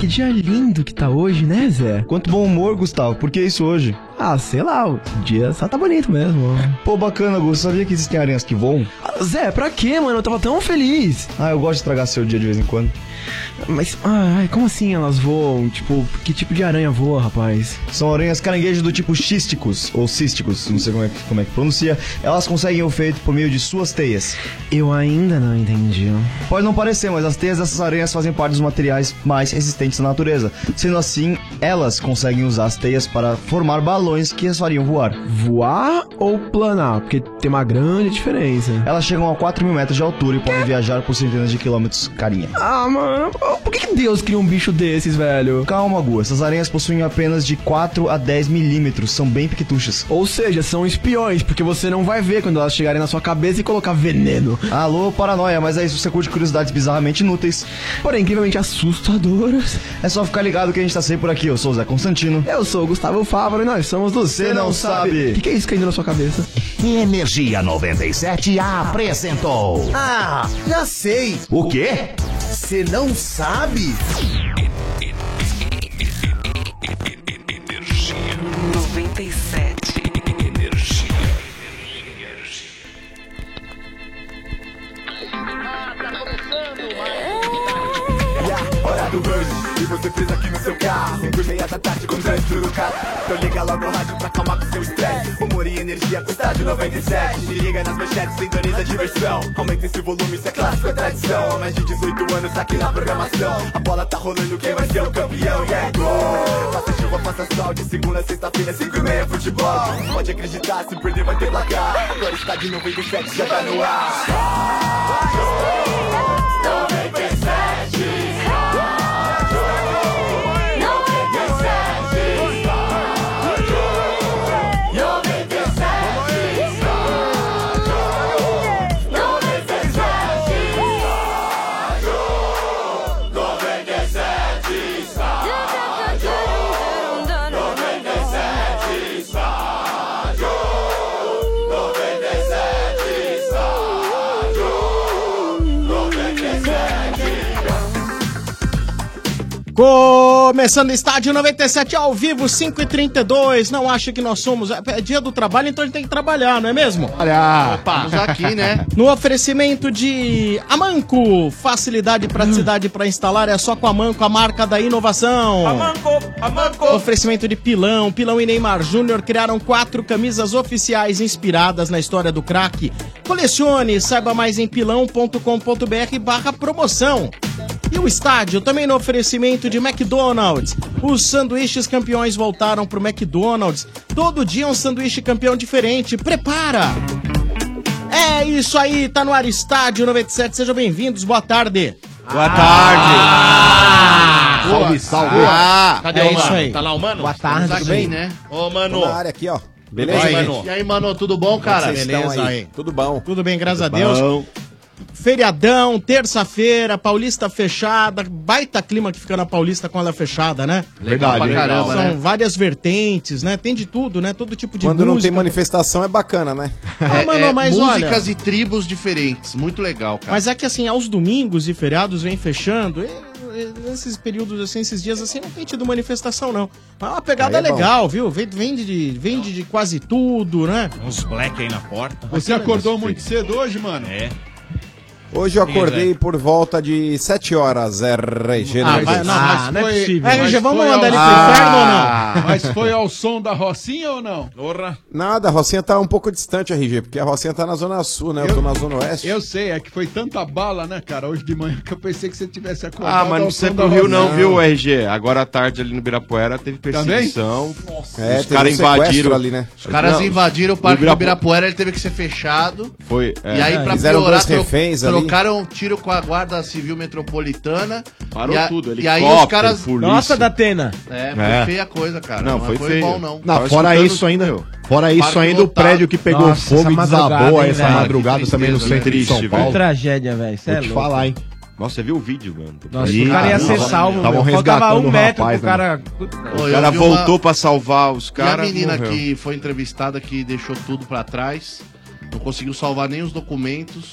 que dia lindo que tá hoje, né, Zé? Quanto bom humor, Gustavo. Por que isso hoje? Ah, sei lá, o dia só tá bonito mesmo. Pô, bacana, Gustavo. Sabia que existem aranhas que voam? Zé, pra quê, mano? Eu tava tão feliz. Eu gosto de estragar seu dia de vez em quando. Mas, como assim elas voam? Tipo, que tipo de aranha voa, rapaz? São aranhas caranguejos do tipo xísticos, ou císticos, não sei como é que pronuncia. Elas conseguem o efeito por meio de suas teias. Eu ainda não entendi. Pode não parecer, mas as teias dessas aranhas fazem parte dos materiais mais resistentes da natureza. Sendo assim, elas conseguem usar as teias para formar balões que as fariam voar. Voar ou planar? Porque tem uma grande diferença. Elas chegam a 4.000 metros de altura e podem viajar por centenas de quilômetros, carinha. Mano, por que Deus cria um bicho desses, velho? Calma, Gu, essas aranhas possuem apenas de 4 a 10 milímetros, são bem piquetuchas. Ou seja, são espiões, porque você não vai ver quando elas chegarem na sua cabeça e colocar veneno. Alô, paranoia, mas é isso, você curte curiosidades bizarramente inúteis, porém incrivelmente assustadoras. É só ficar ligado que a gente tá sempre por aqui. Eu sou o Zé Constantino. Eu sou o Gustavo Fávaro e nós somos do Cê Não Sabe. O que é isso caindo na sua cabeça? Energia 97 apresentou. Já sei. O quê? Você não sabe? Energia 97. Energia. Tá começando mais. Hora do rush. E você fez aqui no seu carro 5:30 da tarde com trânsito no carro. Então liga logo o rádio pra acalmar com seu estresse. Humor e energia com estádio 97. Se liga nas manchetes, sintoniza a diversão. Aumenta esse volume, isso é clássico, é tradição. Há mais de 18 anos aqui na programação. A bola tá rolando, quem vai ser o campeão? Gol! Faça chuva, faça sol, de segunda a sexta-feira, 5:30 futebol. Pode acreditar, se perder vai ter placar. Agora estádio 97 já tá no ar. 97. Começando o Estádio 97 ao vivo, 5h32. Não acha que nós somos... É dia do trabalho, então a gente tem que trabalhar, não é mesmo? Olha, estamos aqui, né? No oferecimento de Amanco. Facilidade e praticidade para instalar é só com a Amanco, a marca da inovação. Amanco. Oferecimento de Pilão. Pilão e Neymar Júnior criaram 4 camisas oficiais inspiradas na história do craque. Colecione, saiba mais em pilão.com.br/promoção. E o estádio também no oferecimento de McDonald's. Os sanduíches campeões voltaram pro McDonald's. Todo dia um sanduíche campeão diferente. Prepara! É isso aí, tá no ar Estádio 97. Sejam bem-vindos, boa tarde. Boa tarde. Salve, salve. Cadê É o isso mano? aí. Tá lá o mano? Boa tarde, Tá tudo aqui, bem? né? Ô, mano. Tô na área aqui, ó. Beleza, aí, mano? E aí, mano, tudo bom, cara? Beleza aí. Tudo bom. Tudo bem, graças a Deus. Feriadão, terça-feira, Paulista fechada, baita clima que fica na Paulista com ela fechada, né? Legal pra caramba, São né? várias vertentes, né? Tem de tudo, né? Todo tipo de Quando música. não tem manifestação é bacana, né? Mano, mas músicas olha, e tribos diferentes, muito legal, cara. mas é que assim, aos domingos e feriados vem fechando, nesses períodos assim, esses dias assim, não tem tido manifestação não. Mas é uma pegada Aí é bom. legal, viu? Vende de quase tudo, né? Uns black aí na porta. Você acordou muito cedo hoje, mano? É. Hoje eu acordei por volta de 7 horas, RG. Não é possível. mas vamos foi mandar ele ao- pro inferno ou não? Mas foi ao som da Rocinha ou não? Porra. Nada, a Rocinha tá um pouco distante, RG, porque a Rocinha tá na Zona Sul, né? Eu tô na Zona Oeste. Eu sei, é que foi tanta bala, né, cara, hoje de manhã que eu pensei que você tivesse acordado. Mas não ao som sempre da no Rio Rocinha. não, viu, RG? Agora à tarde ali no Ibirapuera teve perseguição. É, Os teve caras um sequestro invadiram ali, né? Os caras Não, invadiram o Parque do Ibirapuera- Ibirapuera, ele teve que ser fechado. Foi. E aí, pra Fizeram piorar, dois reféns ali. trocaram tiro com a Guarda Civil Metropolitana. Parou tudo, E aí os helicóptero, caras... polícia. Nossa, Datena. foi feia a coisa, cara. Não, foi feio. bom, não. Tava Não, fora escutando- isso ainda, Meu, fora isso Parque ainda o lotado. prédio que pegou Nossa, fogo essa e madrugada, desabou hein, essa velho? madrugada Que também no tristeza, centro de né? São Triste, Paulo. velho. Tragédia, velho. Cê é Vou te louco. falar, hein? Nossa, você viu o vídeo, mano? Nossa, Aí, o cara ia ser tava- salvo, tavam meu. Faltava resgatando um o metro rapaz, pro cara... Ô, O eu cara vi voltou pra salvar os E a caras. menina morreu. que foi entrevistada, que deixou tudo pra trás, não conseguiu salvar nem os documentos.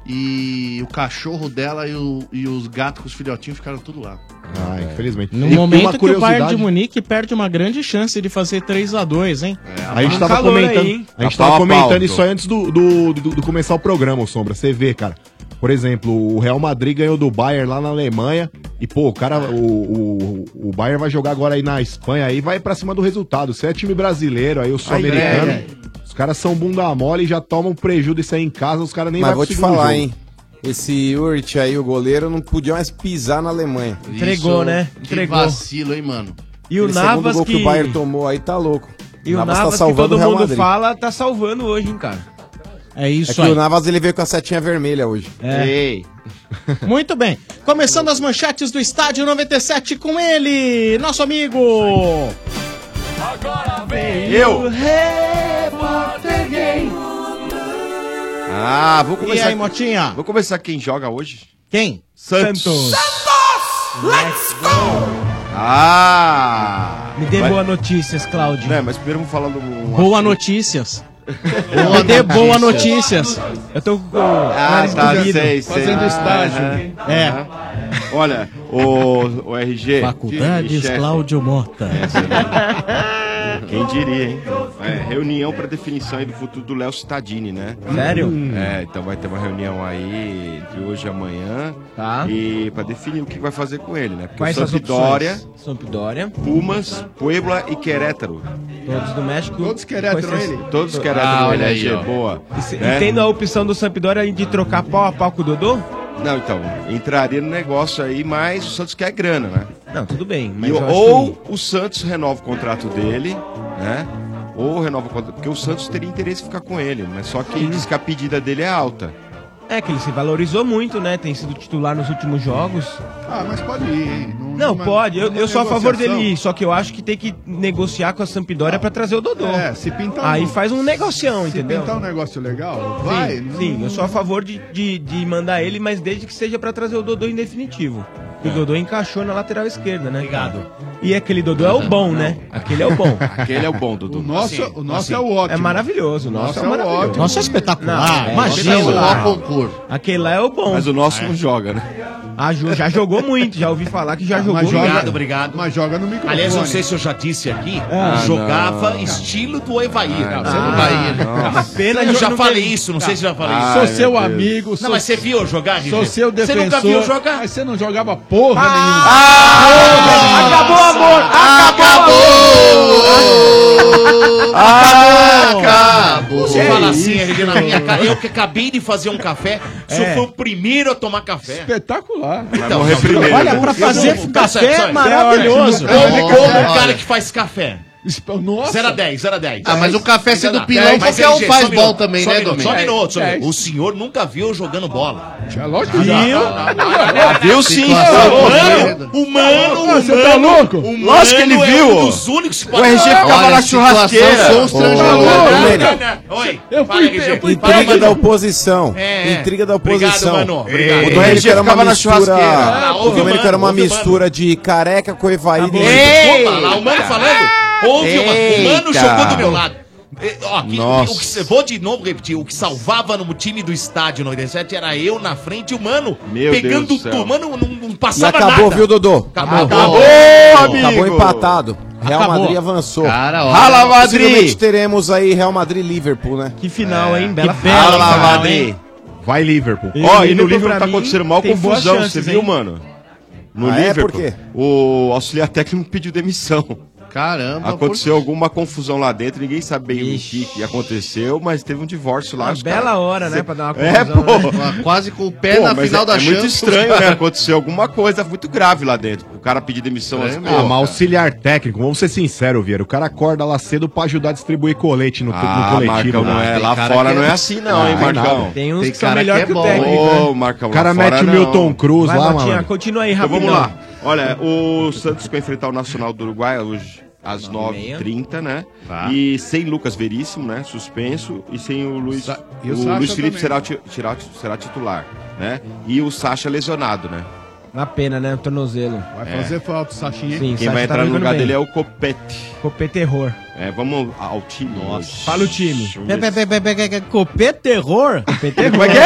e o cachorro dela e os gatos com os filhotinhos ficaram tudo lá. Ah, infelizmente. No E momento uma que o Bayern curiosidade- de Munique perde uma grande chance de fazer 3-2, hein? A gente tava comentando, a gente tava comentando isso aí antes do começar o programa, ô Sombra. Você vê, cara. Por exemplo, o Real Madrid ganhou do Bayern lá na Alemanha. E, pô, o cara, o Bayern vai jogar agora aí na Espanha aí, vai pra cima do resultado. Você é time brasileiro, aí o sul-americano. Os caras são bunda mole e já tomam prejuízo disso aí em casa, os caras nem Mas vai vou pro te segundo falar, jogo. hein? Esse Urt aí, o goleiro, não podia mais pisar na Alemanha. Entregou, né? Entregou. Que vacilo, hein, mano? E o Aquele segundo Navas gol que o que- Bayern tomou aí tá louco. E o Navas, que todo Real mundo Madrid. fala, tá salvando hoje, hein, cara. É isso É que aí. o Navas ele veio com a setinha vermelha hoje. É. Muito bem. Começando as manchetes do Estádio 97 com ele, nosso amigo. Agora vem Eu. o Repórter Gay. Vou começar. E aí, Motinha? Vou começar quem joga hoje. Quem? Santos. Let's go! Me dê boas notícias, Cláudio. Não, mas primeiro vamos falar do... Boa notícias. Me dê boas notícias. Eu tô com sei. Fazendo estágio. É. Olha, o RG... Faculdades chefe, Cláudio Mota. Quem diria, hein? Reunião para definição aí do futuro do Léo Cittadini, né? Sério? Então vai ter uma reunião aí entre hoje e amanhã. Tá. E para definir o que vai fazer com ele, né? Porque Quais o as Sampdoria, opções? Sampdoria, Pumas, Puebla e Querétaro. todos do México. Todos Querétaro, ele. Todos Querétaro, olha RG, aí, ó. boa. E né? tendo a opção do Sampdoria de trocar pau a pau com o Dodô? Não, então, entraria no negócio aí, mas o Santos quer grana, né? Não, tudo bem. Mas E, eu acho ou o Santos renova o contrato dele, né? Ou renova o contrato, porque o Santos teria interesse em ficar com ele, mas só que ele diz que a pedida dele é alta. É que ele se valorizou muito, né? Tem sido titular nos últimos jogos. Ah, mas pode ir, hein? Não, pode. Eu sou a favor negociação. dele ir, só que eu acho que tem que negociar com a Sampdoria pra trazer o Dodô. Se pintar Aí faz um negocião, se entendeu? pintar um negócio legal, vai. Sim, eu sou a favor de mandar ele, mas desde que seja pra trazer o Dodô em definitivo. O Dodô encaixou na lateral esquerda, né? Obrigado. E aquele Dodô é o bom, né? Aquele é o bom. Aquele é o bom, Dudu. O nosso é o ótimo. É maravilhoso. O nosso é maravilhoso. ótimo. Nossa, é espetacular. Não, Imagina. Aquele lá é o bom. Mas o nosso não joga, né? Já jogou muito, já ouvi falar que já jogou Mas muito. joga, Obrigado. Mas joga no microfone. Aliás, eu não sei se eu já disse aqui, Ah, jogava não. estilo do Evair. Você não vai ir, né? Uma pena Eu já não falei ter- isso, não sei se já falei Sou isso. seu meu Deus. amigo, Não, mas você viu eu jogar, RG? sou seu Você defensor. nunca viu jogar? Mas você não jogava porra nenhuma. Acabou, amor! Acabou! Você fala assim, RG, na minha cara. Eu que acabei de fazer um café, só fui o primeiro a tomar café. Espetacular. Vai morrer primeiro. Olha, pra fazer café é maravilhoso. Como o cara que faz café. Nossa. 0 a 10, 0 a 10. Ah, mas o café sendo pilão, Mas, qualquer um RG, faz só um bom minuto, também, só né, um minuto, Domingos? Só um minuto, só um É. minuto. O senhor nunca viu eu jogando bola. É lógico que Viu? Viu sim. Você tá louco? Lógico que ele é viu. um dos únicos que O RG ficava Olha, na a situação churrasqueira. constrangedora. Oi, Eu fala, fui- RG. eu fui- Intriga Fala, da Mano. oposição. É. Intriga da Obrigado, oposição. Mano. Obrigado. O Domênico era uma ficava na mistura. churrasqueira. O Domênico era uma ouve o Mano. mistura de careca com Evair. Opa, lá o Mano falando. Ouve o Mano Eita. jogou do meu lado. Ó, Nossa. vou de novo repetir, o que salvava no time do estádio 97 era eu na frente e o Mano Meu pegando Deus do céu. tudo. Mano não E passava acabou, nada. viu, Dodô? Acabou. Acabou empatado. Real Acabou. Madrid avançou. Cara, ó. Rala Possivelmente Madrid. teremos aí Real Madrid e Liverpool, né? Que final, hein? Bela Que bela Rala final, Madrid. hein? Vai Liverpool. Ó, e no Liverpool, Liverpool pra tá mim, acontecendo mal tem boas confusão, chances, você viu, hein? mano? No Ah, é? Liverpool, Por quê? o auxiliar técnico pediu demissão. Caramba. Aconteceu alguma confusão lá dentro, ninguém sabe bem o que aconteceu, mas teve um divórcio lá. Uma os bela caras- hora, né? Pra dar uma É, confusão, pô. né? Quase com o pé Pô, na mas final da é Champions. muito estranho, né? Aconteceu alguma coisa muito grave lá dentro. O cara pedir demissão. Estranho assim, Ah, pô, mas auxiliar técnico, vamos ser sinceros, Vieira. O cara acorda lá cedo pra ajudar a distribuir colete no coletivo. Marcão, não né? é, lá cara fora que não é é- assim não, hein, Ah, Marcão. nada. Tem uns Tem que são cara melhor que que, é o bom. técnico, né? Ô, Marcão, O cara lá mete fora o não. Milton Cruz Vai, lá, Motinha, mano. continua aí, Então rapidão. vamos lá. Olha, o Santos vai enfrentar o Nacional do Uruguai hoje às 9h30, né? Tá. E sem Lucas Veríssimo, né? Suspenso. E sem o Luiz. E o o Sacha Luiz Felipe também. será titular, né? E o Sacha lesionado, né? Uma pena, né? O tornozelo. Vai fazer falta o Sachinha. Sim, Quem Sacha vai tá entrar no jogando lugar bem. dele é o Copete. Copê Terror. É, vamos ao time. Nossa. Fala o time. Copê terror? Copê Terror? Como é que é?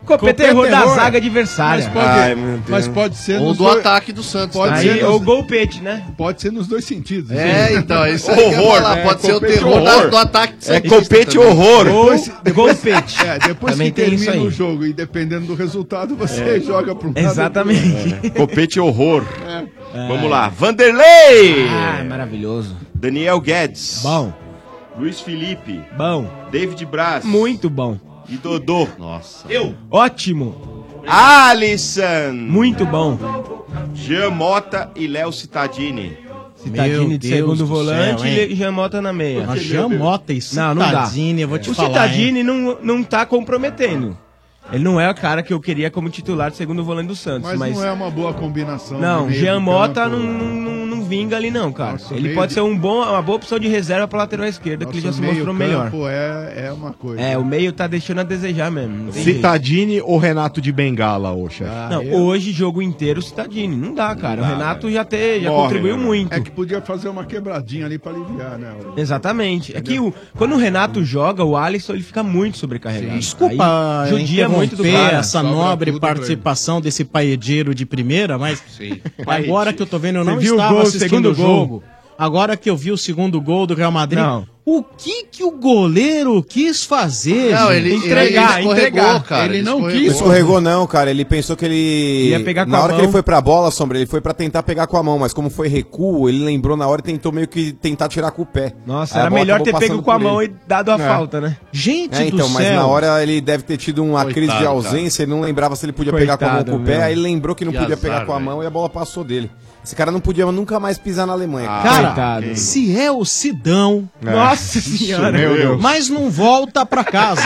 Copê terror da zaga adversária. Mas pode ser Ou nos do dois- ataque do Santos. Pode Aí, ser ou nos- golpete, né? Pode ser nos dois sentidos. É, então, isso aí que eu ia falar, pode ser o terror do ataque do É Santista copete também. horror. Golpete. Depois Também que tem isso termina aí. o jogo e dependendo do resultado, você joga pro lado. Exatamente. Copete horror. É. Vamos lá. Vanderlei. Ah, maravilhoso. Daniel Guedes. Bom. Luiz Felipe. Bom. David Braz. Muito bom. E Dodô. Nossa. Ótimo. Alisson. Muito bom. Jean Mota e Léo Cittadini. Cittadini de segundo volante e Jean Mota na meia. Mas Jean Mota e Não dá. Cittadini, eu vou te o falar, Cittadini não tá comprometendo. Ele não é o cara que eu queria como titular de segundo volante do Santos. Mas não é uma boa combinação. Não, de meio Jean de Mota campo. não vinga ali não, cara. Nossa, ele meio pode de- ser uma boa opção de reserva pra lateral esquerda, que ele já se mostrou melhor. É uma coisa. É, o meio tá deixando a desejar mesmo. não tem Cittadini ou Renato de Bengala, ô chefe? jeito. Não, hoje, jogo inteiro, Cittadini. Não dá, cara. Não o dá, Renato velho. já Morre, contribuiu né, muito. É que podia fazer uma quebradinha ali pra aliviar, né? Exatamente. É que quando o Renato joga, o Alisson ele fica muito sobrecarregado. Desculpa Aí, judia muito do interromper cara. essa nobre participação desse paiedeiro de primeira, mas agora que eu tô vendo, eu Você não viu o estava gol, assistindo segundo o jogo. Agora que eu vi o segundo gol do Real Madrid, Não. o que o goleiro quis fazer? Não, gente? ele escorregou, cara. Ele não Não quis. escorregou não, cara. Ele pensou que ele... Ia pegar com na a hora mão. que ele foi pra bola, Sombra, ele foi pra tentar pegar com a mão, mas como foi recuo, ele lembrou na hora e tentou meio que tentar tirar com o pé. Nossa, Aí a era bola melhor acabou ter pego passando com a por mão ele. e dado a É. falta, né? Gente É, então, do mas céu. na hora ele deve ter tido uma crise de Coitado, ausência, ele não lembrava se ele podia pegar com a mão ou com o pé, mesmo. aí ele lembrou que não Que podia azar, pegar com a velho. mão e a bola passou dele. Esse cara não podia nunca mais pisar na Alemanha. Cara, Coitado. se é o Sidão, Nossa senhora. Meu Deus. mas não volta pra casa.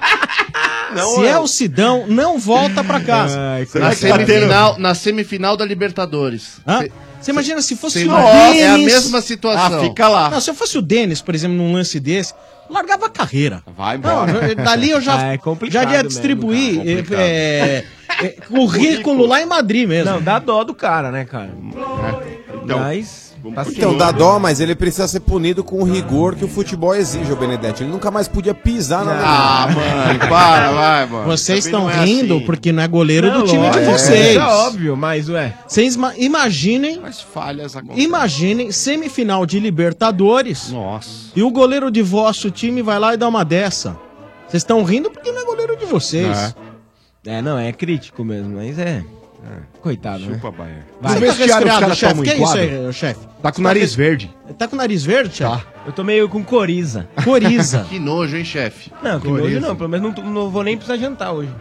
Se é o Sidão, não volta pra casa. Ai, Na semifinal da Libertadores. Hã? Você imagina se fosse o É a Denis... mesma situação. Fica lá. Não, se eu fosse o Denis, por exemplo, num lance desse, largava a carreira. Vai Não, embora. dali eu já, É complicado já ia mesmo, distribuir cara, complicado. currículo lá em Madrid mesmo. Não, dá dó do cara, né, cara? Então, Mas... Então, dá dó, mas ele precisa ser punido com o rigor que o futebol exige, o Benedetti. Ele nunca mais podia pisar na mano, para, vai, mano. Vocês Também estão não é rindo assim. porque não é goleiro Não, do time de lógico, vocês. É óbvio, mas ué. Vocês imaginem, Mas falhas acontecem. imaginem semifinal de Libertadores Nossa. e o goleiro de vosso time vai lá e dá uma dessa. Vocês estão rindo porque não é goleiro de vocês. Não, é crítico mesmo, mas coitado, né? Chupa, Bayern. Você No tá vestiário, os resfriado, caras chefe? tomam Que é isso enquadro? aí, chefe? Tá com o nariz verde. Tá com o nariz verde, chefe? Eu tô meio com coriza. Coriza. Que nojo, hein, chefe? Não, que nojo não, pelo menos não vou nem precisar jantar hoje.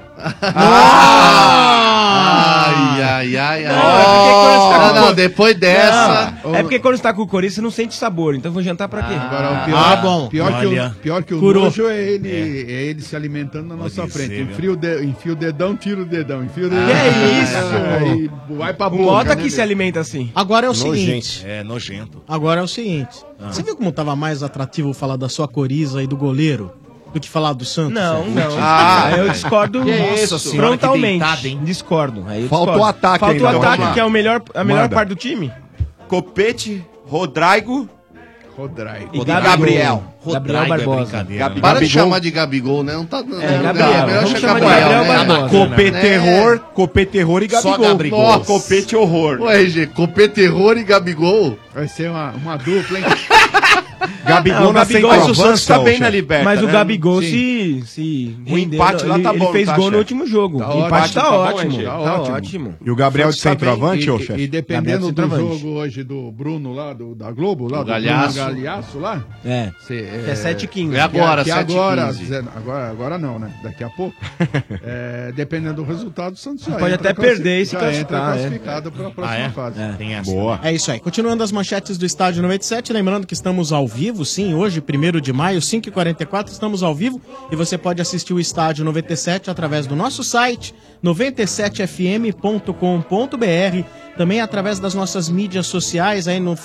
Ai. Não, depois dessa. Não, é porque quando você tá com coriza, você não sente sabor, então eu vou jantar pra quê? Agora, o pior, bom. pior que o Curou. nojo é ele se alimentando na nossa frente. Enfia o dedão, tira o dedão. Enfia o dedão. Que é isso? Aí vai pra O boca. Mota né, que se alimenta assim. Agora é o seguinte. É nojento. Agora é o seguinte. Você viu como tava mais atrativo falar da sua coriza e do goleiro do que falar do Santos? Não, chefe? não. Eu discordo Nossa senhora, que frontalmente. deitada, hein? Discordo. Aí eu Faltou discordo. ataque Falta o ainda, ataque, vamos lá. que é a melhor Manda. parte do time. Copete, Rodrigo Rodrigo. E Gabriel. Gabriel Rodrigo é Barbosa. brincadeira, né? Para de chamar de Gabigol, né? Não tá. Gabriel. melhor Vamos chamar chamar de Gabriel né? Barbosa. Copê terror e Só Gabigol. Gabriel. Nossa. Copete horror. Ué, RG, Copê Terror e Gabigol. Vai ser uma dupla, hein? Gabigol Não, o na Gabigol- Mas o centroavante, Santos tá bem chefe. na Liberta, Mas o né? Gabigol Sim. se O empate lá tá ele bom, fez tá, gol chefe? no último jogo. Tá o empate ótimo, tá tá bom, ótimo. RG? Tá Ótimo. ótimo. E o Gabriel de Santos tá bem, centroavante, ô e chefe? dependendo do Gabriel de jogo hoje do Bruno lá, da Globo, lá, Do do Galhaço. Bruno Galhaço lá. É. Cê, Que é 7h15. É agora, que 7h15. agora não, né? Daqui a pouco. Dependendo do resultado, o Santos já Pode entra até perder e se já entra classificar, classificado para a próxima fase. Tem essa. Boa. É isso aí. Continuando as manchetes do Estádio 97, lembrando que estamos ao vivo, sim, hoje, 1º de maio, 5h44, estamos ao vivo e você pode assistir o Estádio 97 através do nosso site, 97fm.com.br, também através das nossas mídias sociais aí no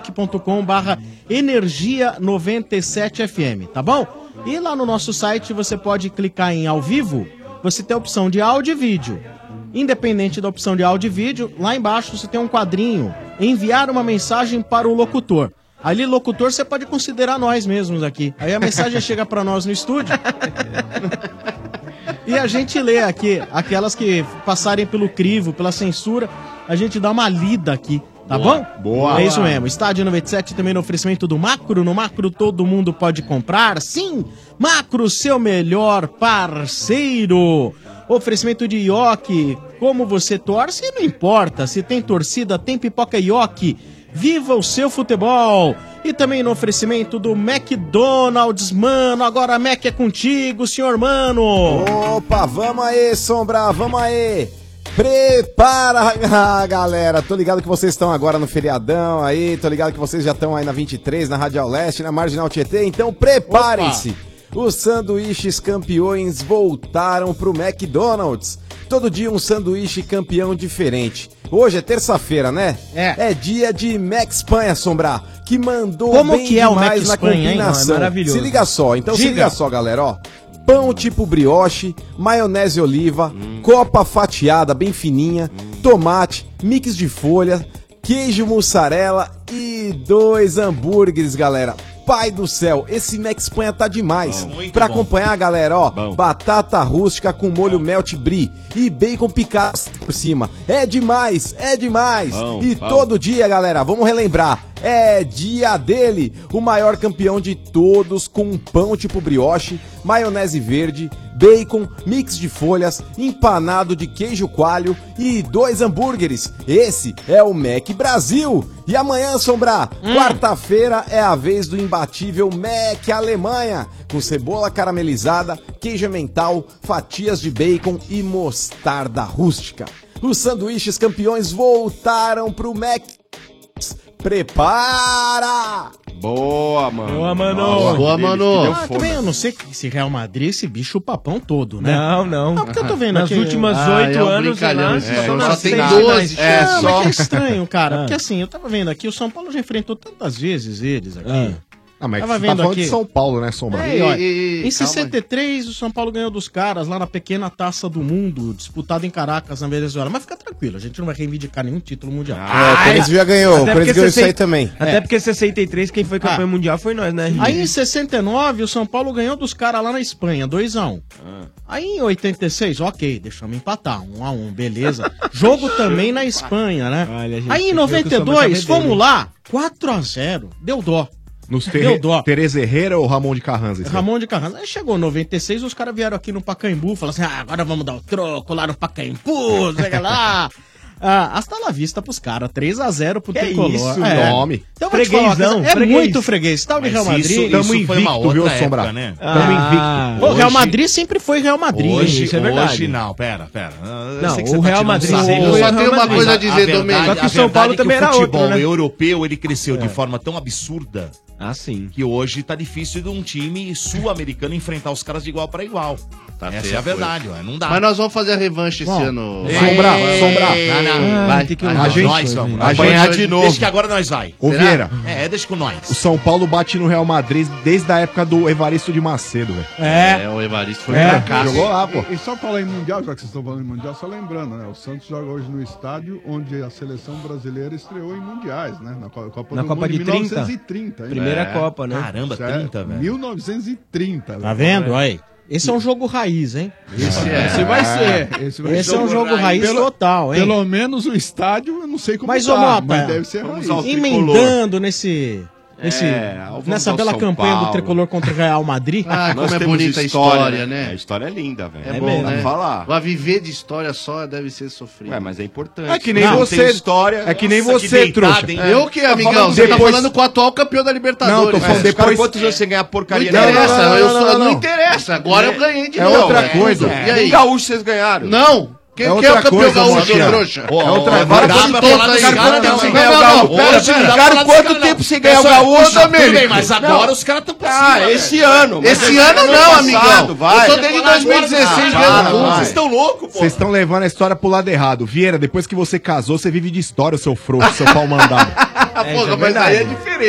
facebook.com/energia97fm, tá bom? E lá no nosso site você pode clicar em ao vivo, você tem a opção de áudio e vídeo. Independente da opção de áudio e vídeo, lá embaixo você tem um quadrinho, enviar uma mensagem para o locutor. Ali, locutor, você pode considerar nós mesmos aqui. Aí a mensagem chega para nós no estúdio. E a gente lê aqui, aquelas que passarem pelo crivo, pela censura, a gente dá uma lida aqui. Tá bom? Boa. É isso mesmo. Estádio 97 também no oferecimento do Macro. No Macro todo mundo pode comprar. Sim, Macro, seu melhor parceiro. Oferecimento de Ioki. Como você torce, não importa. Se tem torcida, tem pipoca Ioki. Viva o seu futebol. E também no oferecimento do McDonald's, mano. Agora a Mac é contigo, senhor mano. Opa, vamos aí, Sombra, vamos aí. Prepara, galera. Tô ligado que vocês estão agora no feriadão aí. Tô ligado que vocês já estão aí na 23, na Radial Leste, na Marginal Tietê. Então preparem-se. Os sanduíches campeões voltaram pro McDonald's. Todo dia um sanduíche campeão diferente. Hoje é terça-feira, né? É dia de Mac Espanha, Sombra, que mandou Como bem que é o demais Mac na Espanha, hein? combinação. É maravilhoso. Se liga só, então se Diga. liga só, galera, ó. Pão tipo brioche, maionese oliva, copa fatiada bem fininha, tomate, mix de folha, queijo mussarela e 2 hambúrgueres, galera. Pai do céu, esse Mac Espanha tá demais. Pra acompanhar, galera, ó, batata rústica com molho melt brie e bacon picado por cima. É demais, é demais. Todo dia, galera, vamos relembrar. É dia dele, o maior campeão de todos, com um pão tipo brioche, maionese verde, bacon, mix de folhas, empanado de queijo coalho e 2 hambúrgueres. Esse é o Mac Brasil. E amanhã, Sombra, quarta-feira é a vez do imbatível Mac Alemanha, com cebola caramelizada, queijo mental, fatias de bacon e mostarda rústica. Os sanduíches campeões voltaram pro Mac. Prepara! Boa, mano. Boa, mano. Nossa, Boa, aquele mano. que deu Ah, fome. também eu não sei esse Real Madrid, esse bicho o papão todo, né? Não. Porque eu tô vendo Nas aqui. últimas Ah, 8 é um anos, brincalhão, sei lá, esse só jogo nas só tem 6 12. finais. Não, só. mas que é estranho, cara. Porque assim, eu tava vendo aqui, o São Paulo já enfrentou tantas vezes eles aqui. Ah, mas Tava você tá vendo falando aqui. de São Paulo, né, Sombra? É, ó, Ei, em calma 63, o São Paulo ganhou dos caras lá na pequena Taça do Mundo, disputada em Caracas, na Venezuela. Mas fica tranquilo, a gente não vai reivindicar nenhum título mundial. o Corinthians já ganhou, o Até Corinthians porque ganhou isso 60 aí também. Até porque 63, quem foi campeão mundial foi nós, né? Aí em 69, o São Paulo ganhou dos caras lá na Espanha, 2-1. Aí em 86, ok, deixamos empatar, 1-1, beleza. Jogo também na Espanha, né? Olha, gente, Aí em eu que sou 92, muito fomos lá, 4-0, deu dó. Nos Deu dó. Tereza Herrera ou Ramon de Carranza? esse Ramon de Carranza. Aí chegou 96, os caras vieram aqui no Pacaembu, falaram assim, agora vamos dar o troco lá no Pacaembu, sei lá. Hasta la vista pros caras, 3-0 pro Que Tricolor. isso, nome. Então eu vou te falar uma Freguesão, coisa, é freguês. muito freguês. Tá o Real Madrid? Tamo Isso foi uma invicto, viu, outra Sombra? época, né? Tamo invicto. O Real Hoje- Madrid sempre foi Real Madrid. Hoje, isso é verdade. hoje não, pera. Eu Não, sei que o você tá Real tirando Madrid sarro. sempre Eu foi só o tenho Real uma Madrid. coisa a A dizer, verdade- Domênico. Só que a o São verdade Paulo é também que era o futebol outro, né? europeu ele cresceu de forma tão absurda Ah, sim. que hoje tá difícil de um time sul-americano enfrentar os caras de igual para igual. Essa é a verdade, ué, não dá. Mas nós vamos fazer a revanche esse ano. Sombra. Não, Vai. tem que A gente- nós vamos. a Apanhar gente- de novo. Deixa que agora nós vai. Ô, Vieira, Deixa com nós. o São Paulo bate no Real Madrid desde a época do Evaristo de Macedo, velho. O Evaristo foi É, pra cá. jogou lá, pô. E só falar em Mundial, já que vocês estão falando em Mundial, só lembrando, né? O Santos joga hoje no estádio onde a seleção brasileira estreou em Mundiais, né? Na Copa Na do Copa Mundo de 30? 1930. hein? Primeira Copa, né? Caramba, Isso é 30, velho. 1930. Tá vendo? Aí. Esse é um jogo raiz, hein? Esse vai ser. Esse é um jogo raiz total, hein? Pelo menos o estádio, eu não sei como Mas, tá, ô Mota, mas deve ser raiz. emendando nessa vamos bela ao São campanha do Paulo. Tricolor contra o Real Madrid. Ah, Nós como é temos bonita a história, né? A história é linda, velho. É bom, Dá né? pra falar. Vai viver de história só deve ser sofrido. Ué, mas é importante. É que nem Não, você. tem história. É que nem Nossa, que você, deitada, trouxa. hein? Eu que, amigão? falando Você tá depois- falando com o atual campeão da Libertadores. Não, tô falando É. depois- Quantos anos você ganha Não porcaria? interessa, não, não interessa. Agora eu ganhei de É novo. outra coisa. E aí? Nem gaúcho vocês ganharam. Não. Quem É é outra o campeão coisa, gaúcho, Motinha. trouxa? É outra Agora Dá vamos pra todos falar aí. dos caras, Não, não, não, você não, ganha o não, gaúcho. não. Pera, Cara, dá pra cara, falar dos quanto caras, tempo não. você ganha o Pessoal, gaúcho, ô, Domênico? Domênico? Tudo bem, mas agora os caras estão por cima. Ah, esse ano. mas Esse é ano ano não, passado, amigão. vai. Eu tô desde 2016 vai. ganhando tudo. Vocês estão loucos, pô. Vocês estão levando a história pro lado errado. Vieira, depois que você casou, você vive de história, seu frouxo, seu pau mandado. Porra, mas aí é diferente, pô.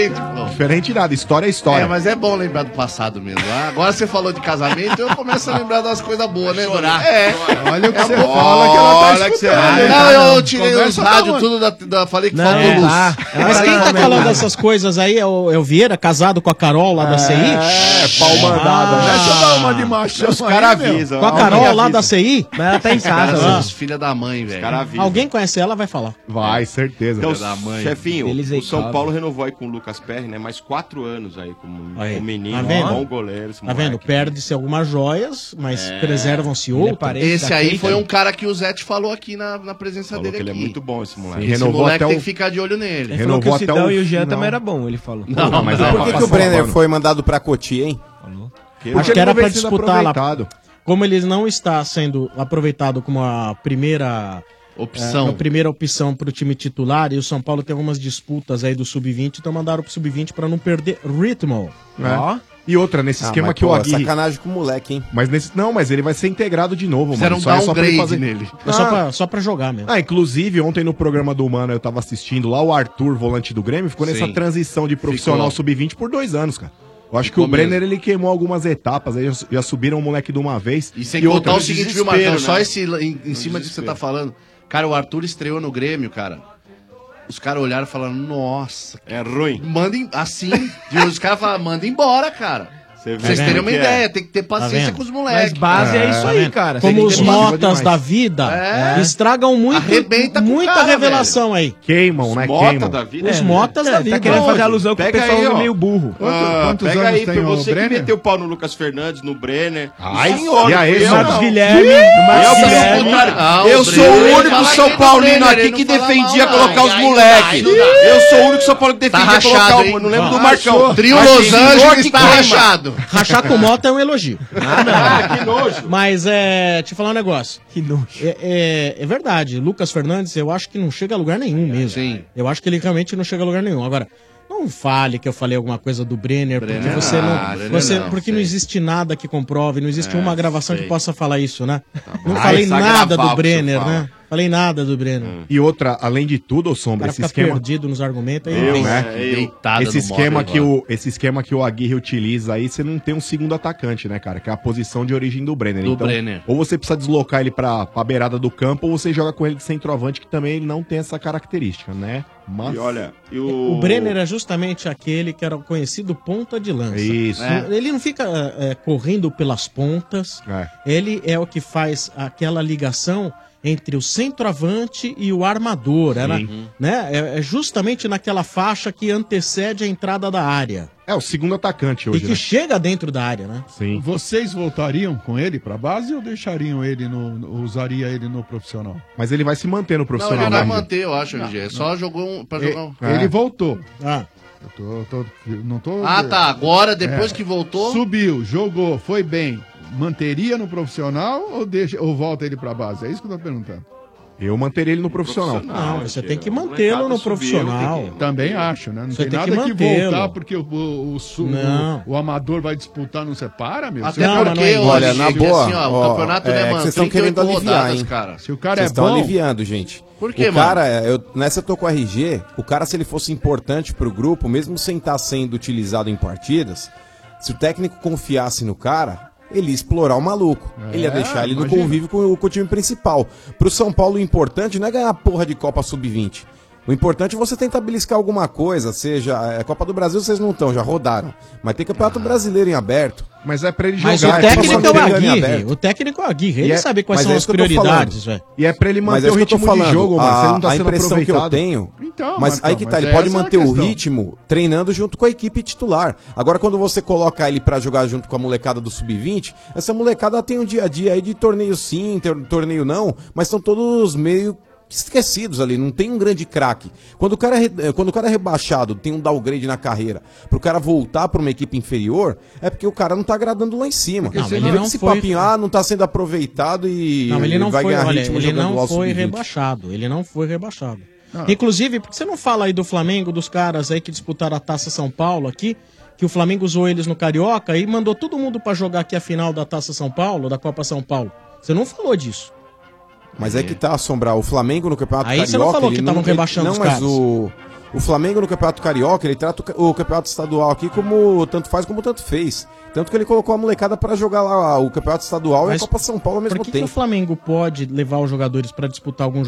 Diferente nada, história é história. É, mas é bom lembrar do passado mesmo. Agora você falou de casamento, eu começo a lembrar das coisas boas, né? Chorar. É. Olha o que você bom. fala que ela tá Olha que escutando. você... Não, eu tirei os Conversa rádios tá tudo falei que Não, faltou luz. Mas quem tá falando dessas coisas aí é o Vieira, casado com a Carol lá da CI? Pau mandado. Deixa eu dar uma de machão Os aí, caras meu. avisam. Com a Carol lá da CI? Mas ela tá em casa, Cara, ó. os filha da mãe, velho. Cara avisam. Alguém conhece ela, vai falar. Vai, certeza. Então, da mãe. chefinho, Eles aí o São cabem. Paulo renovou aí com o Lucas Perry, né? Mais 4 anos aí como Aí. um menino, Tá vendo? um bom goleiro. esse Tá vendo? moleque. Perde-se algumas joias, mas preservam-se Ele é outras. parente Esse da aí Kate. foi um cara que o Zete falou aqui na presença Falou dele que ele aqui. é muito bom, esse moleque. Sim. Esse Renovou moleque até tem o- que ficar de olho nele. Ele falou que o Renovou até Sidão o e o Jean final. também era bom, ele falou. Não, mas não. é Por que, que o Brenner foi mandado pra Cotia, hein? Acho que era pra vem sendo disputar lá. aproveitado. Como ele não está sendo aproveitado como a primeira Opção. a primeira opção pro time titular, e o São Paulo tem algumas disputas aí do Sub-20, então mandaram pro Sub-20 pra não perder ritmo. É. E outra, nesse esquema mas, que o pô, Aguirre... sacanagem com o moleque, hein? Mas nesse... Não, mas ele vai ser integrado de novo, Fizeram mano. um Só é só pra ele downgrade nele. É só pra jogar mesmo. Ah, inclusive, ontem no programa do Mano eu tava assistindo lá, o Arthur, volante do Grêmio, ficou nessa Sim. transição de profissional Ficou. Sub-20 por 2 anos, cara. Eu acho que Ficou o Brenner, mesmo. ele queimou algumas etapas, aí já subiram o moleque de uma vez. E sem contar outra, o seguinte, viu, Marcão? Só né? esse em cima disso que você tá falando. Cara, o Arthur estreou no Grêmio, cara. Os caras olharam e falaram, nossa. É ruim. Mandem assim. E os caras falaram, manda embora, cara. Você Pra vocês terem uma que ideia, tem que ter paciência vendo? com os moleques. Mas base é isso aí, cara. Você Como tem os que ter paciência motas demais. da vida É. estragam muito, Arrebenta com o muita cara, revelação aí. Queimam, né? Mota Queimam. da vida. Os motas da vida. Tá querendo fazer alusão que o Pega pessoal aí, é ó. meio burro. Quantos Pega anos aí, tem foi o você que Brenner? meteu o pau no Lucas Fernandes, no Brenner. Ai, senhor, e aí, não fui eu, Marcos não. Guilherme. Eu Marcos sou Guilherme. o cara- Ah, eu o sou Brenner, o ele único fala São bem do Paulino Brenner, aqui ele que não fala defendia mal, colocar não. os Aí moleques. não dá. Eu sou o único São Paulo que Tá defendia colocar rachado, o... hein? Não lembro do Ó, Marcão. Trio Mas Los senhor, Angeles que tá clima. rachado. Rachar com moto é um elogio. Ah, que nojo. Mas te falar um negócio. Que nojo. É verdade. Lucas Fernandes, eu acho que não chega a lugar nenhum mesmo. Sim. Eu acho que ele realmente não chega a lugar nenhum. Agora, não fale que eu falei alguma coisa do Brenner, porque Brenner você não, não. Brenner Você, não, porque sei. não existe nada que comprove, não existe uma gravação sei. que possa falar isso, né? Não bom. falei Vai nada gravar do o que Brenner, você fala. né? Falei nada do Brenner. E outra, além de tudo, ô O Sombra, cara esse fica esquema... perdido nos argumentos aí. Eu, vem. né? Deitada Esse no esquema, móvel, esse esquema que o Aguirre utiliza aí, você não tem um segundo atacante, né, cara? Que é a posição de origem do Brenner. Do então, Brenner. ou você precisa deslocar ele pra beirada do campo, ou você joga com ele de centroavante, que também ele não tem essa característica, né? Mas... E olha, O Brenner é justamente aquele que era o conhecido ponta de lança. Isso. Ele não fica correndo pelas pontas. É. Ele é o que faz aquela ligação entre o centroavante e o armador. Né? É justamente naquela faixa que antecede a entrada da área. É o segundo atacante E hoje, que né? chega dentro da área, né? Sim. Vocês voltariam com ele pra base ou deixariam ele usaria ele no profissional? Mas ele vai se manter no Não, profissional. ele vai né? manter, eu acho, RG. Só jogou um. Pra jogar um. Ele voltou. Ah. Não tô. Ah, tá. Agora, depois que voltou. Subiu, jogou, foi bem. Manteria no profissional ou volta ele pra base? É isso que eu tô perguntando. Eu manteria ele no profissional. Não, você tem que mantê-lo no profissional. Também acho, né? Não Você tem tem nada que que mantê-lo. voltar porque Não. o amador vai disputar, não separa, meu? Até Não, porque, não, Olha, na boa, assim, ó, o campeonato é né, que mano? vocês estão 38 querendo aliviar, rodadas, hein? cara. Se o cara Vocês é estão bom, aliviando, gente. Por quê, o cara, nessa eu tô com o RG, o cara, se ele fosse importante pro grupo, mesmo sem estar sendo utilizado em partidas, se o técnico confiasse no cara, ele ia explorar o maluco. Ele ia deixar ele no imagina. convívio com o time principal. Pro São Paulo, o importante não é ganhar a porra de Copa Sub-20. O importante é você tentar beliscar alguma coisa, seja... A Copa do Brasil vocês não estão, já rodaram. Mas tem Campeonato Brasileiro em aberto. Mas é pra ele jogar. Mas o é técnico é o Sul-Americano em Aguirre. aberto. O técnico é o Aguirre. E Ele é- sabe quais mas são é as isso que eu tô prioridades, falando. velho. E é pra ele Mas manter é o isso que eu tô ritmo de falando. jogo, mano. Você não tá A sendo impressão que eu aproveitado. tenho... Então, mas Marcão, aí que tá, mas ele pode essa é a manter o questão. ritmo treinando junto com a equipe titular. Agora, quando você coloca ele pra jogar junto com a molecada do Sub-20, essa molecada tem um dia a dia aí de torneio sim, torneio não, mas são todos meio esquecidos ali, não tem um grande craque. Quando o cara é rebaixado, tem um downgrade na carreira, pro cara voltar pra uma equipe inferior, é porque o cara não tá agradando lá em cima. Não, Ele ele vem não com esse foi- papinho, não tá sendo aproveitado e Não, ele não vai foi, ganhar olha, ritmo ele jogando lá não o foi Sub-20. rebaixado. Ele não foi rebaixado. Inclusive, porque você não fala aí do Flamengo, dos caras aí que disputaram a Taça São Paulo aqui, que o Flamengo usou eles no Carioca e mandou todo mundo pra jogar aqui a final da Taça São Paulo, da Copa São Paulo. Você não falou disso. Mas é que tá, Assombrar, o Flamengo no Campeonato Aí Carioca... você não falou ele que estavam rebaixando não, os mas caras. O Flamengo no Campeonato Carioca, ele trata o Campeonato Estadual aqui como tanto faz como tanto fez. Tanto que ele colocou a molecada pra jogar lá o Campeonato Estadual e a Copa São Paulo ao mesmo Por que tempo. o Flamengo pode levar os jogadores pra disputar alguns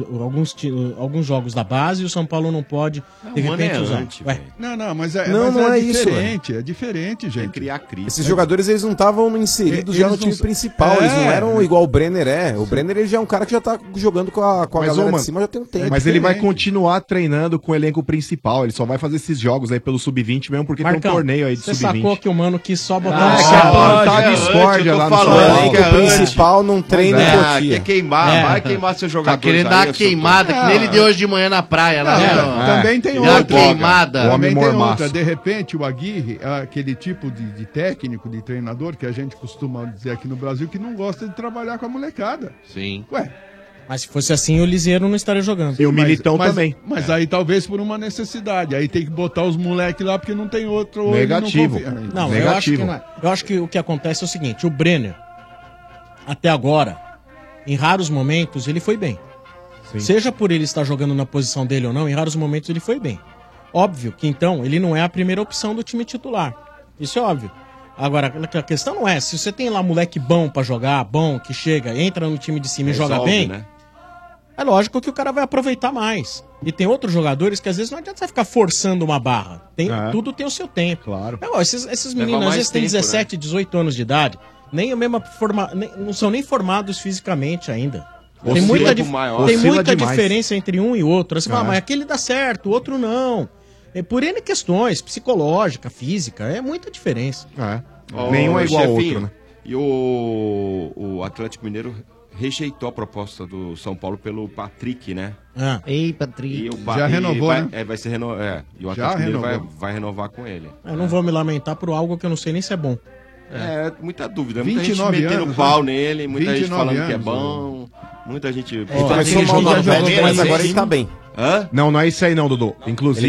jogos da base e o São Paulo não pode, de repente, usar? Ué. Não, mas é isso, diferente. É diferente, gente. Criar crise. Esses jogadores, eles não estavam inseridos já no time principal, eles não eram igual o Brenner é. O Brenner, ele já é um cara que já tá jogando com a galera de cima já tem um tempo. Mas ele vai continuar treinando com o elenco principal, ele só vai fazer esses jogos aí pelo Sub-20 mesmo, porque tem um torneio aí de Sub-20. Você sacou que o mano quis só botar plantar a discórdia lá no São Paulo. O elenco principal não treina em Cotia. Quer queimar, vai queimar seu jogador. Tá querendo dar uma queimada, que nem ele deu hoje de manhã na praia. Também tem outra. outra. Queimada. Também tem outra. De repente, o Aguirre, aquele tipo de técnico, de treinador, que a gente costuma dizer aqui no Brasil, que não gosta de trabalhar com a molecada. Sim. Ué. Mas se fosse assim, o Liseiro não estaria jogando. E o Militão também. Mas aí talvez por uma necessidade. Aí tem que botar os moleques lá porque não tem outro. Negativo. Não, eu acho que não é. Eu acho que o que acontece é o seguinte: o Brenner, até agora, em raros momentos, ele foi bem. Sim. Seja por ele estar jogando na posição dele ou não, em raros momentos ele foi bem. Óbvio que então ele não é a primeira opção do time titular. Isso é óbvio. Agora, a questão não é, se você tem lá moleque bom pra jogar, bom, que chega, entra no time de cima e joga bem, né? É lógico que o cara vai aproveitar mais. E tem outros jogadores que às vezes não adianta você ficar forçando uma barra. Tudo tem o seu tempo. Claro. Esses meninos às vezes têm 17, 18 anos de idade, nem a mesma não são nem formados fisicamente ainda. Tem muita diferença entre um e outro. Você fala, mas aquele dá certo, o outro não. É por N questões, psicológica, física, é muita diferença. Nenhum é igual ao outro, né? E o Atlético Mineiro rejeitou a proposta do São Paulo pelo Patrick, né? Ei, Patrick. Já renovou, né? Vai ser renovado. E o Atlético Mineiro vai renovar com ele. Eu não vou me lamentar por algo que eu não sei nem se é bom. Muita dúvida. Muita gente metendo pau nele, muita gente falando que é bom. Muita gente... Ele começou mal no Atlético, mas agora ele tá bem. Não é isso aí não, Dudu. Inclusive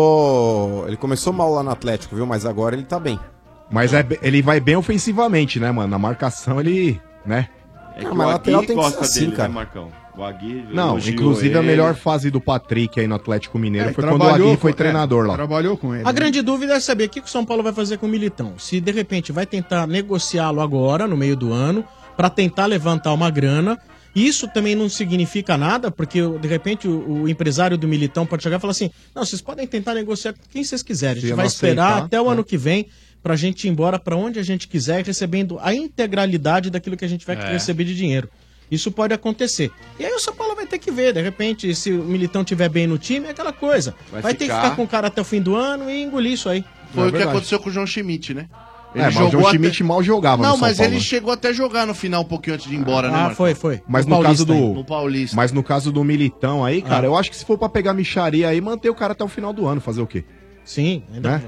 ele começou mal lá no Atlético, viu? Mas agora ele tá bem. Mas ele vai bem ofensivamente, né, mano? Na marcação ele, né? É que o Aguirre gosta dele, né, Marcão? O Aguirre não, inclusive a melhor fase do Patrick aí no Atlético Mineiro foi quando o Aguirre foi treinador lá. Trabalhou com ele. A grande dúvida é saber o que o São Paulo vai fazer com o Militão. Se de repente vai tentar negociá-lo agora, no meio do ano, pra tentar levantar uma grana. Isso também não significa nada, porque de repente o empresário do Militão pode chegar e falar assim: não, vocês podem tentar negociar com quem vocês quiserem. A gente vai esperar até o ano que vem pra gente ir embora pra onde a gente quiser, recebendo a integralidade daquilo que a gente vai receber de dinheiro. Isso pode acontecer. E aí o São Paulo vai ter que ver, de repente, se o Militão estiver bem no time, é aquela coisa. Vai ter que ficar com o cara até o fim do ano e engolir isso aí. Foi o que aconteceu com o João Schmidt, né? Mas o João Schmidt mal jogava no São Paulo. Não, mas ele chegou até a jogar no final um pouquinho antes de ir embora, né, Marcos? Foi. Mas no caso no Paulista. Mas no caso do Militão aí, cara, eu acho que se for pra pegar micharia aí, manter o cara até o final do ano, fazer o quê? Sim,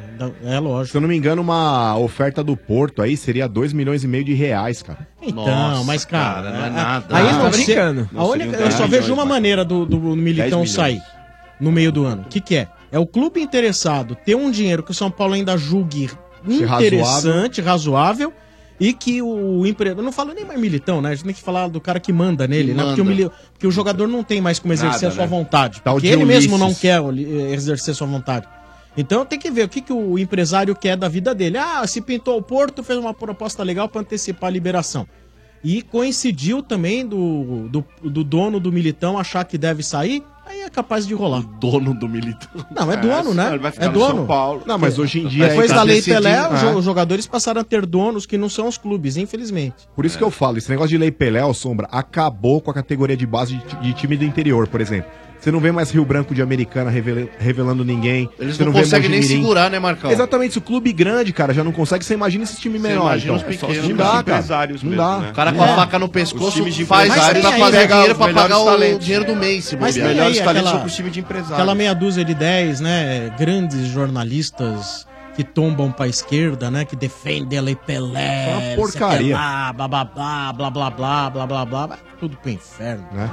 é lógico. Se eu não me engano, uma oferta do Porto aí seria 2,5 milhões de reais, cara. Então, Nossa, mas cara, não é nada. Aí tá brincando. Eu só vejo uma maneira do Militão sair no meio do ano. O que é? É o clube interessado ter um dinheiro que o São Paulo ainda julgue interessante, razoável, e que o empreendedor, não falo nem mais Militão, né? A gente tem que falar do cara que manda nele, né? Porque o jogador não tem mais como exercer a sua vontade. Porque ele mesmo não quer exercer sua vontade. Então tem que ver o que o empresário quer da vida dele. Se pintou o Porto, fez uma proposta legal para antecipar a liberação. E coincidiu também do dono do Militão achar que deve sair, aí é capaz de rolar. O dono do Militão? Não, é dono, né? Ele vai ficar é no dono. São Paulo. Não, mas hoje em dia... Depois da Lei Pelé, os jogadores passaram a ter donos que não são os clubes, infelizmente. Por isso que eu falo, esse negócio de Lei Pelé, Sombra, acabou com a categoria de base de time do interior, por exemplo. Você não vê mais Rio Branco de Americana revelando ninguém. Eles não conseguem nem segurar, né, Marcão? Exatamente, se o clube grande, cara, já não consegue, você imagina esses times menores. Imagina os pequenos. Não dá, cara. Não dá. Né? O cara com a faca no pescoço faz empresário pra fazer dinheiro pra pagar o talentos. dinheiro do mês. Mas Os melhores talentos são pros times de empresários. Aquela meia dúzia de 10, né, grandes jornalistas que tombam pra esquerda, né, que defendem a Lei Pelé. É uma porcaria. Blá, blá, blá, blá, blá, blá, blá, blá, blá, blá, tudo pro inferno. Né?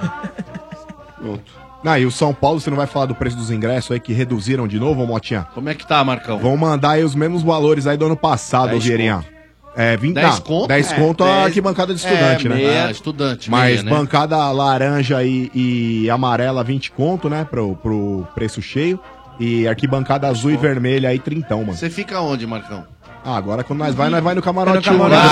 Pronto. E o São Paulo, você não vai falar do preço dos ingressos aí que reduziram de novo, Motinha? Como é que tá, Marcão? Vão mandar aí os mesmos valores aí do ano passado, Vieirinha. 10 conto? 10 conto a arquibancada de estudante, né? Estudante. Mas meia, bancada laranja e amarela 20 conto, né? Pro preço cheio. E arquibancada azul e vermelha aí, trintão, mano. Você fica onde, Marcão? Ah, agora quando nós vai no camarote.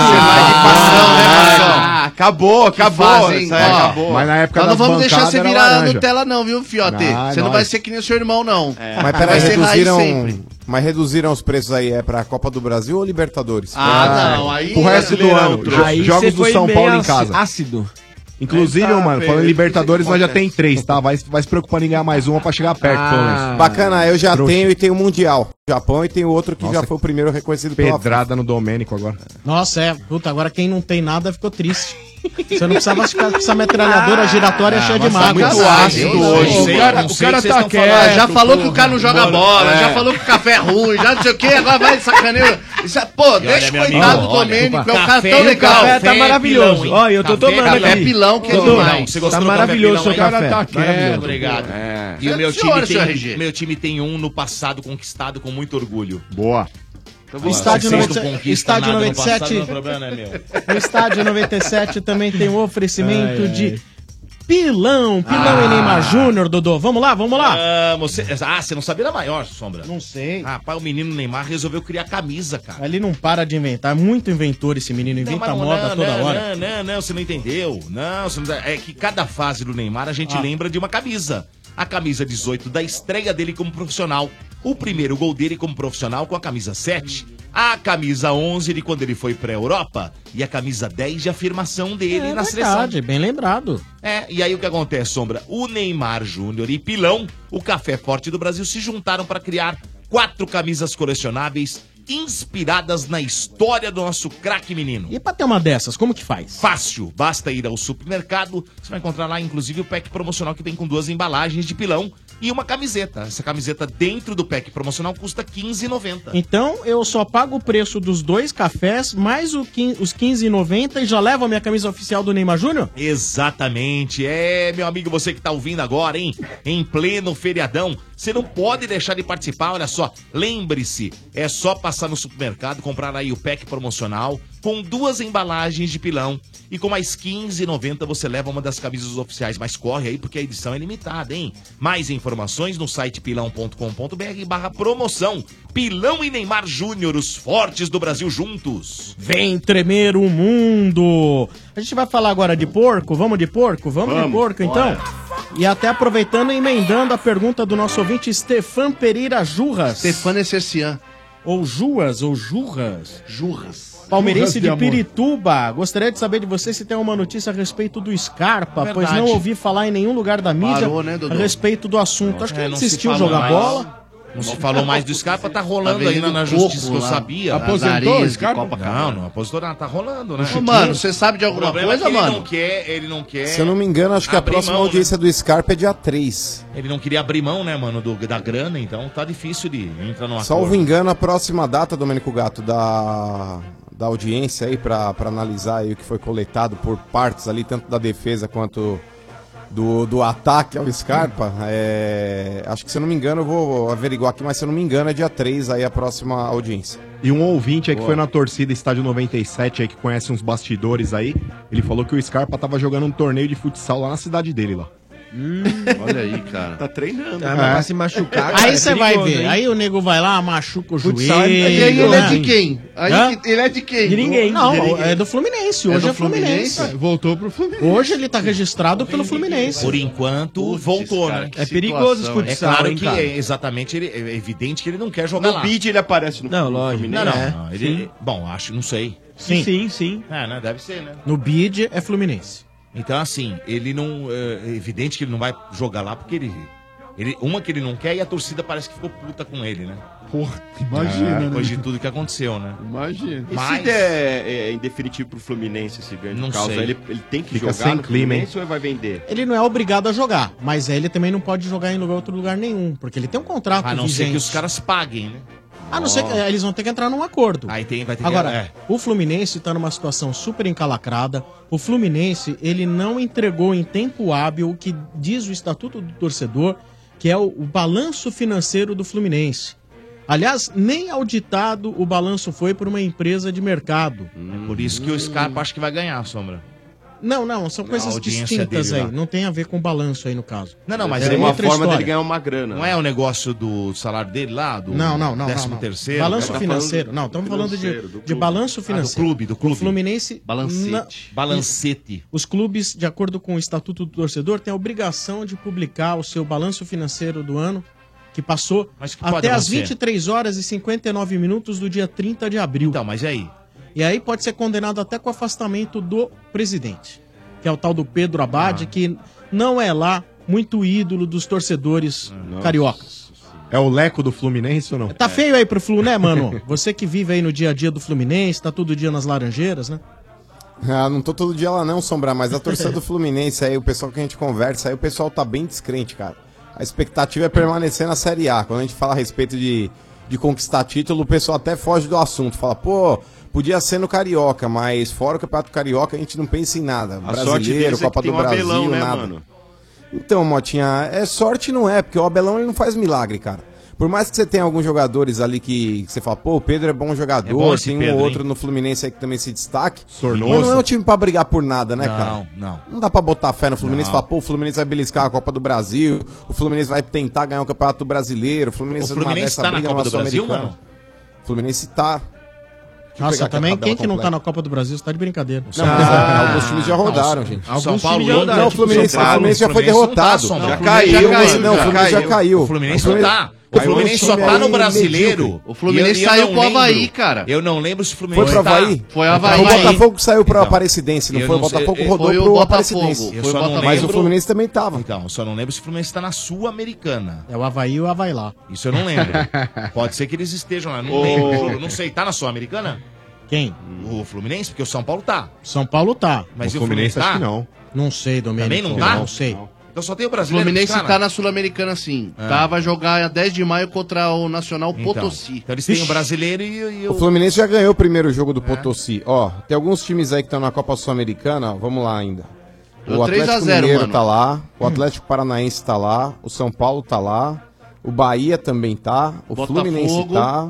Acabou. Fazem, acabou. Mas na época Nós não das vamos deixar bancadas você era virar laranja. Nutella não, viu, fiote? Ah, Você não nós. vai ser que nem o seu irmão, não. Mas peraí, Vai ser raiz sempre. mas reduziram os preços aí, é pra Copa do Brasil ou Libertadores? Não, aí... O resto do ano, Aí jogos você do foi São bem Paulo em casa. Ácido. Inclusive, Tá, mano, falando em velho, Libertadores, isso nós já acontece. tem 3, tá? Vai se preocupando em ganhar mais uma pra chegar perto, pelo menos. Bacana, eu já Trouxa. tenho e tenho o Mundial. Japão e tem o outro que Nossa, já foi o primeiro reconhecido pela Pedrada no Domênico agora. Nossa, puta, agora quem não tem nada ficou triste. Você não precisava ficar com essa metralhadora giratória cheia de mágoa. muito ácido hoje. O cara tá quieto. Já falou que o cara não joga bola, já falou que o café é ruim, já não sei o que, agora vai de sacaneio. Pô, deixa o coitado do Domênico, que é um cara tão legal. O café tá maravilhoso. Ó, eu tô tomando Café aqui. pilão que é Doutor, demais. Você gostou do maravilhoso seu café. Tá quieto. Obrigado. É. E o meu Senhora, time, seu tem, RG. meu time tem um no passado conquistado com muito orgulho. Boa. O estádio, Vocês não 97, conquistam estádio nada no passado, 97, não, o problema é meu. o estádio 97 também tem um oferecimento de Pilão e Neymar Júnior, Dodô. Vamos lá? Você não sabia da maior, Sombra? Não sei. Rapaz, o menino Neymar resolveu criar camisa, cara. Ele não para de inventar, é muito inventor esse menino, inventa moda toda hora. Não, você não entendeu. É que cada fase do Neymar a gente lembra de uma camisa. A camisa 18 da estreia dele como profissional. O primeiro gol dele como profissional com a camisa 7. A camisa 11 de quando ele foi pra Europa. E a camisa 10 de afirmação dele na seleção. Verdade, bem lembrado. E aí o que acontece, Sombra? O Neymar Júnior e Pilão, o Café Forte do Brasil, se juntaram para criar 4 camisas colecionáveis inspiradas na história do nosso craque menino. E pra ter uma dessas, como que faz? Fácil, basta ir ao supermercado, você vai encontrar lá inclusive o pack promocional que vem com 2 embalagens de pilão e uma camiseta. Essa camiseta dentro do pack promocional custa R$15,90. Então eu só pago o preço dos 2 cafés, mais os R$15,90 e já levo a minha camisa oficial do Neymar Júnior? Exatamente, meu amigo, você que tá ouvindo agora, hein? Em pleno feriadão, você não pode deixar de participar, olha só, lembre-se, é só passar no supermercado, comprar aí o pack promocional com 2 embalagens de pilão e com mais R$15,90 você leva uma das camisas oficiais, mas corre aí porque a edição é limitada, hein? Mais informações no site pilão.com.br/promoção. Pilão e Neymar Júnior, os fortes do Brasil juntos. Vem tremer o mundo! A gente vai falar agora de porco, vamos de porco? Vamos de porco então? E até aproveitando e emendando a pergunta do nosso ouvinte Stefan Pereira Jurras. Stefan Essercian. Ou Juas, ou Jurras. Jurras. Palmeirense Jurras de amor. Pirituba. Gostaria de saber de você se tem uma notícia a respeito do Scarpa, Verdade. pois não ouvi falar em nenhum lugar da mídia Parou, né, Dodô? a respeito do assunto. Acho que ele não se desistiu de falou jogar mais. bola. Não se falou mais do Scarpa, tá rolando Tá ainda na vendendo justiça, coco que eu lá. sabia. Aposentou Nariz o de Scarpa? Copacabana. Não aposentou nada, tá rolando, né? Ô, mano, você sabe de O alguma problema coisa, é que mano? ele não quer... Se eu não me engano, acho que a abrir próxima mão, audiência do Scarpa é dia 3. Ele não queria abrir mão, né, mano, da grana, então tá difícil de entrar numa Salvo engano, a próxima data, Domênico Gato, da audiência aí pra analisar aí o que foi coletado por partes ali, tanto da defesa quanto do ataque ao Scarpa, acho que se eu não me engano, eu vou averiguar aqui, mas se eu não me engano é dia 3 aí a próxima audiência. E um ouvinte aí que Boa. foi na torcida Estádio 97 aí, que conhece uns bastidores aí, ele falou que o Scarpa tava jogando um torneio de futsal lá na cidade dele lá. Olha aí, cara. Tá treinando. Mas pra se machucar, Aí é você vai perigoso, ver, hein? aí o nego vai lá, machuca o Futsal joelho. é E aí ele é né? de quem? Aí Hã? ele é de quem? De ninguém. Não, De ninguém. é do Fluminense. Hoje do é Fluminense. Fluminense? Voltou pro Fluminense. Hoje ele tá registrado pelo Fluminense. Por enquanto, voltou, cara, né? que É perigoso esse situação, hein? É futsal, claro hein, que cara? exatamente, é evidente que ele não quer jogar No lá. bid ele aparece no Não, lógico. Fluminense. Não, ele... Bom, acho, não sei. Sim. Né, deve ser, né? No bid é Fluminense. Então, assim, ele não... É evidente que ele não vai jogar lá porque ele... Uma que ele não quer e a torcida parece que ficou puta com ele, né? Porra, imagina, né? Depois de tudo que aconteceu, né? Imagina. E Mas- se der em definitivo pro Fluminense esse ganho Não de causa, sei. ele tem que Fica jogar sem no clima, hein? Fluminense ou ele vai vender? Ele não é obrigado a jogar, mas ele também não pode jogar em outro lugar nenhum, porque ele tem um contrato A não ser vigente. que os caras paguem, né? A não ser que eles vão ter que entrar num acordo. Aí vai ter Agora, que... o Fluminense tá numa situação super encalacrada. O Fluminense, ele não entregou em tempo hábil o que diz o Estatuto do Torcedor, que é o balanço financeiro do Fluminense. Aliás, nem auditado o balanço foi por uma empresa de mercado. Por isso que o Scarpa acho que vai ganhar, Sombra. Não, são coisas distintas aí. Não tem a ver com o balanço aí no caso. Não, mas é é uma forma dele ganhar uma grana. Não é o negócio do salário dele lá? Do Não. 13º? Balanço financeiro. Não, estamos falando de balanço financeiro. Do clube. O Fluminense... Balancete. Os clubes, de acordo com o Estatuto do Torcedor, têm a obrigação de publicar o seu balanço financeiro do ano que passou até às 23 horas e 59 minutos do dia 30 de abril. Então, mas e aí? E aí pode ser condenado até com afastamento do presidente, que é o tal do Pedro Abad, que não é lá muito ídolo dos torcedores cariocas. É o Leco do Fluminense ou não? Tá feio aí pro Flu, né, mano? Você que vive aí no dia a dia do Fluminense, tá todo dia nas Laranjeiras, né? Ah, não tô todo dia lá não, Sombra, mas a torcida do Fluminense aí, o pessoal que a gente conversa aí, o pessoal tá bem descrente, cara. A expectativa é permanecer na Série A. Quando a gente fala a respeito de conquistar título, o pessoal até foge do assunto. Fala, pô, podia ser no Carioca, mas fora o Campeonato Carioca a gente não pensa em nada. Brasileiro, Copa do Brasil, Abelão, né, nada. mano? Então, Motinha, sorte não é, porque o Abelão ele não faz milagre, cara. Por mais que você tenha alguns jogadores ali que você fala, pô, o Pedro é bom jogador, tem um ou outro no Fluminense aí que também se destaque. Mas não é um time pra brigar por nada, né, cara? Não dá pra botar fé no Fluminense e falar, pô, o Fluminense vai beliscar a Copa do Brasil, o Fluminense vai tentar ganhar o Campeonato Brasileiro, o Fluminense tá na Copa do Brasil, mano? O Fluminense tá. Nossa, também quem que não tá na Copa do Brasil, você tá de brincadeira. Não, mas alguns times já rodaram, gente. Alguns times já rodaram. Não, o Fluminense já foi derrotado. Já caiu. Não, o Fluminense já caiu. O Fluminense não tá. O Fluminense só tá no Brasileiro. O Fluminense saiu pro Havaí, cara. Eu não lembro se o Fluminense foi pro Havaí? Foi o Havaí. O Botafogo saiu pro Aparecidense, não foi? O Botafogo rodou pro Aparecidense. Mas o Fluminense também tava. Então, só não lembro se o Fluminense tá na Sul-Americana. É o Havaí e o Havaí lá. Isso eu não lembro. Pode ser que eles estejam lá. Não lembro. Não sei, tá na Sul-Americana? Quem? O Fluminense, porque o São Paulo tá. São Paulo tá. Mas o Fluminense tá? Acho que não. Não sei, Domênico. Também não tá? Não sei. Então só tem o O brasileiro. Fluminense tá na Sul-Americana sim. Vai jogar a 10 de maio contra o Nacional Potosí. Então eles têm o brasileiro e o Fluminense já ganhou o primeiro jogo do Potosí. Ó, tem alguns times aí que estão na Copa Sul-Americana, vamos lá ainda. O Atlético Mineiro tá lá, o Atlético Paranaense tá lá, o São Paulo tá lá, o Bahia também tá, o Fluminense tá.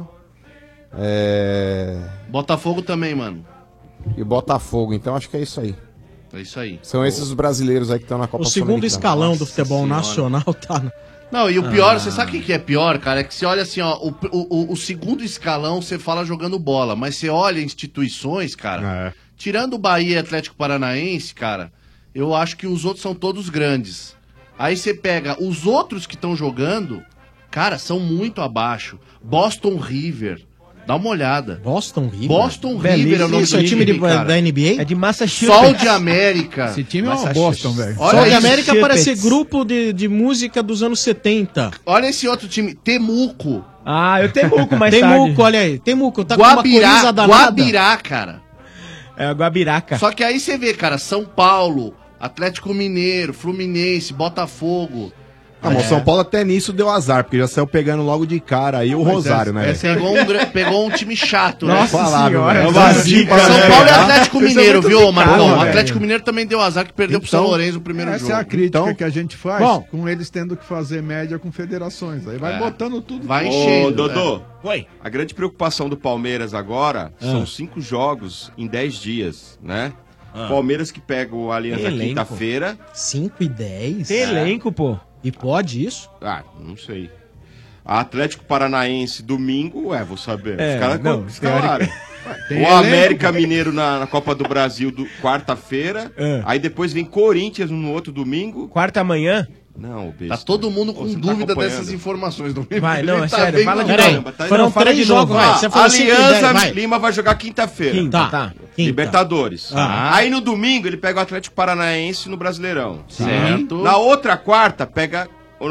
Botafogo também, mano. E o Botafogo, então acho que é isso aí. É isso aí. São esses os brasileiros aí que estão na Copa O segundo escalão do futebol nacional tá... Não, e o pior, você sabe o que é pior, cara? É que você olha assim, ó, o segundo escalão você fala jogando bola, mas você olha instituições, cara, tirando o Bahia e Atlético Paranaense, cara, eu acho que os outros são todos grandes. Aí você pega os outros que estão jogando, cara, são muito abaixo. Boston River, dá uma olhada. Boston River? Boston River é o nome Isso é time da NBA? É de Massachusetts. Sol de América. Esse time é um Boston, velho. Sol de América parece grupo de música dos anos 70. Olha esse outro time, Temuco. Ah, eu Temuco mais Temuco, tarde. olha aí. Temuco, tá com uma coriza danada. Guabirá, cara. É, Guabiraca. Só que aí você vê, cara, São Paulo, Atlético Mineiro, Fluminense, Botafogo. Não, mas o São Paulo até nisso deu azar, porque já saiu pegando logo de cara aí o Rosário, né? Pegou um time chato, né? Nossa senhora, São Paulo e Atlético Mineiro, viu, Marcão? O Atlético Mineiro também deu azar que perdeu pro São Lourenço no primeiro jogo. Essa é a crítica que a gente faz, com eles tendo que fazer média com federações. Aí vai botando tudo. Vai enchendo. Ô, Dodô, Oi. A grande preocupação do Palmeiras agora são 5 jogos em 10 dias, né? Palmeiras que pega o Aliança quinta-feira. 5 e 10? Elenco, pô. E pode isso? Ah, não sei. Atlético Paranaense domingo, vou saber. Os caras escalaram. O América Mineiro na Copa do Brasil quarta-feira. Aí depois vem Corinthians no outro domingo. Quarta manhã? Não, besta. Tá todo mundo com dúvida dessas informações. Vai, não, é sério. Fala de novo. Foram 3 jogos, vai. Você falou Aliança Lima vai jogar quinta-feira. Tá. Libertadores. Aí no domingo ele pega o Atlético Paranaense no Brasileirão. Certo. Na outra quarta pega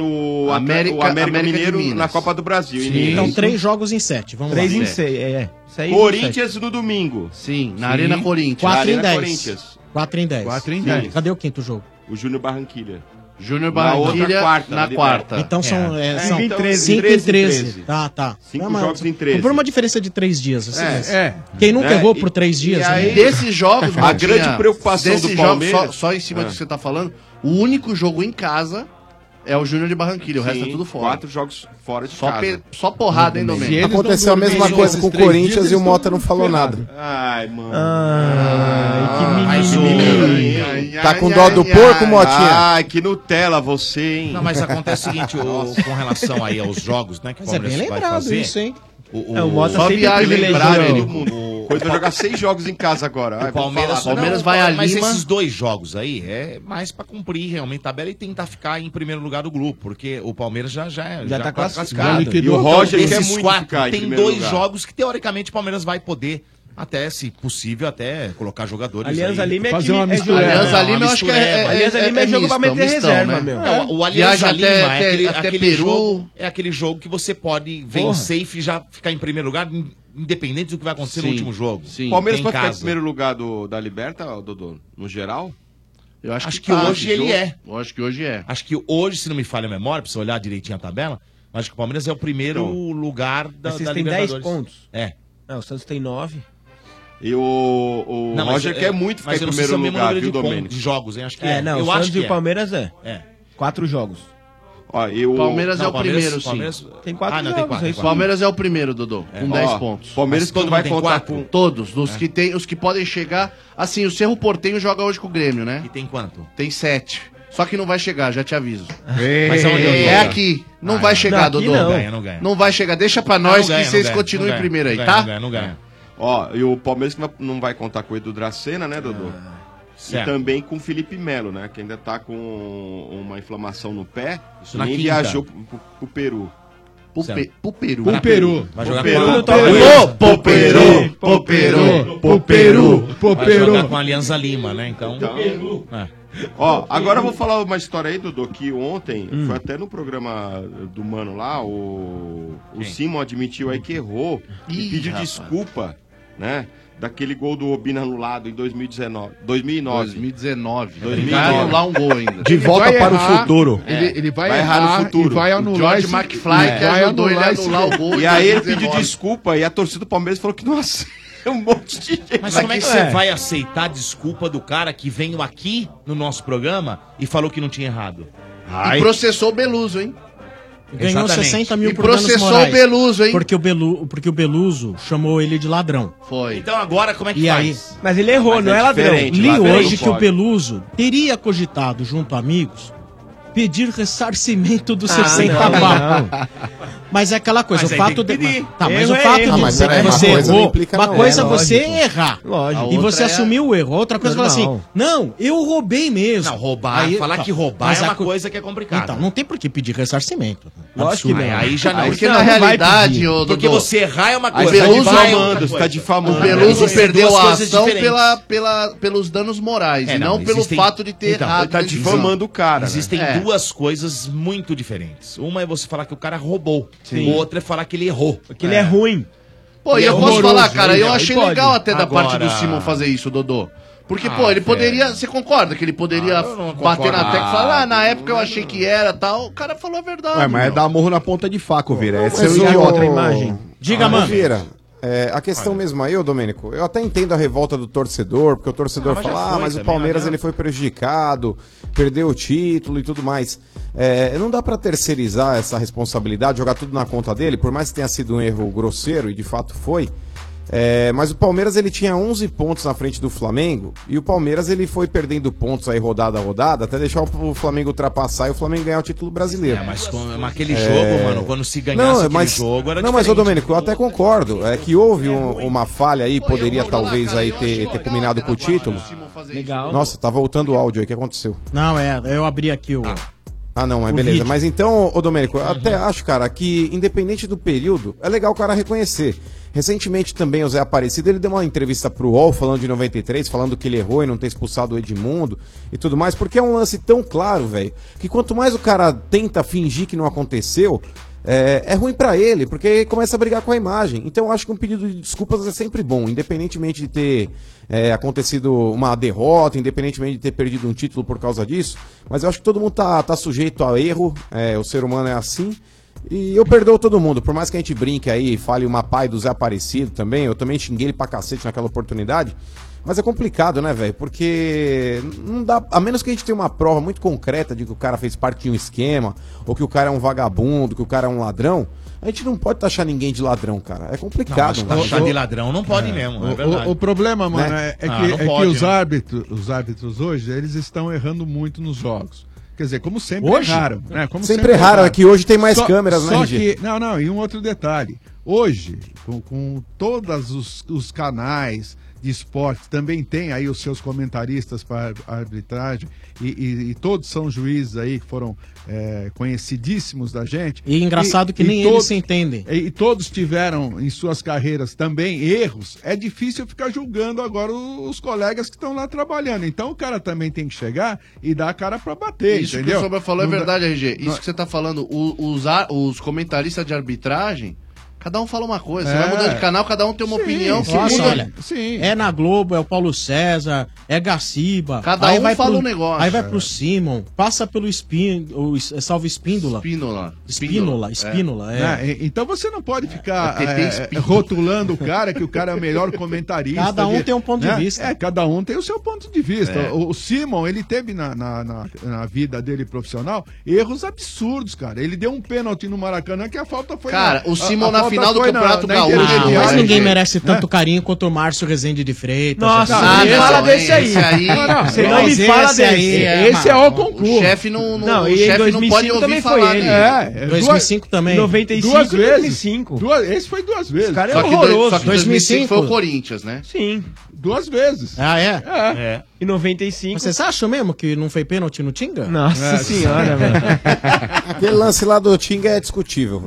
o América Mineiro na Copa do Brasil. Então 3 jogos em 7. Vamos 3 lá. em 6, Corinthians no domingo. Sim, na Arena Corinthians. 4 em 10. 4 em 10. 4 em 10. Cadê o quinto jogo? O Júnior Barranquilha. Júnior Barranquilha na quarta. Então são 5 em 13. Tá. 5 jogos em 13. Por uma diferença de 3 dias. Assim Quem nunca errou por 3 dias? E aí, desses jogos, a grande preocupação do Palmeiras... Só em cima do que você tá falando, o único jogo em casa É o Júnior de Barranquilla, o resto é tudo fora. 4 jogos fora de casa. Só porrada, hein, Domênico? Aconteceu a mesma coisa com o Corinthians e o Mota não falou nada. Ai, mano. Mas Tá com dó do porco, Motinha? Ai, que Nutella você, hein? Não, mas acontece o seguinte, com relação aí aos jogos, né, que o Mas é Palmeiras bem vai lembrado fazer. isso, hein? O Mota Só sempre viagem privilegiou. lembrar ele. Coisa vai jogar 6 jogos em casa agora. Ai, O Palmeiras, Palmeiras vai a mas Lima. esses 2 jogos aí é mais pra cumprir realmente a tabela e tentar ficar em primeiro lugar do grupo, porque o Palmeiras já tá classificado. E o Roger quer Esses muito 4 ficar em tem primeiro 2 lugar. jogos que teoricamente o Palmeiras vai poder até, se possível, até colocar jogadores Aliança aí. Lima é Fazer time. uma É mistura. jogo. Aliança Lima eu acho que Aliança Lima é jogo pra meter mistão, reserva, né? meu. Não, o Aliança Viaja Lima até- até aquele Peru. jogo, é aquele jogo que você pode vencer e já ficar em primeiro lugar, independente do que vai acontecer no Sim, último jogo. sim. O Palmeiras Em pode ficar em casa. primeiro lugar da Liberta, Dodô, no geral? Eu acho que hoje ele é. Eu acho que hoje é. Acho que hoje, se não me falha a memória, precisa olhar direitinho a tabela, acho que o Palmeiras é o primeiro lugar da, Mas vocês da têm 10 Libertadores. pontos. É. Não, o Santos tem 9. E o Não, mas Roger eu- quer muito ficar mas em eu não sei se é primeiro o mesmo lugar, número viu, de pontos, Domênico? de jogos, hein? Acho que É, não, eu o acho Santos que e o Palmeiras é. É. 4 jogos. Ó, e o Palmeiras é Não, o primeiro, sim. Palmeiras- Tem 4 Ah, não, jogos. tem 4. é isso. Palmeiras é o primeiro, Dodô, com 10 Ó, pontos. Palmeiras Mas todo quando vai mundo tem contar 4? com... Todos, os que podem chegar. Assim, o Cerro Porteño joga hoje com o Grêmio, né? E tem quanto? Tem 7. Só que não vai chegar, já te aviso. Mas aonde eu tô? É aqui. Não vai chegar, Não, aqui Dodô. não. Não ganha. Não vai chegar. Deixa pra Não nós ganha, que não vocês ganha, continuem não ganha, primeiro aí, não tá? ganha, não ganha. Ó, e o Palmeiras não vai contar com o Edu Dracena, né, Dodô? E Certo. também com o Felipe Melo, né? Que ainda tá com uma inflamação no pé. Isso E na nem quinta. viajou pro Peru. Pro Peru. Pro Peru. Vai jogar Peru. com a... Pro Peru. Pro Peru. Pro Peru. Pro Vai jogar Peru. com a Alianza Lima, né? Então... É. Ó, agora eu vou falar uma história aí, Dodô, que ontem, foi até no programa do Mano lá, o Simon admitiu aí que errou e Ih, pediu rapaz. desculpa, né? Daquele gol do Robinho anulado em 2009. 2019. 2009. Vai anular um gol ainda. De volta vai para errar, o futuro. Ele vai, Vai errar errar no futuro. e vai O anular George esse- McFly que vai ajudou ele a esse anular gol. o gol. E em aí ele 2019. pediu desculpa e a torcida do Palmeiras falou que não aceita um monte de gente. Mas como é que você vai aceitar a desculpa do cara que veio aqui no nosso programa e falou que não tinha errado? E processou o Beluso, hein? Ganhou Exatamente. 60 mil E por danos processou morais. o Beluso, hein? Porque o Beluso chamou ele de ladrão. Foi. Então agora como é que E aí? faz? Mas ele errou, Mas não é é ladrão. diferente. Li Ladrão hoje não que o pode. Beluso teria cogitado, junto a amigos, pedir ressarcimento dos 60 não, pau. Mas é aquela coisa, Mas o aí fato tem de. que pedir. Tá, mas Erro o é fato erro. de mas dizer peraí, que uma você coisa não errou, implica uma na coisa é outra. você errar. Lógico. E você outra é- assumir o erro. Outra coisa é falar assim: Normal. não, eu roubei mesmo. Não, roubar, Aí, falar tá, que roubar mas é uma a co- coisa que é complicada. Então, não tem por que pedir ressarcimento. Lógico que não. Aí já não. Porque Não, na não vai realidade, pedir. ô, Porque Dodô, você errar é uma Aí coisa. você tá Beluso roubar é difamando, outra você tá coisa. difamando. o Beluso Existem perdeu duas a coisas ação diferentes. pelos danos morais É, e não, não pelo existem- fato de ter Então, errado. Ele tá dentro de difamando o cara. né? Existem É. duas coisas muito diferentes. Uma é você falar que o cara roubou. Sim. Outra é falar que ele errou. Porque ele é ruim. Pô, e eu posso horroroso, falar, cara, aí eu não, achei aí pode. legal até da parte Agora- do Simon fazer isso, Dodô. Porque, Ah, pô, ele velho. poderia. Você concorda que ele poderia eu não bater na concordo. tecla e falar, na época eu achei que era tal. O cara falou a verdade. Ué, mas é meu. dar morro na ponta de faca, Vira. É Mas seu o- idiota. outra imagem. Diga, mano. Vira, a questão mesmo aí, ô Domênico, eu até entendo a revolta do torcedor, porque o torcedor mas já fala, foi mas o também, Palmeiras não ele foi prejudicado, perdeu o título e tudo mais. Não dá pra terceirizar essa responsabilidade, jogar tudo na conta dele, por mais que tenha sido um erro grosseiro, e de fato foi. Mas o Palmeiras ele tinha 11 pontos na frente do Flamengo, e o Palmeiras ele foi perdendo pontos aí rodada a rodada, até deixar o Flamengo ultrapassar e o Flamengo ganhar o título brasileiro. Mas aquele jogo, mano, quando se ganhasse aquele jogo era Não, mas ô diferente. Domênico, eu até concordo. É que houve uma falha aí, poderia talvez aí ter combinado com o título. Legal. Nossa, tá voltando o áudio aí, o que aconteceu? Não, eu abri aqui o. Ah, não, mas O beleza. vídeo. Mas então, ô Domênico, eu até acho, cara, que independente do período, é legal o cara reconhecer. Recentemente também o Zé Aparecido, ele deu uma entrevista pro UOL falando de 93, falando que ele errou em não ter expulsado o Edmundo e tudo mais, porque é um lance tão claro, velho, que quanto mais o cara tenta fingir que não aconteceu, é ruim pra ele, porque ele começa a brigar com a imagem. Então eu acho que um pedido de desculpas é sempre bom, independentemente de ter acontecido uma derrota, independentemente de ter perdido um título por causa disso, mas eu acho que todo mundo tá sujeito a erro, o ser humano é assim. E eu perdoo todo mundo, por mais que a gente brinque aí, fale uma pai do Zé Aparecido também, eu também xinguei ele pra cacete naquela oportunidade, Mas é complicado, né, velho? Porque não dá. A menos que a gente tenha uma prova muito concreta de que o cara fez parte de um esquema, ou que o cara é um vagabundo, que o cara é um ladrão, a gente não pode taxar ninguém de ladrão, cara. É complicado. Não, taxar de ladrão não pode mesmo, é verdade. O problema, mano, Né? que os árbitros hoje, eles estão errando muito nos jogos. Quer dizer, como sempre Hoje? erraram. Né? Como Sempre erraram, é que hoje tem mais câmeras, né, Só RG? que, não, e um outro detalhe. Hoje, com todos os canais de esporte, também tem aí os seus comentaristas para arbitragem, e todos são juízes aí que foram conhecidíssimos da gente. E engraçado que nem eles se entendem. E todos tiveram em suas carreiras também erros. É difícil ficar julgando agora os colegas que estão lá trabalhando. Então o cara também tem que chegar e dar a cara para bater, Isso entendeu? que o Sombra falou Não é dá- verdade, RG. Isso não- que você tá falando, os comentaristas de arbitragem, cada um fala uma coisa. Você É. vai mudando de canal, cada um tem uma opinião que Nossa, muda. olha, é na Globo, é o Paulo César, é Gaciba. Cada aí um vai fala pro, um negócio. Aí vai pro Simon, passa pelo Salve Espíndola. Espínola, é. Né? Então você não pode ficar É TT Espíndola. rotulando o cara que o cara é o melhor comentarista. Cada um tem um ponto de vista. Cada um tem o seu ponto de vista. É. O Simon, ele teve na vida dele profissional erros absurdos, cara. Ele deu um pênalti no Maracanã que a falta foi... Cara, o Simon na falta final do foi Campeonato na Gaúcho, intermediária. Mas ninguém merece Né? tanto carinho quanto o Márcio Rezende de Freitas. Nossa, Ah, não fala desse aí. Você não me fala desse. Esse é o concurso. O chefe não e em 2005 também foi ele. 2005 também. 95 duas e vezes. 2005. Esse foi duas vezes. cara é Só que horroroso. só que 2005 foi o Corinthians, né? Sim. Duas vezes. Ah, é? É. E 95. Vocês acham mesmo que não foi pênalti no Tinga? Nossa senhora, velho. Aquele lance lá do Tinga é discutível.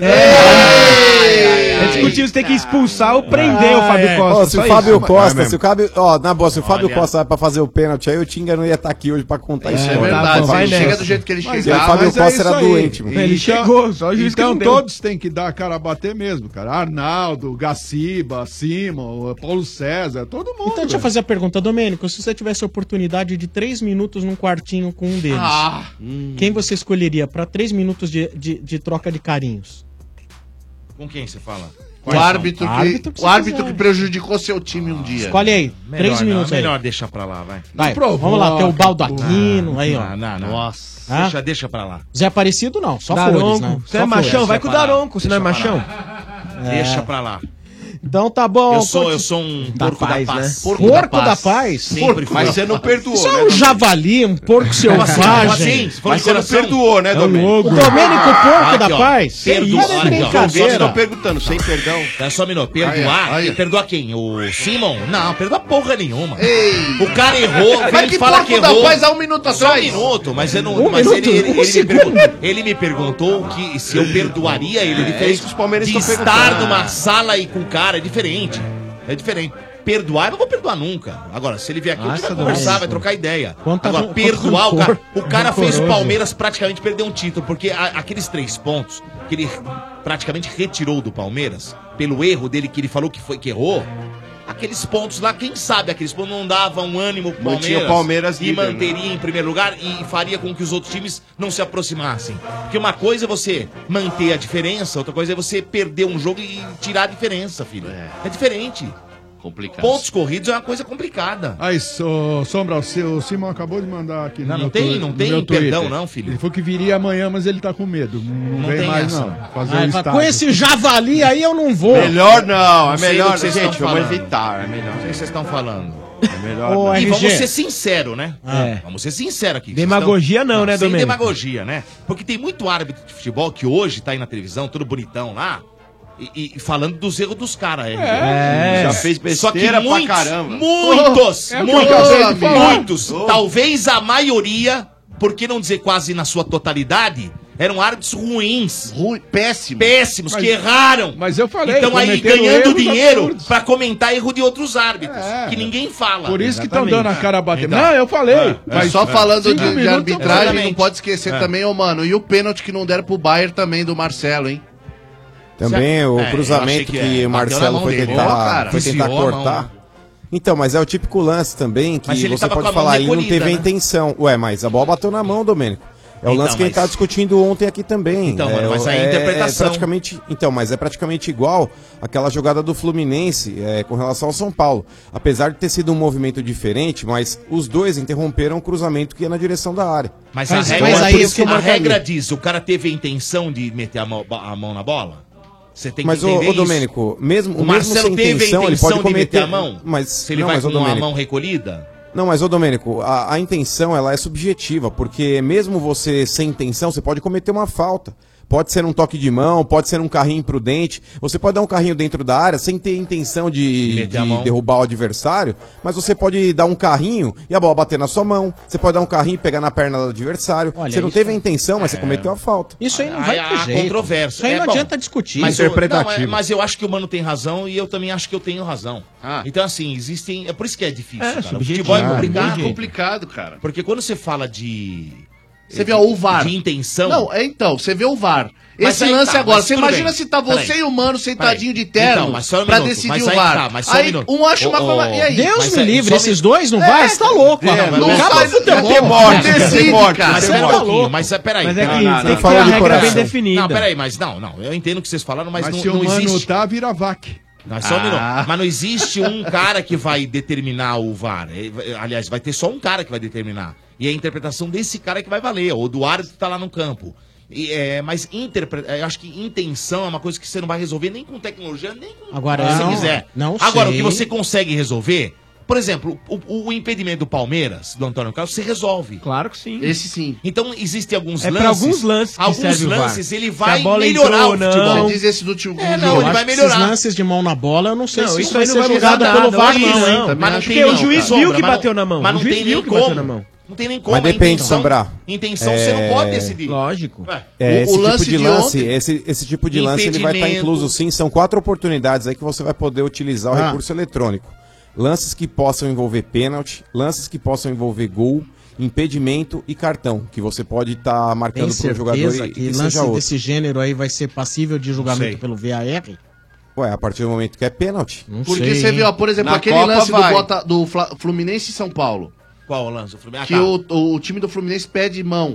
É discutível, você tem que expulsar ou prender o Fábio Costa. Ó, se só o Fábio isso. Costa, se o Fábio, na boa, se o Fábio Olha. Costa vai pra fazer o pênalti, aí o Tinga não ia estar aqui hoje pra contar isso. É verdade, se ele chega do jeito que ele Mas chegava. o Fábio mas é Costa era isso aí. doente, mano. Ele chegou, só o juiz que Então não deu. todos têm que dar a cara a bater mesmo, cara. Arnaldo, Gaciba, Simon, Paulo César, todo mundo. Então deixa eu fazer a pergunta, Domênico. Se você tivesse a oportunidade de 3 minutos num quartinho com um deles, quem você escolheria pra 3 minutos de troca de carinhos? Com quem você fala? O árbitro, Árbitro o árbitro que prejudicou seu time um dia. Escolhe aí, 3 minutos aí. Melhor deixar pra lá, vai. Vai, vamos lá, tem o Baldo Aquino, aí ó. Não. Nossa. Deixa pra lá. Zé Aparecido não, só Daronco. flores, né? Você Só é machão, flores. vai com o Daronco, você não é machão. Deixa pra lá. Então tá bom. Eu sou um porco da paz. Porco da paz? Sempre fui. Mas você não perdoou, Isso né? é um javali, um porco selvagem. Mas você não perdoou, né, O Domênico? Domênico Porco da Aqui, ó. Paz? Perdoar, Isso é aqui, ó. brincadeira. Vocês estão perguntando, sem perdão. É só um minuto. Perdoar? Aí, ó. Perdoar quem? O Simon? Não, perdoa porra nenhuma. Ei. O cara errou, Mas ele que fala que porco da errou. paz há um minuto Só um atrás? minuto, mas eu não. Um mas minuto? ele me perguntou que se eu perdoaria ele. Ele É fez isso que os palmeirenses de estão estar perguntando. numa sala e com o cara. É diferente. É diferente. Perdoar, eu não vou perdoar nunca. Agora, se ele vier aqui, a gente vai conversar, vai trocar ideia. Agora, perdoar, o cara fez o Palmeiras praticamente perder um título, porque aqueles 3 pontos que ele praticamente retirou do Palmeiras, pelo erro dele que ele falou que errou, aqueles pontos lá, quem sabe aqueles pontos não davam um ânimo pro Mantinha Palmeiras, o Palmeiras e líder, manteria em primeiro lugar e faria com que os outros times não se aproximassem. Porque uma coisa é você manter a diferença, outra coisa é você perder um jogo e tirar a diferença, filho. É diferente. Complicado. Pontos corridos é uma coisa complicada. Aí, Sombra, o Simon acabou de mandar aqui Não meu tem- tu- não no tem meu perdão Twitter. não, filho. Ele falou que viria amanhã, mas ele tá com medo. Não vem tem mais, essa. não. Fazer o Com estádio. esse javali aí eu não vou. Melhor não, é sei do melhor, que vocês gente, estão vamos falando. evitar, é melhor. Não sei o que vocês estão falando. É melhor Ô, não. E RG. vamos ser sinceros, né? É. Vamos ser sinceros aqui. Demagogia não, né, sem Domênico? demagogia, né? Porque tem muito árbitro de futebol que hoje tá aí na televisão, todo bonitão lá, e falando dos erros dos caras. Já fez Só que besteira pra muitos, caramba. muitos, É o que eu acabei de falar. muitos, talvez a maioria, por que não dizer quase na sua totalidade, eram árbitros ruins. Péssimos, que erraram. Mas eu falei, Então aí cometeram ganhando erros dinheiro absurdos. pra comentar erro de outros árbitros, É. que ninguém fala. Por isso que estão Exatamente. dando a cara a bater. Então. Não, eu falei. Mas Só falando 5 de minutos, arbitragem, exatamente. não pode esquecer também, ô mano, e o pênalti que não deram pro Bayern também, do Marcelo, hein? Também o eu achei cruzamento que que, é. o Bateu na Marcelo mão foi dele. tentar, Ó, cara, foi tentar desviou a mão, cortar. né? Então, mas é o típico lance também que Mas ele você tava com pode a mão falar, ele não recolhida, teve a né? intenção. Ué, mas a bola bateu na mão, Domênico. É o lance que a gente tá discutindo ontem aqui também. Então, mano, mas aí a interpretação... Mas é praticamente igual aquela jogada do Fluminense com relação ao São Paulo. Apesar de ter sido um movimento diferente, mas os dois interromperam o cruzamento que ia na direção da área. Mas a regra diz, o cara teve a intenção de meter a mão na bola? Você tem que mas entender o Domênico, mesmo o Marcelo sem teve intenção, a ele intenção pode cometer de meter a mão? Mas se ele vai com a mão recolhida? Não, mas, Domênico, a intenção, ela é subjetiva, porque mesmo você sem intenção, você pode cometer uma falta. Pode ser um toque de mão, pode ser um carrinho imprudente. Você pode dar um carrinho dentro da área sem ter intenção de derrubar o adversário, mas você pode dar um carrinho e a bola bater na sua mão. Você pode dar um carrinho e pegar na perna do adversário. Olha, você não teve a intenção, mas você cometeu a falta. Isso aí não vai ter jeito. Controvérsia. Isso aí não adianta discutir. Mas mas eu acho que o Mano tem razão e eu também acho que eu tenho razão. Então, assim, existem... É por isso que é difícil, cara. O futebol é complicado. É complicado, cara. Porque quando você fala de... Você vê o VAR. De intenção. Não, então, você vê o VAR. Mas Esse aí lance tá, agora, mas você tudo imagina bem. se tá você e o Mano sentadinho de terno Então, mas só um pra minuto, decidir mas o aí VAR. tá, mas só um Aí minuto. um acha uma coisa... E aí? Deus Mas me aí, livre, só esses dois no VAR, você tá louco. Não Acaba sai o futebol. tem morte, Decide, morte, cara. Mas você pera um é pouquinho, louco. mas peraí. Mas é que Não, tem não, que não. ter a regra bem definida. Não, peraí, mas não. Eu entendo o que vocês falaram, mas, Mas não, se o não Mano existe... tá, vira VAC. Não, só um minuto. Mas não existe um cara que vai determinar o VAR. Aliás, vai ter só um cara que vai determinar. E a interpretação desse cara que vai valer, ou do árbitro que tá lá no campo. Mas eu acho que intenção é uma coisa que você não vai resolver nem com tecnologia, nem com Agora, o que não, você quiser. não Agora, sei. o que você consegue resolver, por exemplo, o impedimento do Palmeiras, do Antônio Carlos, você resolve. Claro que sim. Esse sim. Então, existem alguns É lances. pra alguns lances que serve o VAR. ele Se vai a bola melhorar entrou o ou não. futebol. Você diz esse do tio Não, Eu ele acho vai que melhorar. esses lances de mão na bola, eu não sei se isso vai ser ser julgado pelo VAR, não, hein? Mas não tem Porque o juiz viu que mas bateu na mão. Mas não O juiz tem viu nem que bateu como. na mão. Não tem nem como. Mas depende, Sombra. Intenção você não pode decidir. Lógico. Esse lance tipo de de lance, ontem- esse tipo de lance ele vai estar Impedimento. incluso sim. São 4 oportunidades aí que você vai poder utilizar o Ah. recurso eletrônico. Lances que possam envolver pênalti, lances que possam envolver gol, impedimento e cartão, que você pode estar Tem marcando para o jogador certeza e que que lance seja outro. desse gênero aí vai ser passível de julgamento sei. pelo VAR? Ué, a partir do momento que é pênalti. Não Porque sei, você hein? viu, ó, por exemplo, Na aquele Copa lance vai. do Fluminense e São Paulo. Qual o lance? O Fluminense? Que o time do Fluminense pede mão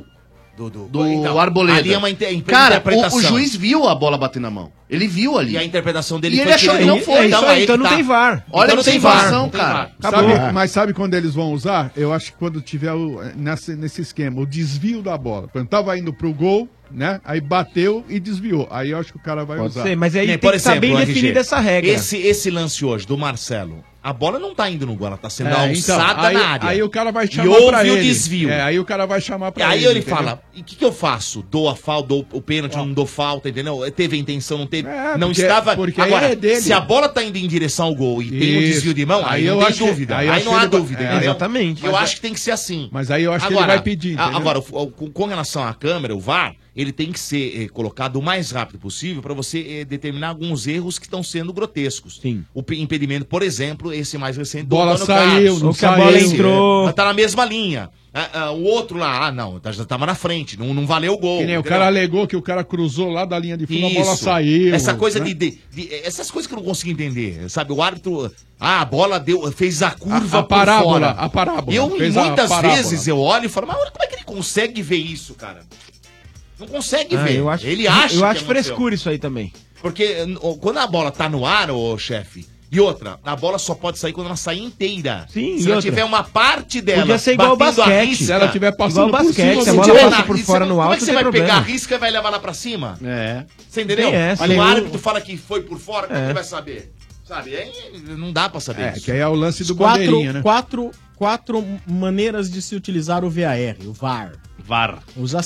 do Arboleda. Ali é uma Cara, interpretação. o juiz viu a bola bater na mão. Ele viu ali. E a interpretação dele E foi ele achou que não foi. Então, aí então que não tá. tem VAR. Olha Então a não tem VAR, observação, não tem cara. VAR. Mas sabe quando eles vão usar? Eu acho que quando tiver nesse esquema, o desvio da bola. Quando tava indo pro gol, né? Aí bateu e desviou. Aí eu acho que o cara vai usar. Sei, mas aí Nem, tem por que estar bem exemplo, definida RG, essa regra. Esse lance hoje do Marcelo, a bola não tá indo no gol, ela tá sendo Então, alçada aí, na área. aí o cara vai E chamar pra houve ele. o desvio. Aí o cara vai chamar E pra aí ele. ele entendeu? fala, e o que eu faço? Dou a falta, dou o pênalti, não dou falta, entendeu? Teve a intenção, não teve. não porque- estava. porque Agora, aí é dele. se a bola tá indo em direção ao gol e tem um Isso. desvio de mão, aí Aí não eu tem acho que- dúvida. aí eu Aí acho não há que ele vai- dúvida, é, entendeu? exatamente. Eu Mas acho que tem que ser assim. Mas aí eu acho que ele vai pedir, entendeu? Agora, com relação à câmera, o VAR, ele tem que ser colocado o mais rápido possível para você determinar alguns erros que estão sendo grotescos. Sim. O impedimento, por exemplo, esse mais recente Bola Antônio saiu, Carlos. não Ou que a bola saiu. entrou. Tá na mesma linha. O outro lá, não, já tava na frente, não valeu o gol. Que nem o entendeu? cara alegou que o cara cruzou lá da linha de fundo, a bola Isso. saiu. Essa coisa né? essas coisas que eu não consigo entender, sabe? O árbitro, a bola fez a curva A parábola, por fora. a parábola. Eu, Fez a muitas parábola. vezes, eu olho e falo, mas como é que ele consegue ver isso, cara? Não consegue Ah, ver. eu acho, Ele acha eu que acho aconteceu. frescura isso aí também. Porque quando a bola tá no ar, ô chefe, e outra, a bola só pode sair quando ela sai inteira. Sim, Se e ela outra? tiver uma parte dela Podia ser igual ao batendo a basquete. risca, Se ela tiver passando Igual por basquete, cima, se a não bola tiver passa na por risca, fora no como é alto, que você não vai tem pegar a problema. risca e vai levar lá pra cima? É. Você entendeu? Tem essa. Se Olha, o eu- árbitro fala que foi por fora, como que vai saber? Sabe? Aí não dá pra saber É, isso. que aí é o lance do bandeirinha, né? Quatro maneiras de se utilizar o VAR, o VAR. VAR.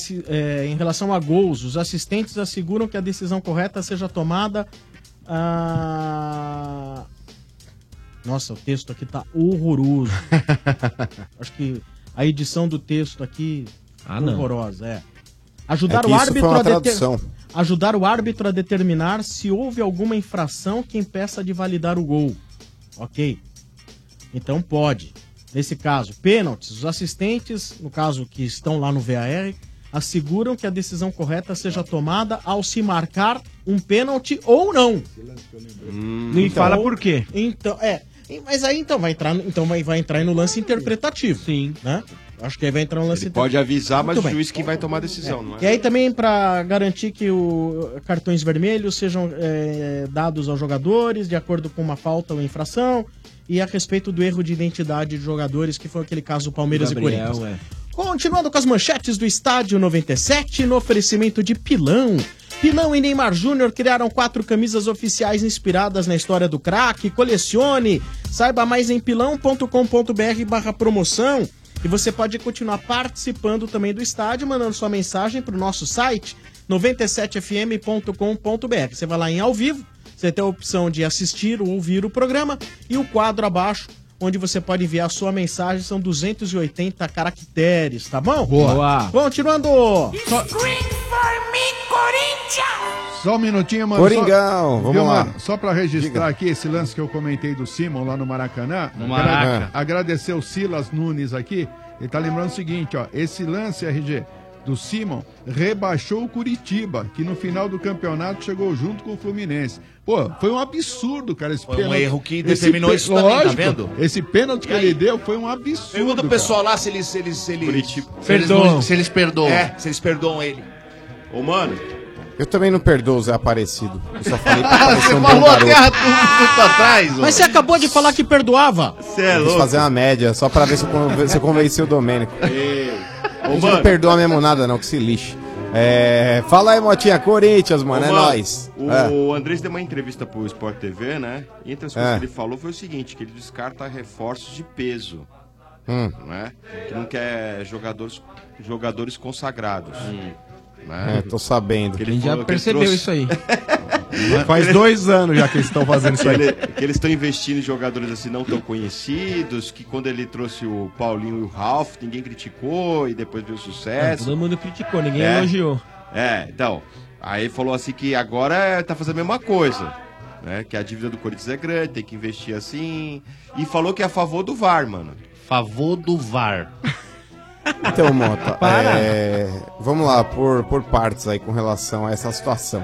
Em relação a gols, os assistentes asseguram que a decisão correta seja tomada. Nossa, o texto aqui tá horroroso. Acho que a edição do texto aqui não. É horrorosa, que Ajudar o isso árbitro foi uma a tradução. ajudar o árbitro a determinar se houve alguma infração que impeça de validar o gol. Ok. Então pode. Nesse caso, pênaltis. Os assistentes, no caso que estão lá no VAR, asseguram que a decisão correta seja tomada ao se marcar um pênalti ou não. E fala por quê? Então, mas aí então vai entrar, vai entrar aí no lance interpretativo. Sim. Né? Acho que aí vai entrar um lance... Ele pode avisar, mas Muito o bem. juiz que vai tomar a decisão, não é? E aí também para garantir que cartões vermelhos sejam dados aos jogadores de acordo com uma falta ou infração e a respeito do erro de identidade de jogadores, que foi aquele caso do Palmeiras Gabriel, e Corinthians. Continuando com as manchetes do Estádio 97, no oferecimento de Pilão. Pilão e Neymar Júnior criaram 4 camisas oficiais inspiradas na história do craque. Colecione! Saiba mais em pilão.com.br/promoção. E você pode continuar participando também do estádio, mandando sua mensagem para o nosso site 97fm.com.br. Você vai lá em ao vivo, você tem a opção de assistir ou ouvir o programa e o quadro abaixo, onde você pode enviar sua mensagem, são 280 caracteres, tá bom? Boa. Continuando. Só um minutinho, mano. Coringão, vamos Viu, lá. mano? Só pra registrar aqui esse lance que eu comentei do Simon lá no Maracanã. No Maraca. Agradecer o Silas Nunes aqui. Ele tá lembrando o seguinte, ó. Esse lance, RG, do Simon, rebaixou o Curitiba, que no final do campeonato chegou junto com o Fluminense. Pô, foi um absurdo, cara, esse Foi um erro que determinou isso também, tá vendo? Esse pênalti que ele deu foi um absurdo. Pergunta o pessoal lá se eles Perdoam. Se eles perdoam. se eles perdoam ele. Ô, mano, Eu também não perdoo o Zé Aparecido. Eu só falei pra parecer Você um bom falou garoto. até muito atrás. Mas você acabou de falar que perdoava. Você é Quis louco. fazer uma média, só pra ver se eu convenci o Domênico. Ô, Não mano, perdoa mesmo nada não, que se lixe. Fala aí, Motinha, Corinthians, mano, ô, é mano, nóis. O Andrés deu uma entrevista pro Sport TV, né? E entre as coisas que ele falou foi o seguinte, que ele descarta reforços de peso. Não é? Que não quer jogadores consagrados. Né? Tô sabendo. Que A gente já falou que ele percebeu trouxe- isso aí. Faz 2 anos já que eles estão fazendo isso aí. Que eles estão investindo em jogadores assim não tão conhecidos, que quando ele trouxe o Paulinho e o Ralf, ninguém criticou e depois veio o sucesso. Todo mundo criticou, ninguém elogiou. Então, aí falou assim que agora tá fazendo a mesma coisa, né? Que a dívida do Corinthians é grande, tem que investir assim. E falou que é a favor do VAR, mano. Favor do VAR. Então, Mota, vamos lá, por partes aí com relação a essa situação.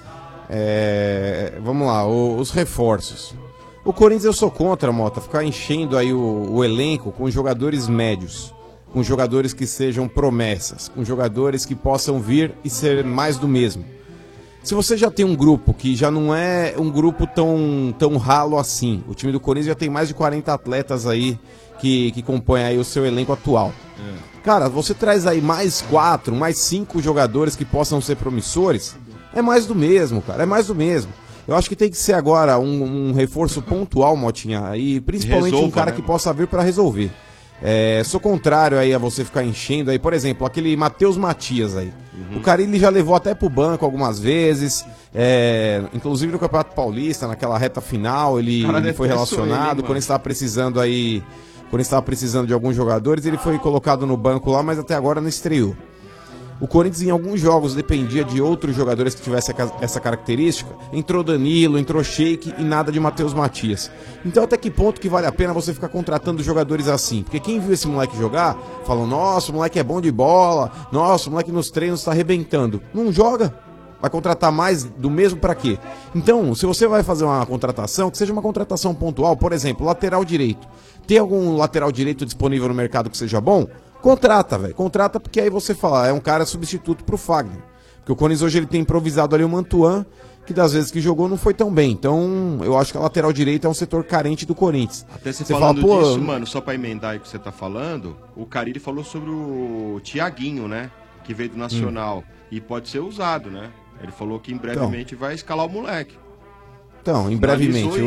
Vamos lá, os reforços. O Corinthians eu sou contra, Mota, ficar enchendo aí o elenco com jogadores médios, com jogadores que sejam promessas, com jogadores que possam vir e ser mais do mesmo. Se você já tem um grupo que já não é um grupo tão ralo assim, o time do Corinthians já tem mais de 40 atletas aí que compõem aí o seu elenco atual. Cara, você traz aí mais 4, mais 5 jogadores que possam ser promissores, é mais do mesmo, cara, é mais do mesmo. Eu acho que tem que ser agora um reforço pontual, Motinha, e principalmente um cara que possa vir para resolver. Sou contrário aí a você ficar enchendo aí, por exemplo, aquele Matheus Matias aí. O cara ele já levou até pro banco algumas vezes, inclusive no Campeonato Paulista, naquela reta final, ele foi relacionado, quando estava precisando aí, quando estava precisando de alguns jogadores, ele foi colocado no banco lá, mas até agora não estreou. O Corinthians em alguns jogos dependia de outros jogadores que tivessem essa característica. Entrou Danilo, entrou Sheik e nada de Matheus Matias. Então até que ponto que vale a pena você ficar contratando jogadores assim? Porque quem viu esse moleque jogar, falou, nossa, o moleque é bom de bola, nossa, o moleque nos treinos está arrebentando. Não joga. Vai contratar mais do mesmo pra quê? Então, se você vai fazer uma contratação, que seja uma contratação pontual, por exemplo, lateral direito. Tem algum lateral direito disponível no mercado que seja bom? Contrata, velho. Contrata porque aí você fala, é um cara substituto pro Fagner. Porque o Corinthians hoje ele tem improvisado ali o Mantuan, que das vezes que jogou não foi tão bem. Então, eu acho que a lateral direita é um setor carente do Corinthians. Até você falando disso, mano, só pra emendar aí o que você tá falando, o Carille falou sobre o Thiaguinho, né? Que veio do Nacional. E pode ser usado, né? Ele falou que em brevemente vai escalar o moleque. Então, em brevemente.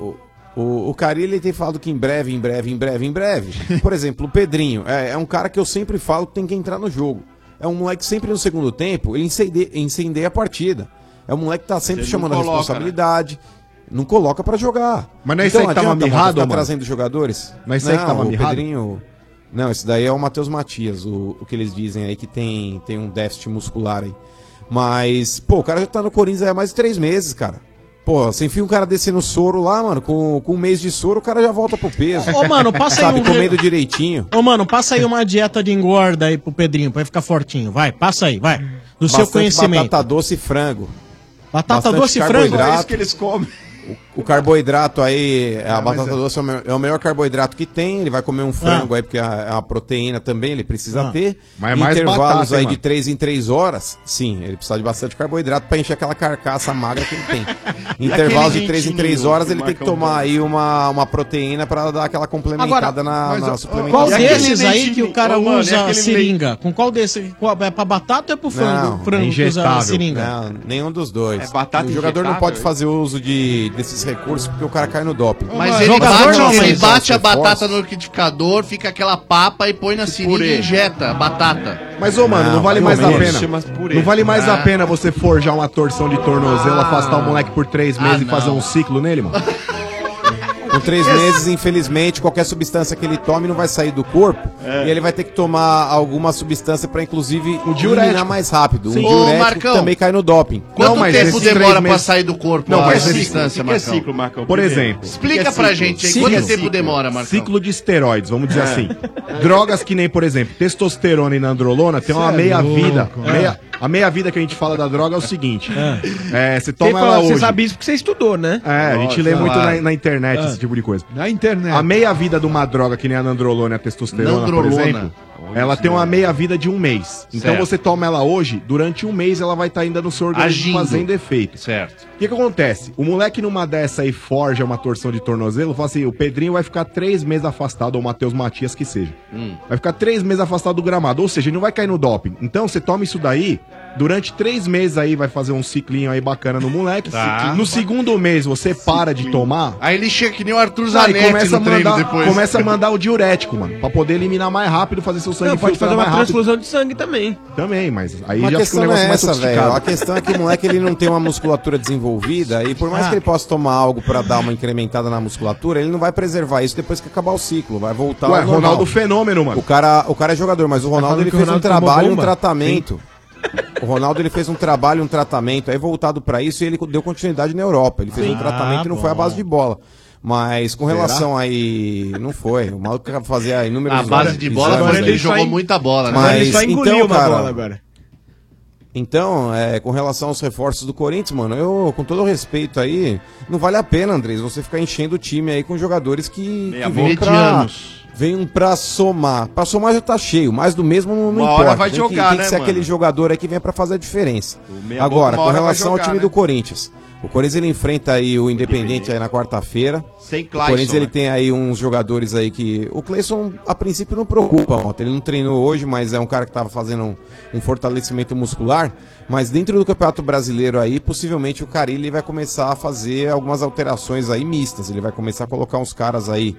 O Carille tem falado que em breve. Por exemplo, o Pedrinho é um cara que eu sempre falo que tem que entrar no jogo. É um moleque que sempre no segundo tempo, ele incendeia a partida. É um moleque que tá sempre chamando a responsabilidade. Né? Não coloca pra jogar. Mas não é isso aí que tava mirrado, mano? Trazendo jogadores. Não é isso aí que tava mirrado? Pedrinho... Não, esse daí é o Matheus Matias, o que eles dizem aí que tem um déficit muscular aí. Mas, pô, o cara já tá no Corinthians há mais de 3 meses, cara. Pô, você enfia um cara descendo soro lá, mano, com um mês de soro, o cara já volta pro peso. Ô, mano, passa aí comendo direitinho. Ô, mano, passa aí uma dieta de engorda aí pro Pedrinho, pra ele ficar fortinho. Vai, passa aí, vai. Do seu conhecimento. Batata doce e frango. Batata doce e frango? É isso que eles comem. O carboidrato aí, a batata doce é o melhor carboidrato que tem. Ele vai comer um frango aí, porque é uma proteína também, ele precisa ter. Mas é mais intervalos batata, aí hein, de mano? 3 em 3 horas, sim, ele precisa de bastante carboidrato pra encher aquela carcaça magra que ele tem. Intervalos de 3 em 3 horas, ele tem que tomar aí uma proteína pra dar aquela complementada na suplementação. Qual desses aí que o cara usa seringa? Com qual desses? É pra batata ou é pro frango? Frango que usa seringa? Não, nenhum dos dois. É batata o jogador não injetável, pode fazer uso desses recursos porque o cara cai no doping. Mas ele bate a batata no liquidificador, fica aquela papa e põe na seringa e injeta a batata. Mas, ô, mano, não vale mais a pena. Não vale mais a pena você forjar uma torção de tornozelo, afastar o moleque por 3 meses e fazer um ciclo nele, mano? Com 3 meses, infelizmente, qualquer substância que ele tome não vai sair do corpo. E ele vai ter que tomar alguma substância pra, inclusive, eliminar mais rápido. Sim. Um diurético Marcão, que também cai no doping. Quanto tempo demora pra sair do corpo Não, a mas substância, que é Marcão? ciclo, Marcão? Por exemplo. Explica pra gente aí, quanto tempo demora, Marcão? Ciclo de esteroides, vamos dizer assim. Drogas que nem, por exemplo, testosterona e nandrolona tem uma meia-vida. A meia-vida que a gente fala da droga é o seguinte. Você toma ela hoje. Você sabe isso porque você estudou, né? A gente lê muito na internet esse tipo de coisa. Na internet. A meia-vida de uma droga que nem a nandrolona e a testosterona, por exemplo, ela tem uma meia-vida de 1 mês. Então Certo. você toma ela hoje, durante 1 mês ela vai estar ainda no seu organismo Agindo. fazendo efeito. Certo. O que acontece? O moleque numa dessa aí forja uma torção de tornozelo, fala assim, o Pedrinho vai ficar 3 meses afastado, ou o Matheus Matias que seja. Vai ficar 3 meses afastado do gramado, ou seja, ele não vai cair no doping. Então você toma isso daí, durante 3 meses aí vai fazer um ciclinho aí bacana no moleque. Tá. No segundo mês você para de tomar. Aí ele chega que nem o Arthur Aí Zanetti começa a no treino mandar, depois. começa a mandar o diurético, mano, pra poder eliminar mais rápido, fazer seu sangue Não, pode filtrar fazer uma mais rápido. transfusão de sangue também. Também, mas aí A já fica um questão negócio é mais essa, velho. sofisticado. A questão é que o moleque ele não tem uma musculatura desenvolvida e por mais que ele possa tomar algo pra dar uma incrementada na musculatura, ele não vai preservar isso depois que acabar o ciclo, vai voltar Ué, ao normal. Ronaldo Fenômeno, mano. O cara é jogador, mas o Ronaldo ele que o fez um Ronaldo tomou trabalho e um bomba? tratamento. O Ronaldo ele fez um trabalho, um tratamento aí voltado pra isso e ele deu continuidade na Europa. Ele fez um tratamento e não foi a base de bola. Mas com relação aí, não foi. O maluco fazia inúmeros A base de bola exames foi aí. ele jogou muita bola, né? Mas Ele só engoliu então, uma cara, bola agora. Então, com relação aos reforços do Corinthians, mano, eu, com todo o respeito aí, não vale a pena, Andrés, você ficar enchendo o time aí com jogadores que vêm pra somar. Pra somar já tá cheio, mais do mesmo não Uma hora importa. vai Tem jogar, tem né, que ser mano? aquele jogador aí que venha pra fazer a diferença. meia Agora, boca, uma com hora vai relação ao jogar, time né? do Corinthians, o Corinthians ele enfrenta aí o Independente aí na quarta-feira. Sem O Clayson, Corinthians ele né? tem aí uns jogadores aí que... O Cleison, a princípio, não preocupa, ontem. Ele não treinou hoje, mas é um cara que tava fazendo um fortalecimento muscular. Mas dentro do Campeonato Brasileiro aí, possivelmente o Carille vai começar a fazer algumas alterações aí mistas. Ele vai começar a colocar uns caras aí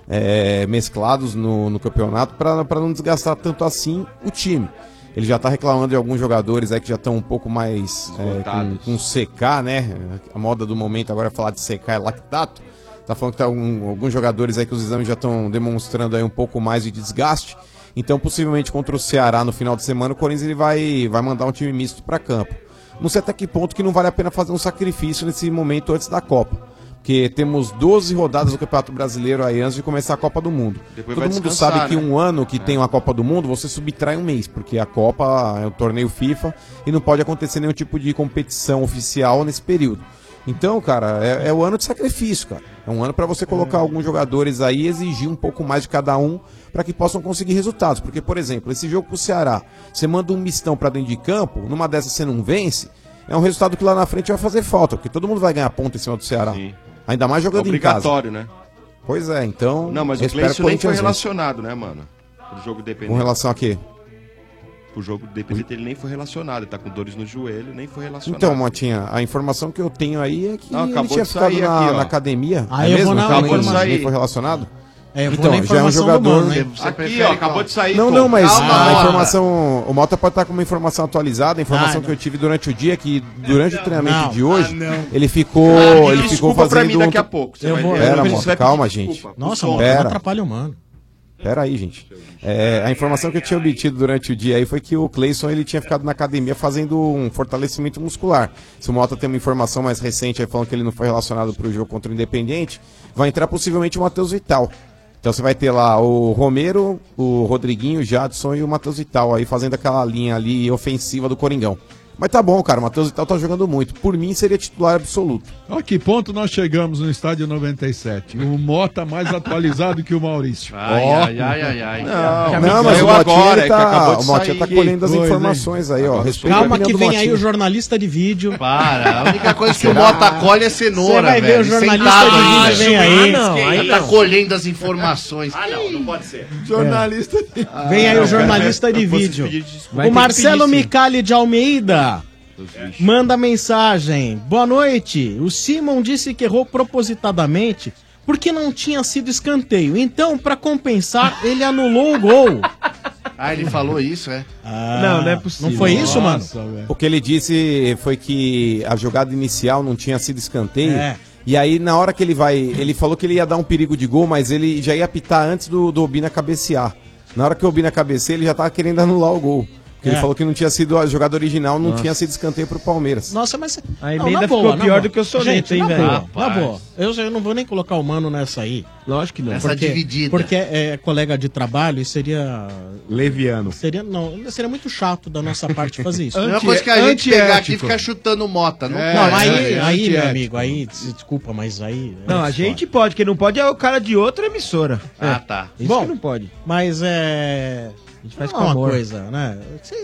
mesclados no campeonato para não desgastar tanto assim o time. Ele já tá reclamando de alguns jogadores aí que já estão um pouco mais com CK, né? A moda do momento agora é falar de CK e lactato. Tá falando que tá alguns jogadores aí que os exames já estão demonstrando aí um pouco mais de desgaste. Então, possivelmente contra o Ceará no final de semana, o Corinthians ele vai mandar um time misto para campo. Não sei até que ponto que não vale a pena fazer um sacrifício nesse momento antes da Copa. Porque temos 12 rodadas do Campeonato Brasileiro aí antes de começar a Copa do Mundo. Depois Todo vai mundo descansar, sabe que né? um ano que tem uma Copa do Mundo, você subtrai um mês, porque a Copa é um torneio FIFA e não pode acontecer nenhum tipo de competição oficial nesse período. Então, cara, é o ano de sacrifício, cara. É um ano para você colocar alguns jogadores aí e exigir um pouco mais de cada um para que possam conseguir resultados. Porque, por exemplo, esse jogo pro Ceará, você manda um mistão para dentro de campo, numa dessas você não vence, é um resultado que lá na frente vai fazer falta, porque todo mundo vai ganhar ponto em cima do Ceará. Sim. Ainda mais jogando em casa. Obrigatório, né? Pois é, então... Não, mas eu o espero que Cleison nem foi Corinthians vença. relacionado, né, mano? Pro jogo dependente. Com relação a quê? Pro jogo dependente ele nem foi relacionado. Ele tá com dores no joelho, nem foi relacionado. Então, Motinha, a informação que eu tenho aí é que Não, ele acabou tinha de ficado sair na, aqui, ó. na academia. Ah, é eu mesmo? vou na- Então, acabou de nem sair. foi relacionado? É, eu vou Então, na já é um informação do jogador... Mano, hein? Aqui, ó, acabou de sair. Não, pô. não, mas Calma, a Mota. informação... O Mota pode estar com uma informação atualizada, a informação que eu tive durante o dia, que durante o treinamento de hoje, ele ficou Desculpa pra mim fazendo... daqui a pouco. Você vai ver. Pera, Você Mota, vai calma, pedir gente. desculpa. Nossa, Som. mano, não atrapalha o Mano. Pera aí, gente. A informação que eu tinha obtido durante o dia aí foi que o Cleison ele tinha ficado na academia fazendo um fortalecimento muscular. Se o Mota tem uma informação mais recente aí falando que ele não foi relacionado para o jogo contra o Independiente, vai entrar possivelmente o Matheus Vital. Então você vai ter lá o Romero, o Rodriguinho, o Jadson e o Matheus Vital aí fazendo aquela linha ali ofensiva do Coringão. Mas tá bom, cara, o Matheus Vital tá jogando muito. Por mim, seria titular absoluto. A que ponto nós chegamos no estádio 97? O Mota mais atualizado que o Maurício. Ai. Não, mas o Motinha tá colhendo as informações aí, ó. Calma que vem aí o jornalista de vídeo. Para, a única coisa que o Mota colhe é cenoura, Você vai ver velho. o jornalista de vídeo, vem aí. Ele tá colhendo as informações. Não pode ser. Jornalista. Vem aí o jornalista de vídeo. O Marcelo Micali de Almeida manda mensagem. Boa noite. O Simon disse que errou propositadamente porque não tinha sido escanteio. Então, pra compensar, ele anulou o gol. Ah, ele falou isso, é? Não é possível. Não foi isso, mano? O que ele disse foi que a jogada inicial não tinha sido escanteio. É. E aí, na hora que ele falou que ele ia dar um perigo de gol, mas ele já ia apitar antes do Obina cabecear. Na hora que o Obina cabeceia, ele já tava querendo anular o gol. Porque ele falou que não tinha sido a jogada original, não tinha sido escanteio pro Palmeiras. Nossa, mas... A emenda ficou pior do que o soneto, gente, hein, velho? Na boa. Eu não vou nem colocar o Mano nessa aí. Lógico que não. Essa dividida. Porque é colega de trabalho e seria... Leviano. Seria muito chato da nossa parte fazer isso. A mesma coisa que a gente pegar aqui e ficar chutando Mota. Não, aí, meu amigo, aí, desculpa, mas aí... Não, a gente pode, quem não pode é o cara de outra emissora. Ah, tá. Isso Bom, que não pode. Mas A gente faz com uma amor. coisa, né?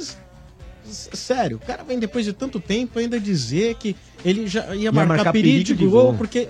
Sério, o cara vem depois de tanto tempo ainda dizer que ele já ia marcar perigo de gol porque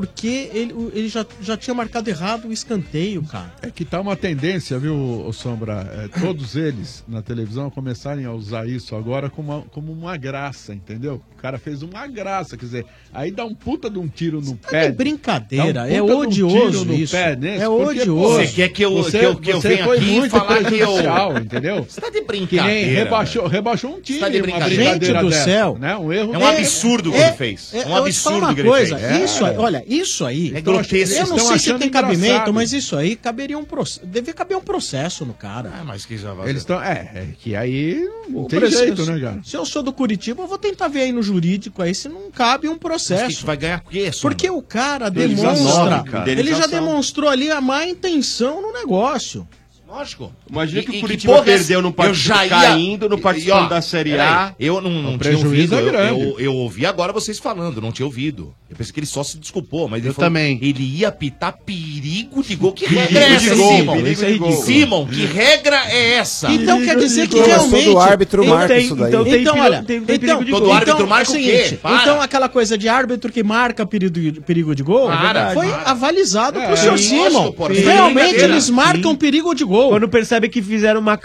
ele já tinha marcado errado o escanteio, cara. É que tá uma tendência, viu, ô Sombra? Todos eles na televisão começarem a usar isso agora como uma graça, entendeu? O cara fez uma graça, quer dizer, aí dá um puta de um tiro no pé. É brincadeira, é odioso isso. É odioso. Você quer que eu venha aqui e falar que eu... entendeu? Você tá de Que nem brincadeira. rebaixou um time, Você tá de uma brincadeira. brincadeira Gente do dessa, céu. né? Um erro. É um absurdo o que ele fez. É um absurdo o que ele fez. Isso aí, olha, isso aí. É grotesco. Eu não Estão sei se achando tem cabimento, engraçado. mas isso aí caberia devia caber um processo no cara. Mas que já vai. Eles estão. Que aí não tem Por exemplo, jeito, né, cara? Se eu sou do Curitiba, eu vou tentar ver aí no jurídico aí se não cabe um processo. Mas que vai ganhar o quê, Sombra? Porque o cara Indenização, demonstra. cara. Ele já demonstrou ali a má intenção no negócio. Lógico. Imagina que o que Curitiba porra perdeu no eu participando, já ia- caindo no participando E, ó, da Série peraí, A. Eu não tinha prejuízo ouvido. é grande. Eu ouvi agora vocês falando, não tinha ouvido. Eu pensei que ele só se desculpou, mas ele Eu falou, também. ele ia apitar perigo de gol. Que regra é de essa, gol, Simon? perigo de gol. Simon, que regra é essa? Então quer dizer que Eu sou realmente. do árbitro, marca isso daí. Então, olha, tem perigo de todo gol. árbitro então, marca é o o quê? seguinte, Para. então aquela coisa de árbitro que marca perigo de gol foi avalizado pro senhor sim, Simon. lógico, porra. Realmente Brincadeira. eles marcam perigo de gol. Quando percebe que fizeram uma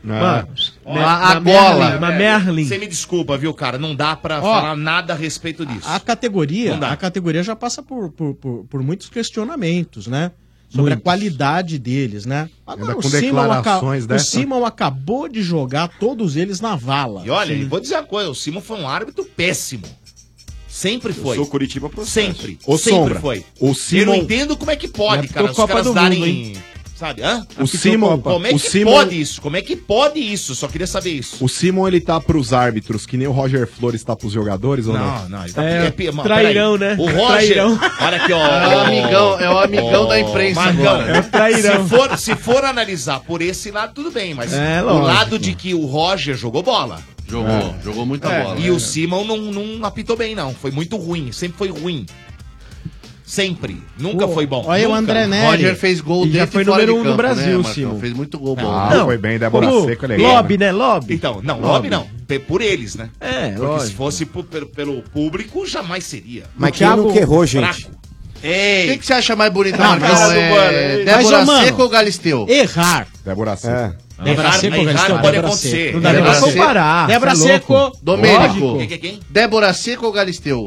A gola. Uma Merlin. Você me desculpa, viu, cara? Não dá pra Ó, falar nada a respeito disso. A categoria, Não dá. já passa por muitos questionamentos, né? Sobre a qualidade deles, né? Agora, com declarações o dessa. Simon acabou de jogar todos eles na vala. E olha, vou dizer uma coisa, o Simon foi um árbitro péssimo. Sempre foi. Eu sou Curitiba processo. Sempre. Ô, Sempre Sombra, foi. o Eu Simon- não entendo como é que pode, Apitou cara. Os Copa caras do darem... Mundo, hein? Sabe? Hã? O Simon, Como é o que Simon, pode isso? Como é que pode isso? Só queria saber isso. o Simon ele tá pros árbitros que nem o Roger Flores tá pros jogadores ou não? Não, ele tá... mano, trairão, peraí. né? O Roger... Trairão. Olha aqui, ó. É o amigão da imprensa Marcão, agora. É o trairão. se for analisar por esse lado, tudo bem. Mas É, o lógico. lado de que o Roger jogou bola. Jogou muita bola. E o Simon não apitou bem, não. Foi muito ruim. Sempre foi ruim. Sempre. Nunca foi bom. Olha o Nunca. André Neri. Roger fez gol E já dentro foi e fora número de um no campo, Brasil, né, Marcão? Simon. Fez muito gol bom. Ah, foi bem, Débora Como Seco é legal. lobby, né? Lobby. Então, não, lobby não. Por eles, né? É, Porque lógico. se fosse pelo público, jamais seria. Mas quem nunca errou, gente? Fraco. Quem que você acha mais bonito, Não, Marcão? mas- É Mas, Débora ô, mano, Seco ou Galisteu? Errar. Débora Seco. Débora Seco ou Galisteu? pode Débora acontecer. Seco. Não dá nem pra Débora Seco. comparar. Débora cê é louco. Seco. Domênico. Quem? Débora Seco ou Galisteu?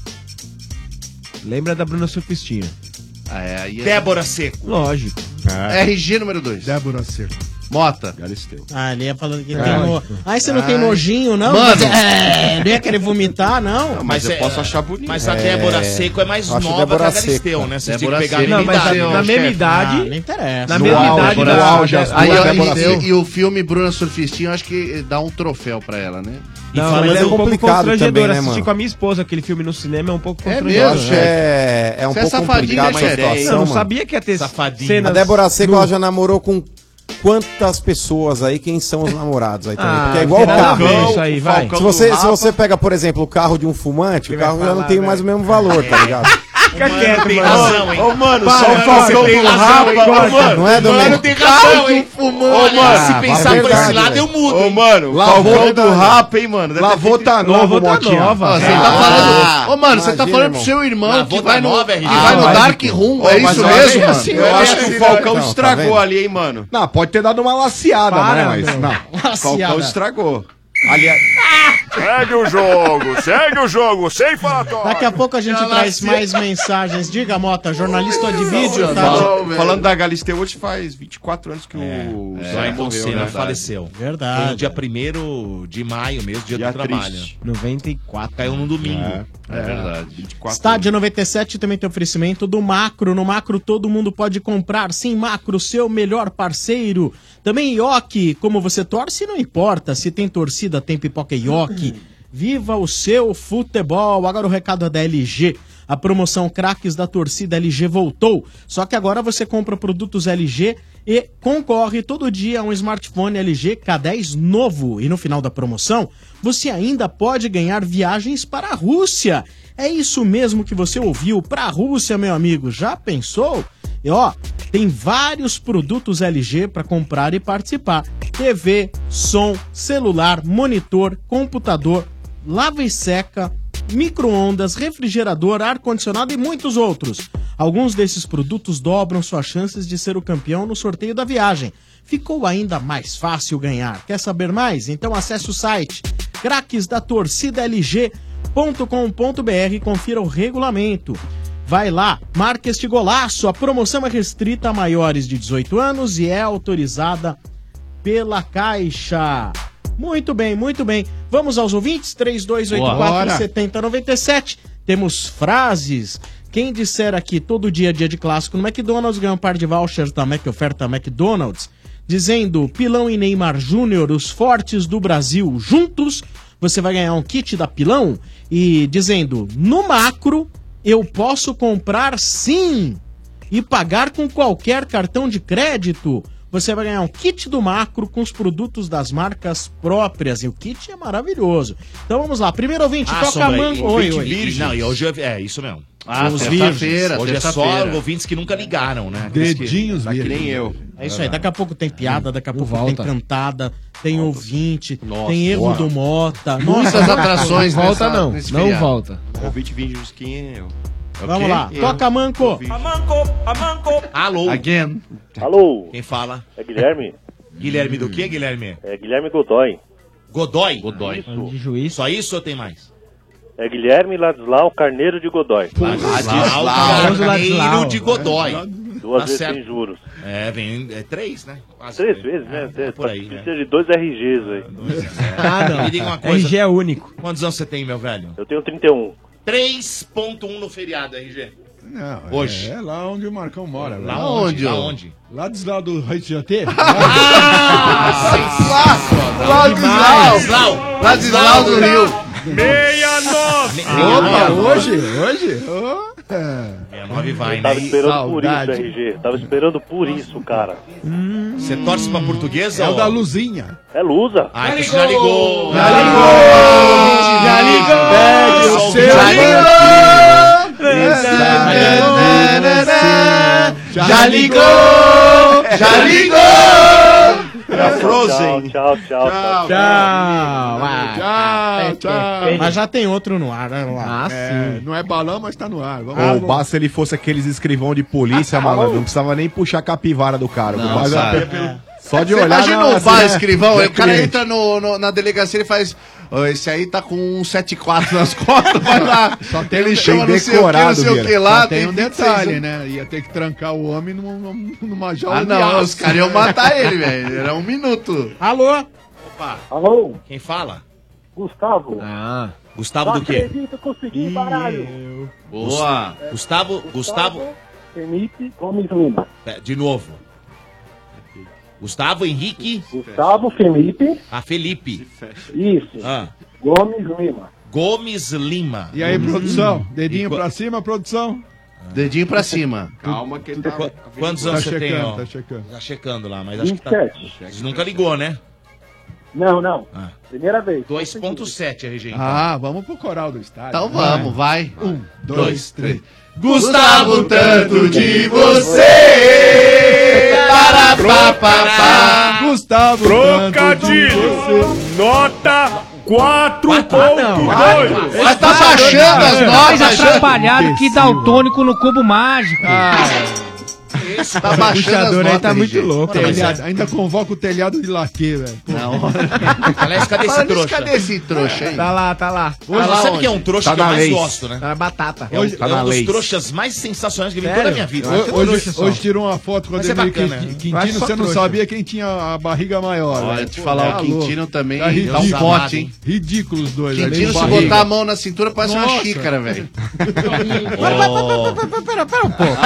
Lembra da Bruna Surfistinha? Aí Débora Seco. Lógico. RG número 2. Débora Seco. Mota. Galisteu. Ele ia falando que tem Aí você não tem nojinho, não? Mano. Não ia querer vomitar, não? Mas eu posso achar bonito. Mas a Débora Seco é mais eu acho nova que a Débora Galisteu, Seco. né? Vocês têm que Débora pegar a Seco. mesma Não, mas idade. na mesma idade. Não interessa. Na No mesma auge, idade no da- auge, as Aí, duas ó, Débora Seco. e o filme Bruna Surfistinha, eu acho que dá um troféu pra ela, né? Não, falando mas é um pouco complicado constrangedor também, né, assistir mano? com a minha esposa aquele filme no cinema, é um pouco É constrangedor. mesmo, Acho é um Você é pouco safadinho, complicado né, essa chefe? situação, Não, não mano. sabia que ia ter Safadinho. cenas A Débora Seco ela já namorou com quantas pessoas aí, quem são os namorados aí também. Ah, Porque é igual o carro. isso aí, vai. Se você pega, por exemplo, o carro de um fumante, o carro já não tem mais o mesmo valor, tá ligado? Fica quieto, tem razão, hein? Ô, mano, Para, só o Falcão tem do razão, hein? Rapa, Ô, mano, não é, Domênico? Mano, tem razão, hein? Ô, mano, se pensar por esse lado, eu mudo. Ô, hein? mano, Falcão do Rapa, hein, mano? Lavou tá novo, Motinha. Você tá falando. Ô, mano, você tá falando pro seu irmão que vai no Dark Room. É isso mesmo, mano? Eu acho que o Falcão estragou ali, hein, mano? Não, pode ter dado uma laceada, né? Mas não. O Falcão estragou. Aliás. Segue o jogo, sem falatório. Daqui a pouco a gente traz mais mensagens. Diga, Mota, jornalista de vídeo, tá? Falando da Galisteu, hoje faz 24 anos que o Zóio Ayrton morreu, Senna né? faleceu. Verdade. Foi no dia 1º de maio mesmo, dia do trabalho. triste. 94. Caiu num domingo. É verdade. 24 Estádio 97 também tem oferecimento do Macro. No Macro todo mundo pode comprar. Sim, Macro, seu melhor parceiro. Também Ioki, como você torce, não importa. Se tem torcida, tem pipoca Ioki. Viva o seu futebol. Agora o recado é da LG. A promoção Craques da torcida LG voltou. Só que agora você compra produtos LG e concorre todo dia a um smartphone LG K10 novo. E no final da promoção, você ainda pode ganhar viagens para a Rússia. É isso mesmo que você ouviu, para a Rússia, meu amigo. Já pensou? E ó, tem vários produtos LG para comprar e participar. TV, som, celular, monitor, computador, lava e seca, micro-ondas, refrigerador, ar-condicionado e muitos outros. Alguns desses produtos dobram suas chances de ser o campeão no sorteio da viagem. Ficou ainda mais fácil ganhar. Quer saber mais? Então acesse o site craquesdatorcidalg.com.br e confira o regulamento. Vai lá, marque este golaço. A promoção é restrita a maiores de 18 anos e é autorizada pela Caixa. Muito bem, muito bem. Vamos aos ouvintes? 3284-7097. Temos frases. Quem disser aqui todo dia é dia de clássico no McDonald's ganha um par de vouchers da oferta McDonald's. Dizendo Pilão e Neymar Júnior, os fortes do Brasil juntos, você vai ganhar um kit da Pilão. E dizendo, no Macro, eu posso comprar sim e pagar com qualquer cartão de crédito. Você vai ganhar um kit do Macro com os produtos das marcas próprias. E o kit é maravilhoso. Então vamos lá. Primeiro ouvinte, toca a manga. Oi. Não, e hoje é isso mesmo. Os terça-feira. Hoje é só ouvintes que nunca ligaram, né? Dedinhos que nem eu. É isso aí. Daqui a pouco tem piada, daqui a pouco tem cantada, tem ouvinte, tem erro do Mota. Muitas atrações volta não. Não volta. Ouvinte vídeo dos 5 é eu. Vamos lá. Toca, Manco. Amanco. Alô. Again. Alô. Quem fala? É Guilherme? Guilherme do quê, Guilherme? É Guilherme Godoy. Godoy? De juiz. Só isso ou tem mais? É Guilherme Ladislau Carneiro de Godoy. Ladislau Carneiro de Godoy. 2 Tá vezes certo. sem juros. Vem 3, né? Quase 3 vezes, né? por aí, né? Precisa de 2 RGs aí. Me diga uma coisa. RG é único. Quantos anos você tem, meu velho? Eu tenho 31. 3.1 no feriado, RG. Não, Hoje. É lá onde o Marcão mora. Lá onde? Lá onde? Lá do lado do Rio de Janeiro. Ladislau do Rio. 69! Opa, hoje? 69 vai, Tava né? esperando por isso, RG. Tava esperando por isso, cara. Você torce pra portuguesa? É o ó? da Luzinha. É Lusa. Ah, então você já ligou! Já ligou! Pegue o seu Já ligou! Já ligou! Era Frozen. Tchau. Mas já tem outro no ar, né? Não é balão, mas tá no ar. Vamos Ou basta ele fosse aqueles escrivão de polícia, malandro. Não precisava nem puxar a capivara do cara. Não, Mas sabe. só de Você olhar. imagina o assim, bar né? escrivão, É o cara cliente. entra na delegacia e faz. "Ó, esse aí tá com um 74 nas costas, vai lá. Ele chama não sei o que, não sei o que lá. Só tem um 26 detalhe, anos. né? Ia ter que trancar o homem numa jaula. Ah, de não, aço. os caras iam matar ele, velho. Era 1 minuto. Alô? Opa, Alô? quem fala? Gustavo. Gustavo do quê? Acredito, consegui, baralho. Boa. Gustavo. Felipe Gomes Lima. De novo. Gustavo Henrique. Gustavo Felipe. Felipe. Isso. Ah. Gomes Lima. Gomes Lima. E aí, produção? Dedinho pra cima, produção? Dedinho pra cima. Calma que ele tá... Quantos anos Tá você tem, checando, ó? tá checando. Tá checando lá, mas acho que tá... 27. Você nunca ligou, né? Não. Primeira vez. 2.7, RG, então. Ah, vamos pro coral do estádio. Então vamos, vai. 1, 2, 3. Gustavo, tanto de você. Para, pá. Gustavo, Trocadilho. Nota 4.2. Mas tá baixando as Mais notas. atrapalhado que daltônico no cubo mágico. Tá baixando as puxador aí notas, tá muito RG. louco. Telhado, ainda convoca o telhado de laque, velho. Não. Aliás, cadê esse Fala nisso, trouxa? cadê esse trouxa aí? Tá lá. Hoje, lá sabe onde? que é um trouxa Tá que eu na mais Lays. gosto, né? Tá na batata. É um, Tá é na um dos Lays. trouxas mais sensacionais que eu vi em Sério? toda a minha vida. Hoje tirou uma foto com o Mas é Ademir bacana, né? Quintino, Vai só você não trouxa. sabia quem tinha a barriga maior. Olha, velho. te Pô, falar, tá o Quintino louco. também Tá dá um ridículo. pote, hein? Ridículo os dois. Quintino, velho. se Barriga. botar a mão na cintura, parece uma Nossa. xícara, velho. Pera um pouco.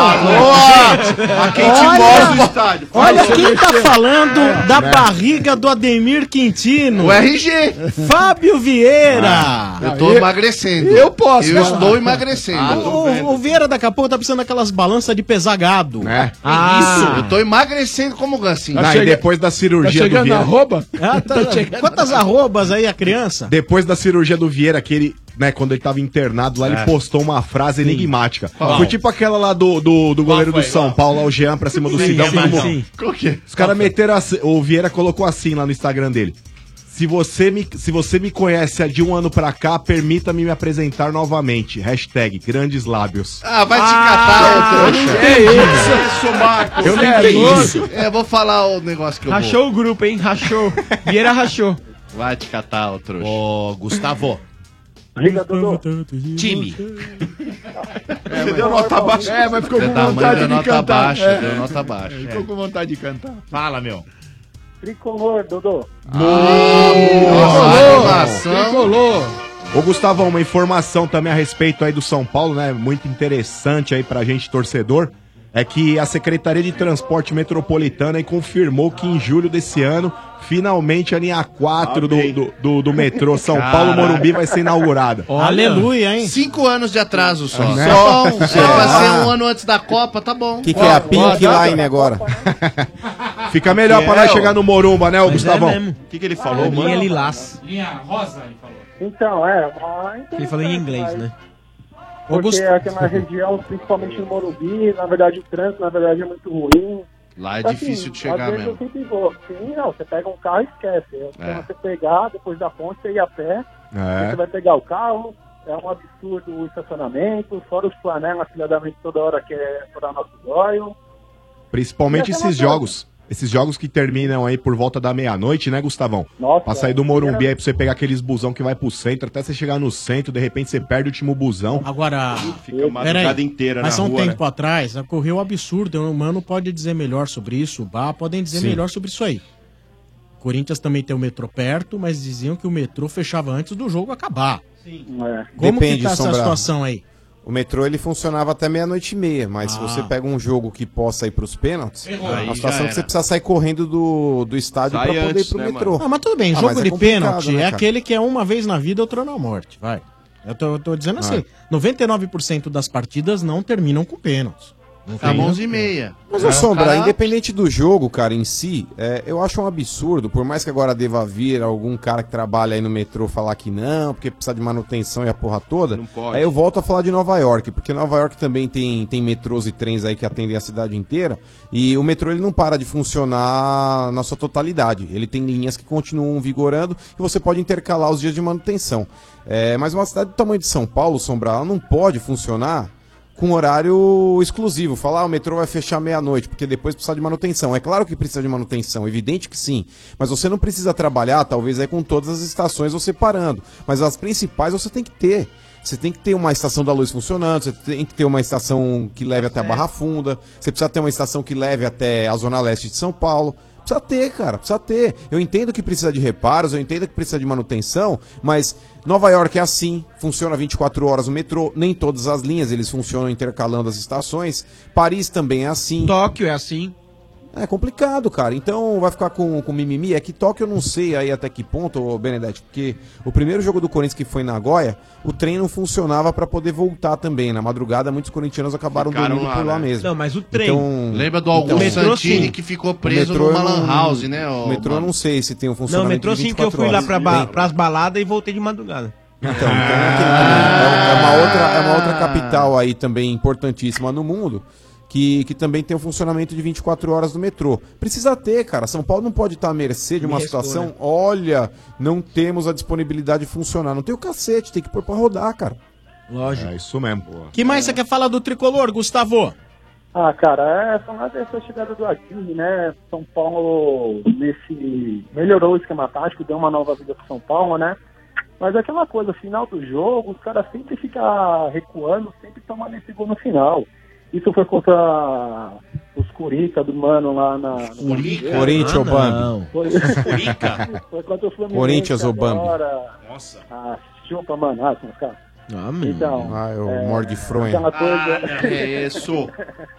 A quem te mostra o estádio. Olha quem tá falando da barriga do Ademir Quintino. O RG. Fábio Vieira. Eu tô emagrecendo. Eu posso, Eu cara. estou emagrecendo. O Vieira daqui a pouco tá precisando daquelas balanças de pesar gado. Né? Isso, eu tô emagrecendo como Gancinho. Não, e depois da Tá cirurgia do chegando na Vieira. arroba? Quantas arrobas aí a criança? Depois da cirurgia do Vieira, que ele, né, quando ele tava internado lá, ele postou uma frase enigmática. Qual? Foi tipo aquela lá do goleiro foi? do São Paulo, lá, o Jean, pra cima do Sim, Sidão. é, todo mas mundo- sim. Qual que é? Os caras meteram assim, o Vieira colocou assim lá no Instagram dele. Se você me conhece há de um ano pra cá, permita-me me apresentar novamente. Hashtag grandes lábios. Ah, vai te catar, ô trouxa. É isso, Marcos. Eu nem entendi isso. É, eu vou falar o negócio que eu Rachou o grupo, hein? Rachou. Vieira rachou. vou. Vai te catar, ô trouxa. Ô, Gustavo. Liga, Dudu. Time. Você deu nota baixa. É, mas ficou com Tamanho vontade deu de nota cantar. baixa, É. deu nota baixa. Ficou com vontade de cantar. Fala, meu. Tricolor, Dudu. Tricolor. Ô Gustavão, uma informação também a respeito aí do São Paulo, né? Muito interessante aí pra gente, torcedor. É que a Secretaria de Transporte Metropolitana aí confirmou que em julho desse ano, finalmente a linha 4 do metrô São Paulo-Morumbi vai ser inaugurada. Aleluia, hein? 5 anos de atraso só. Né? Só bom. Se é pra ser um ano antes da Copa, tá bom. O que é a Pink Line agora? Fica melhor pra nós chegar no Morumba, né, ô Gustavão? O que ele falou, Linha mano? lilás. Linha rosa, ele falou. Então, Ele falou em inglês, né? Porque aqui na região, principalmente no Morumbi, na verdade o trânsito, na verdade, é muito ruim. Lá é Assim, difícil de chegar às vezes mesmo. eu sempre vou. Sim, não, você pega um carro e esquece. É. Você pegar, depois da ponte, você ir a pé, É. você vai pegar o carro, é um absurdo o estacionamento, fora os flanelas, filhadamente toda hora que é furar nosso zóio. Principalmente E aquela esses coisa. jogos. Esses jogos que terminam aí por volta da meia-noite, né, Gustavão? Nossa, pra sair do Morumbi aí pra você pegar aqueles busão que vai pro centro, até você chegar no centro, de repente você perde o último busão. Agora, Fica a madrugada inteira mas na há um rua, tempo atrás ocorreu um absurdo. O Mano pode dizer melhor sobre isso, o Bá podem dizer Sim. melhor sobre isso aí. Corinthians também tem o metrô perto, mas diziam que o metrô fechava antes do jogo acabar. Como Depende, que tá essa Sombra. situação aí? O metrô ele funcionava até meia-noite e meia, mas se você pega um jogo que possa ir pros pênaltis, é Aí uma situação já que você era. precisa sair correndo do estádio Sai pra poder antes, ir pro né, metrô. Ah, mas tudo bem, jogo mas é de complicado, pênalti né, é cara? aquele que é uma vez na vida, outro na morte, vai. Eu tô dizendo assim, 99% das partidas não terminam com pênaltis. Não Tá tem- 11h30. Mas, ô Sombra, Cara, independente do jogo, cara, em si, eu acho um absurdo, por mais que agora deva vir algum cara que trabalha aí no metrô falar que não, porque precisa de manutenção e a porra toda, Não pode. aí eu volto a falar de Nova York, porque Nova York também tem metrôs e trens aí que atendem a cidade inteira, e o metrô ele não para de funcionar na sua totalidade, ele tem linhas que continuam vigorando e você pode intercalar os dias de manutenção. Mas uma cidade do tamanho de São Paulo, Sombra, ela não pode funcionar com horário exclusivo. Falar, o metrô vai fechar meia-noite, porque depois precisa de manutenção. É claro que precisa de manutenção, evidente que sim. Mas você não precisa trabalhar, talvez, aí com todas as estações você parando. Mas as principais você tem que ter. Você tem que ter uma estação da luz funcionando, você tem que ter uma estação que leve até a Barra Funda, você precisa ter uma estação que leve até a Zona Leste de São Paulo. Precisa ter, cara, precisa ter. Eu entendo que precisa de reparos, eu entendo que precisa de manutenção, mas Nova York é assim, funciona 24 horas o metrô, nem todas as linhas eles funcionam intercalando as estações. Paris também é assim. Tóquio é assim. É complicado, cara. Então vai ficar com mimimi. É que Tóquio eu não sei aí até que ponto, ô Benedetti, porque o primeiro jogo do Corinthians que foi em Nagoya, o trem não funcionava pra poder voltar também. Na madrugada, muitos corintianos acabaram dormindo por lá mesmo. Não, mas o trem. Então, Lembra do Augusto Santini que ficou preso numa lan house, né? O metrô eu não sei se tem um Não, o funcionamento metrô de sim que eu 24 fui lá horas. pras baladas e voltei de madrugada. Então é uma outra capital aí também importantíssima no mundo. Que também tem um funcionamento de 24 horas no metrô. Precisa ter, cara. São Paulo não pode estar à mercê de uma situação. Olha, não temos a disponibilidade de funcionar. Não tem o cacete, tem que pôr pra rodar, cara. Lógico. É isso mesmo. Que mais você quer falar do tricolor, Gustavo? Ah, cara, falar dessa chegada do Aguirre, né? São Paulo melhorou o esquema tático, deu uma nova vida pro São Paulo, né? Mas aquela coisa, final do jogo, os caras sempre ficam recuando, sempre tomando esse gol no final. Isso foi contra os Curica do Mano lá na... Corinthians, Obambi. Foi contra o Fluminense. Corinthians, Obambi. Nossa. Ah, chupa, mano. Ah, assim, cara. Então, eu morde fronha. aquela coisa... É isso.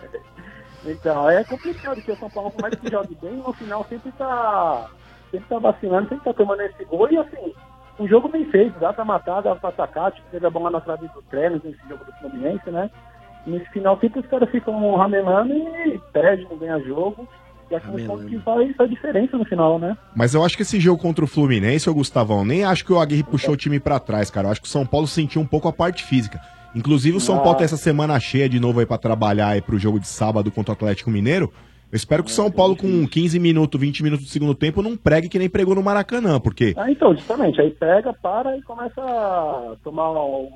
Então, é complicado, porque o São Paulo, por mais que jogue bem, no final sempre tá vacilando, sempre tá tomando esse gol. E assim, um jogo bem feito, dá pra matar, dá pra atacar, tipo, teve a bola na trave do treino nesse jogo do Fluminense, né? Nesse final, sempre os caras ficam ramelando e perde, não ganha jogo. E acho que faz a diferença no final, né? Mas eu acho que esse jogo contra o Fluminense, ô Gustavão, nem acho que o Aguirre puxou o time pra trás, cara. Eu acho que o São Paulo sentiu um pouco a parte física. Inclusive o São Paulo tem essa semana cheia de novo aí pra trabalhar aí pro jogo de sábado contra o Atlético Mineiro. Eu espero que o São Paulo com 15 minutos, 20 minutos do segundo tempo não pregue que nem pregou no Maracanã, porque... Então, justamente, aí pega, para e começa a tomar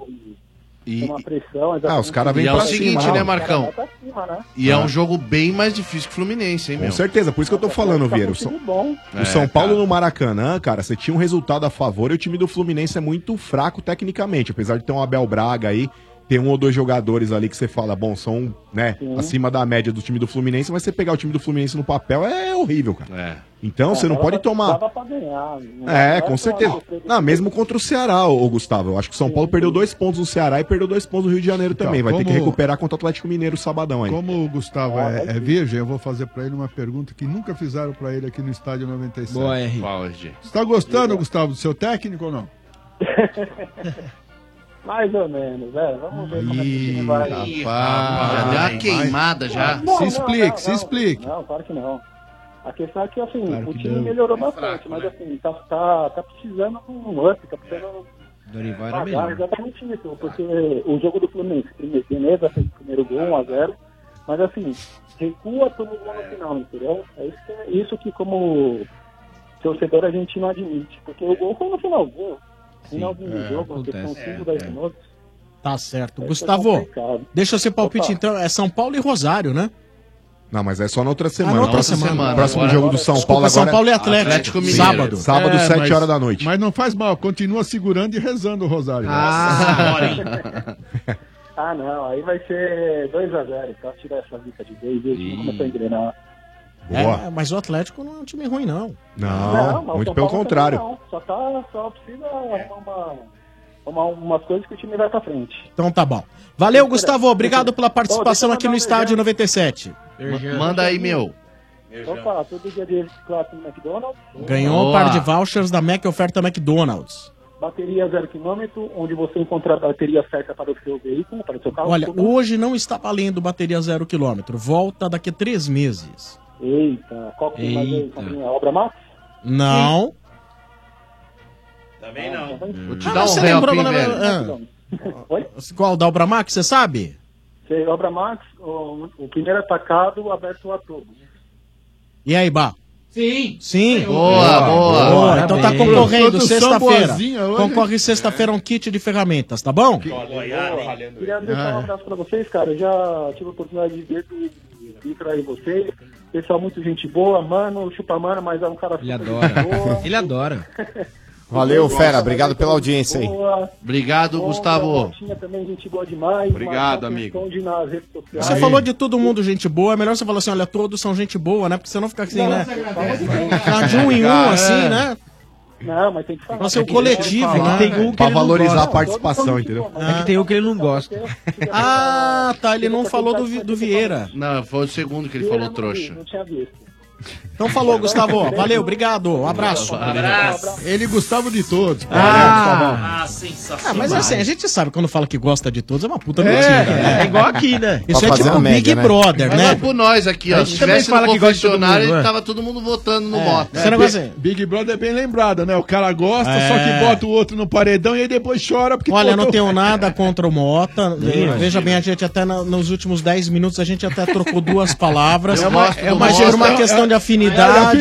uma pressão. Os caras vêm pra cima. E é o seguinte, cima, né, Marcão? Pra cima, né? E é um jogo bem mais difícil que o Fluminense, hein, meu? Com certeza, por isso que eu tô falando, Vieira. O São Paulo no Maracanã, cara, você tinha um resultado a favor e o time do Fluminense é muito fraco tecnicamente, apesar de ter um Abel Braga aí, tem um ou dois jogadores ali que você fala, bom, são, né, acima da média do time do Fluminense, mas você pegar o time do Fluminense no papel é horrível, cara. Então você não pode tomar... Dava pra ganhar. Com certeza. Não, mesmo contra o Ceará, ô Gustavo. Eu acho que o São Paulo perdeu 2 pontos no Ceará e perdeu 2 pontos no Rio de Janeiro também. Vai ter que recuperar contra o Atlético Mineiro sabadão aí. Como o Gustavo é virgem, eu vou fazer pra ele uma pergunta que nunca fizeram pra ele aqui no Estádio 97. Boa, R. Você tá gostando, Gustavo, do seu técnico ou não? Mais ou menos, vamos ver como é que o time vai. Rapaz, já deu uma queimada já. Se explique. Não, claro que não. A questão é que, assim, o time melhorou bastante, mas, assim, tá precisando de um up, tá precisando Dorival era melhor. Exatamente isso, porque o jogo do Fluminense, beleza, fez o primeiro gol, 1-0, mas, assim, recua todo mundo no final, entendeu? É isso que, como torcedor, a gente não admite, porque o gol foi no finalzinho do jogo, que são 5, 10 minutos. Tá certo. Gustavo, deixa eu ser palpite, então, é São Paulo e Rosário, né? Não, mas é só na outra semana. na outra semana. O próximo jogo do São Paulo agora São Paulo e Atlético Mineiro. Sábado, 7 horas da noite. Mas não faz mal, continua segurando e rezando o Rosário. Não, aí vai ser 2-0, pra tirar essa zica de vez e começar a engrenar. Mas o Atlético não é um time ruim, não. Não, muito pelo contrário. Não. Só precisa arrumar umas coisas que o time vai pra frente. Então tá bom. Valeu, Gustavo. Obrigado pela participação aqui no Estádio 97. Manda aí, meu. Opa, todo dia de classe no McDonald's. Ganhou um par de vouchers da Mac Oferta McDonald's. Bateria 0 km, onde você encontra a bateria certa para o seu veículo, para o seu carro. Olha, hoje não está valendo bateria 0 km. Volta daqui a 3 meses. Eita, qual que mais aí? A Obra Max? Não. Também não. Vou te dar um help, velho. Qual, da Obra Max, você sabe? Obra Max, o primeiro atacado aberto a todos. E aí, Bá? Sim. Boa. Então tá concorrendo sexta-feira. Concorre sexta-feira um kit de ferramentas, tá bom? Queria deixar um abraço pra vocês, cara. Eu já tive a oportunidade de vir pra aí vocês. Pessoal, muito gente boa, mano, chupa mano, mas é um cara Ele adora. Ele adora. Valeu, fera. Obrigado pela audiência aí. Obrigado, Gustavo. Também gente boa demais. Obrigado, amigo. Você falou de todo mundo gente boa, é melhor você falar assim, olha, todos são gente boa, né? Porque você não fica assim, né? Ficar de um em um, assim, né? Não, mas tem que falar. Pra ser o coletivo, né? Tem um que pra ele não valorizar gosta. a participação, entendeu? É que tem um que ele não gosta. Ah, tá, ele não falou do Vieira. Não, foi o segundo que ele falou, trouxa. Não tinha visto. Então falou, Gustavo. Valeu, obrigado. Um abraço. Ele gostava de todos. Sensacional. Mas assim, a gente sabe quando fala que gosta de todos, é uma puta mentira. É igual aqui, né? Isso é tipo Big Brother, Mas né? é por nós aqui, ó. Se tivesse no confessionário, tava todo mundo votando no Mota. Big Brother é bem lembrado, né? O cara gosta, só que bota o outro no paredão e aí depois chora porque... Olha, não tenho nada contra o Mota. Veja bem, a gente até nos últimos 10 minutos, a gente até trocou 2 palavras. Mas por uma questão de afinidade.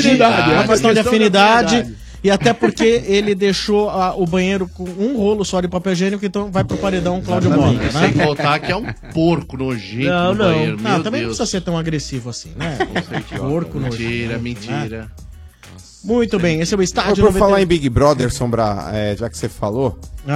Uma questão de afinidade. E até porque ele deixou o banheiro com um rolo só de papel higiênico, então vai pro paredão Cláudio Mota, né? Sem contar que é um porco nojento no banheiro. Não, também não precisa ser tão agressivo assim, né? Porco Mentira, nojento. mentira. Né? Muito bem, esse é o estádio. Por falar em Big Brother, Sombra, já que você falou,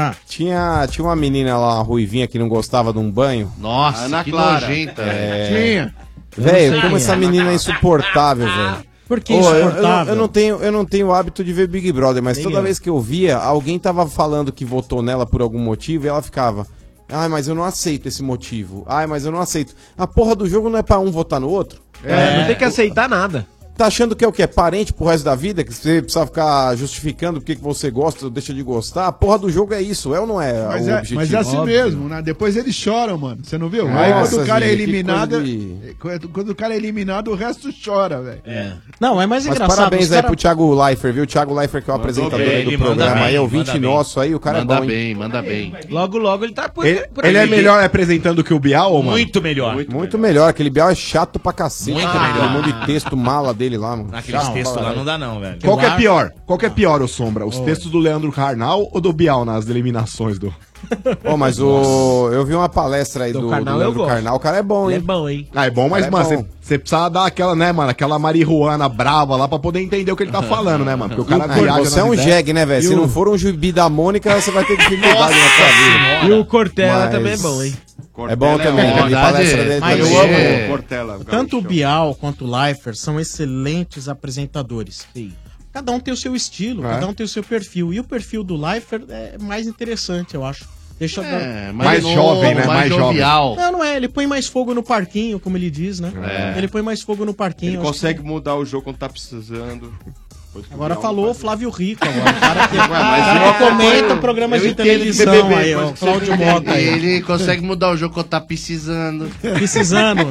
tinha uma menina lá, uma ruivinha, que não gostava de um banho. Nossa, Ana que Clara. nojenta. Tinha. Velho, como essa menina é insuportável, velho. Por que insuportável? Eu não tenho o hábito de ver Big Brother, mas toda vez que eu via, alguém tava falando que votou nela por algum motivo e ela ficava... Ai, mas eu não aceito esse motivo. Ai, mas eu não aceito. A porra do jogo não é pra um votar no outro? Não tem que aceitar nada. Tá achando que é o quê? É parente pro resto da vida? Que você precisa ficar justificando porque que você gosta ou deixa de gostar? A porra do jogo é isso, é ou não é o objetivo? Mas é assim mesmo, né? Depois eles choram, mano. Você não viu? Aí quando o cara é eliminado, quando o cara é eliminado, o resto chora, velho. Não, é mais engraçado. Parabéns aí pro Thiago Leifert, viu? O Thiago Leifert que é o apresentador aí do programa, aí é ouvinte nosso aí, o cara é bom, hein? Manda bem. Logo ele tá por Ele é melhor apresentando que o Bial, ou mano? Muito melhor. Muito melhor. Aquele Bial é chato pra cacete. Muito Aquele melhor. monte de texto mala dele lá, mano. Aqueles textos lá não dá não, velho. Qual que é pior? Qual que é pior, ô Sombra? Os textos do Leandro Carnal ou do Bial nas eliminações do... Mas eu vi uma palestra aí do Carnal, Leandro Carnal, o cara é bom, hein? É bom, hein? Ah, é bom, mas, mano, você precisa dar aquela, né, mano, aquela marihuana brava lá pra poder entender o que ele tá falando, né, mano? Porque o cara viaja Você é um jegue, né, velho? Se não for um Jubi da Mônica, você vai ter dificuldade na sua vida. E o Cortella também é bom, hein? É bom também, é palestra dele. Mas eu amo Cortella. tanto o Bial quanto o Leifert são excelentes apresentadores. Sim. Cada um tem o seu estilo, cada um tem o seu perfil. E o perfil do Leifert é mais interessante, eu acho. Deixa mais jovem, né? Mais jovial. Não é. Ele põe mais fogo no parquinho, como ele diz, né? Ele põe mais fogo no parquinho. Ele consegue mudar o jogo quando tá precisando. Agora falou o Flávio Rico, agora. O cara que comenta programas de televisão aí, ó. Cláudio Mota aí. Ele consegue mudar o jogo quando tá precisando. Precisando.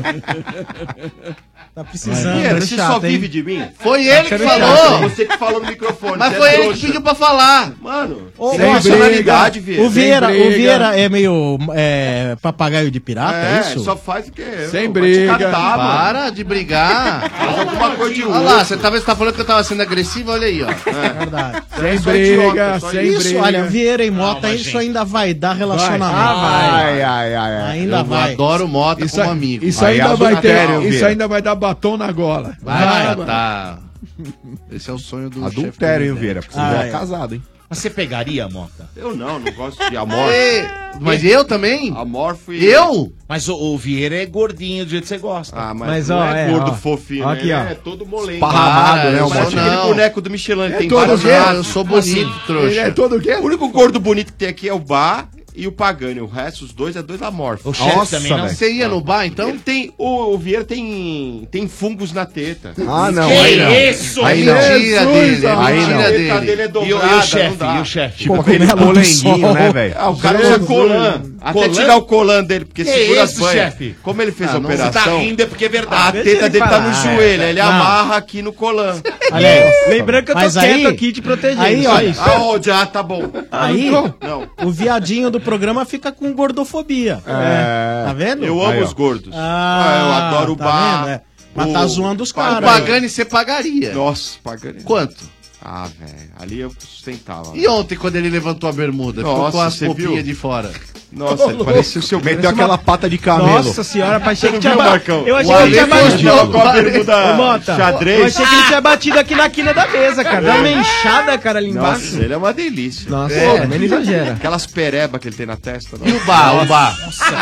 Tá precisando. Você só vive de mim? Foi ele que falou. Você que falou no microfone. Mas foi ele que pediu pra falar. Mano, sem personalidade, Vieira. O Vieira é meio papagaio de pirata, é isso? Só faz o que é. Sem briga. Para de brigar. Faz alguma coisa de Olha lá, você tá falando que eu tava sendo agressivo, olha aí, ó. É verdade. Sem briga, sem Isso, briga. olha, Vieira e Mota, isso ainda vai dar relacionamento. Vai. Ainda vai. Eu adoro Mota como amigo. Isso ainda vai ter, isso ainda vai dar batom na gola. Vai, tá. Esse é o sonho do adultério, hein, Vieira? Porque você é casado, hein? Mas você pegaria, Mota? Eu não gosto de amor. Mas eu também? Amorfo e... Eu? Mas o Vieira é gordinho do jeito que você gosta. Ah, mas não é gordo fofinho, aqui, né? ó. É todo molengo. Esparramado, né? Parece aquele boneco do Michelin que tem todo vários quê? lados. Eu sou bonito, trouxa. Ele é todo o quê? O único gordo bonito que tem aqui é o Bar e o Pagani. O resto, os dois, é dois amorfos. O chefe também não. Você ia no bar, então? Ele tem... O Vieira tem fungos na teta. Ah, não. Que Aí não. isso? Aí não. Mentira dele. Aí não. A teta dele é E dobrada, o chefe? não dá. E o chefe? Tipo aquele polenguinho, né, velho? Ah, o cara usa colan. Até tirar o colan dele, porque Que segura isso, as banhas. chefe? Como ele fez a Você operação, tá rindo é porque é a verdade. teta dele tá no joelho. Ele amarra aqui no colan. Lembrando que eu tô Mas quieto aí- aqui te protegendo. aí, só olha, isso. Aonde? Ah, tá bom. Aí, Não. o viadinho do programa fica com gordofobia. Tá vendo? Eu amo Aí, ó. os gordos. Ah, eu adoro o tá bar. vendo? Mas tá zoando os O caras. Pagani você pagaria. Nossa, Pagani. Quanto? Ah, velho. Ali eu sustentava. E ontem, quando ele levantou a bermuda? Ficou Nossa, com as você roupinhas viu? de fora. Nossa, parecia o seu... Meteu aquela pata de camelo. Nossa senhora, achei que Você tinha não viu, Marcão? Eu achei O que ele tinha Ale batido. gostou. Com a bermuda Ô, Mota, xadrez. eu achei que ele tinha batido aqui na quina da mesa, cara. Dá uma enxada, cara, ali embaixo. Nossa, ele é uma delícia. Nossa, também não exagera. Aquelas perebas que ele tem na testa. E o bar, o bar?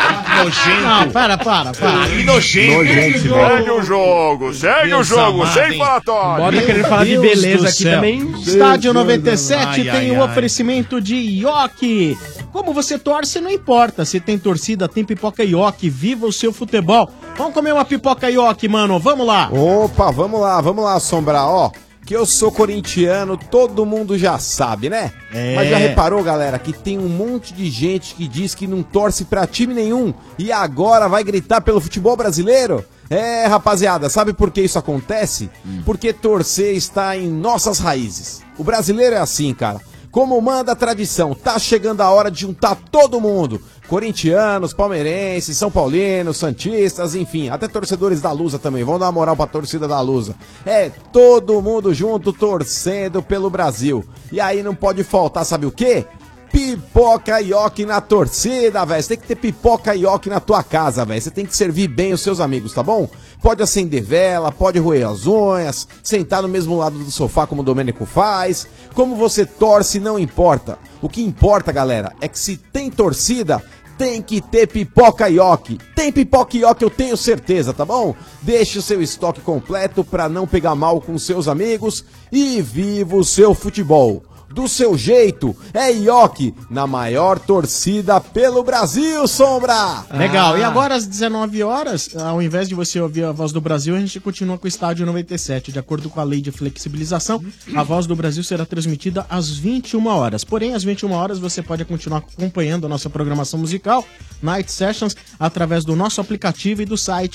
Não, para. Que nojento. Segue o jogo, segue o jogo, sem falatório. Bota querendo falar de Deus beleza do aqui céu. também. Estádio 97 Ai, tem ai, o ai. oferecimento de Yoki. Como você torce, não importa. Se tem torcida, tem pipoca ioki. Viva o seu futebol. Vamos comer uma pipoca ioki, mano. Vamos lá. Opa, vamos lá, Sombra. Ó, que eu sou corintiano, todo mundo já sabe, né? É. Mas já reparou, galera, que tem um monte de gente que diz que não torce pra time nenhum e agora vai gritar pelo futebol brasileiro? É, rapaziada, sabe por que isso acontece? Porque torcer está em nossas raízes. O brasileiro é assim, cara. Como manda a tradição, tá chegando a hora de juntar todo mundo. Corintianos, palmeirenses, são paulinos, santistas, enfim, até torcedores da Lusa também. Vamos dar uma moral pra torcida da Lusa. É, todo mundo junto torcendo pelo Brasil. E aí não pode faltar, sabe o quê? Pipoca ioki na torcida, velho. Você tem que ter pipoca ioki na tua casa, velho. Você tem que servir bem os seus amigos, tá bom? Pode acender vela, pode roer as unhas, sentar no mesmo lado do sofá como o Domênico faz. Como você torce, não importa. O que importa, galera, é que se tem torcida, tem que ter pipoca ioki. Tem pipoca ioki, eu tenho certeza, tá bom? Deixe o seu estoque completo pra não pegar mal com seus amigos e viva o seu futebol. Do seu jeito, é ioki, na maior torcida pelo Brasil, Sombra! Legal, e agora às 19 horas, ao invés de você ouvir a Voz do Brasil, a gente continua com o Estádio 97. De acordo com a lei de flexibilização, a Voz do Brasil será transmitida às 21 horas. Porém, às 21 horas você pode continuar acompanhando a nossa programação musical, Night Sessions, através do nosso aplicativo e do site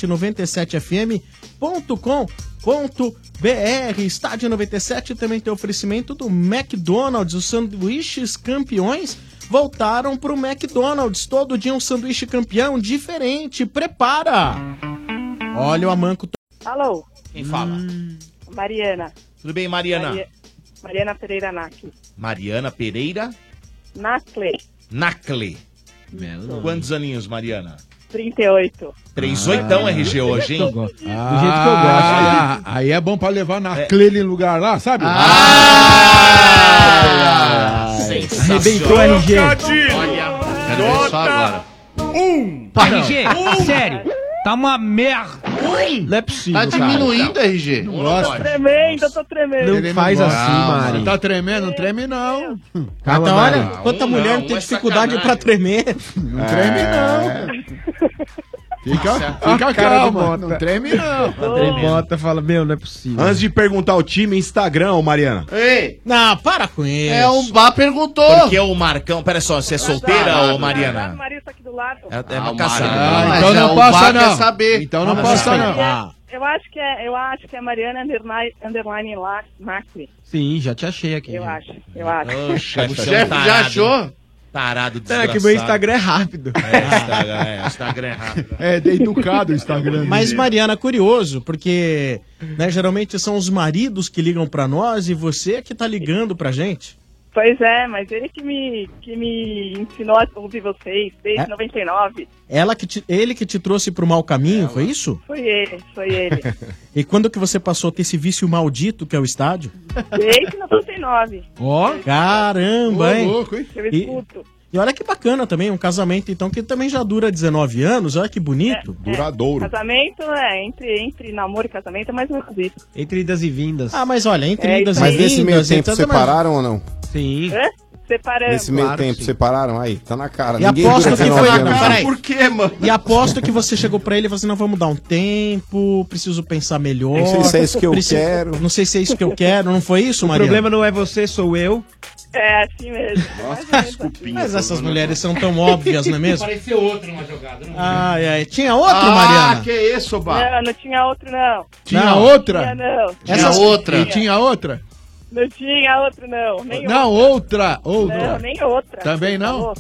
97fm.com.br. Estádio 97 também tem oferecimento do McDonald's. Os sanduíches campeões voltaram pro McDonald's. Todo dia um sanduíche campeão diferente. Prepara! Olha o Amanco. Alô? Quem fala? Mariana. Tudo bem, Mariana? Mariana Pereira Nacle. Mariana Pereira Nacle. Nacle. Quantos aninhos, Mariana? 38. 38 RG hoje, hein? Do jeito que eu gosto. Aí é bom pra levar na Clele em lugar lá, sabe? Arrebentou, RG. Olha, quero ver só agora. RG, sério. Tá uma merda. Não é possível, Tá diminuindo, RG. Não gosta. Tô tremendo, tô tremendo. Ele não faz gosta. assim, Mari. Tá tremendo? Não treme não. Então, olha, quanta mulher não tem dificuldade pra tremer. Não treme não. Fica calma, não treme não. Ele bota e fala, meu, não é possível. Antes de perguntar o time, Instagram, ô Mariana. Ei, Não, para com isso. é um Bá perguntou. Porque o Marcão... Pera só, você é solteira, ô Mariana? Maria tá aqui do lado. É Ah, uma o casada. Mariano. Então Mas não o passa Bá não. quer saber. Então não Vamos passa não. respeitar. Eu acho que é Mariana underline Nacle. Sim, já te achei aqui. Eu já. acho. Ô, O chefe, chefe já achou? Tarado É desgraçado. que o meu Instagram é rápido. Instagram é rápido. É educado o Instagram. Mas, Mariana, curioso, porque né, geralmente são os maridos que ligam pra nós e você que tá ligando pra gente. Pois é, mas ele que me ensinou a ouvir vocês desde É? 99. Ele que te trouxe pro mau caminho, foi isso? Foi ele. E quando que você passou a ter esse vício maldito que é o estádio? Desde 99. Ó, caramba, hein? louco, hein? Eu escuto. E olha que bacana também, um casamento então que também já dura 19 anos, olha que bonito. Duradouro. Casamento, entre namoro e casamento é mais ou menos isso. Entre idas e vindas. Ah, mas olha, entre É, idas isso e aí. Mas nesse meio vindas, tempo então, separaram ou não? Sim. Hã? Separamos. Nesse meio Claro, tempo sim. separaram? Aí, tá na cara. E aposto que foi. anos. Peraí. Por quê, mano? E aposto que você chegou pra ele e falou assim: não, vamos dar um tempo, preciso pensar melhor. Não sei se é isso que eu preciso- quero. Não sei se é isso que eu quero, não foi isso, O Mariana? problema não é você, sou eu. É assim mesmo. Nossa, desculpinha. Mas essas mulheres são tão óbvias, não é mesmo? Pareceu outro numa jogada. Não Ai, ai. Tinha outro, Ah, Mariana? que isso, Bá? Não tinha outro, não. Tinha Não. outra? Tinha, não. Tinha outra. E tinha outra? Não tinha outro, não. Nem Não, outra. Outra. Não, nem outra. Também não? Tá louco?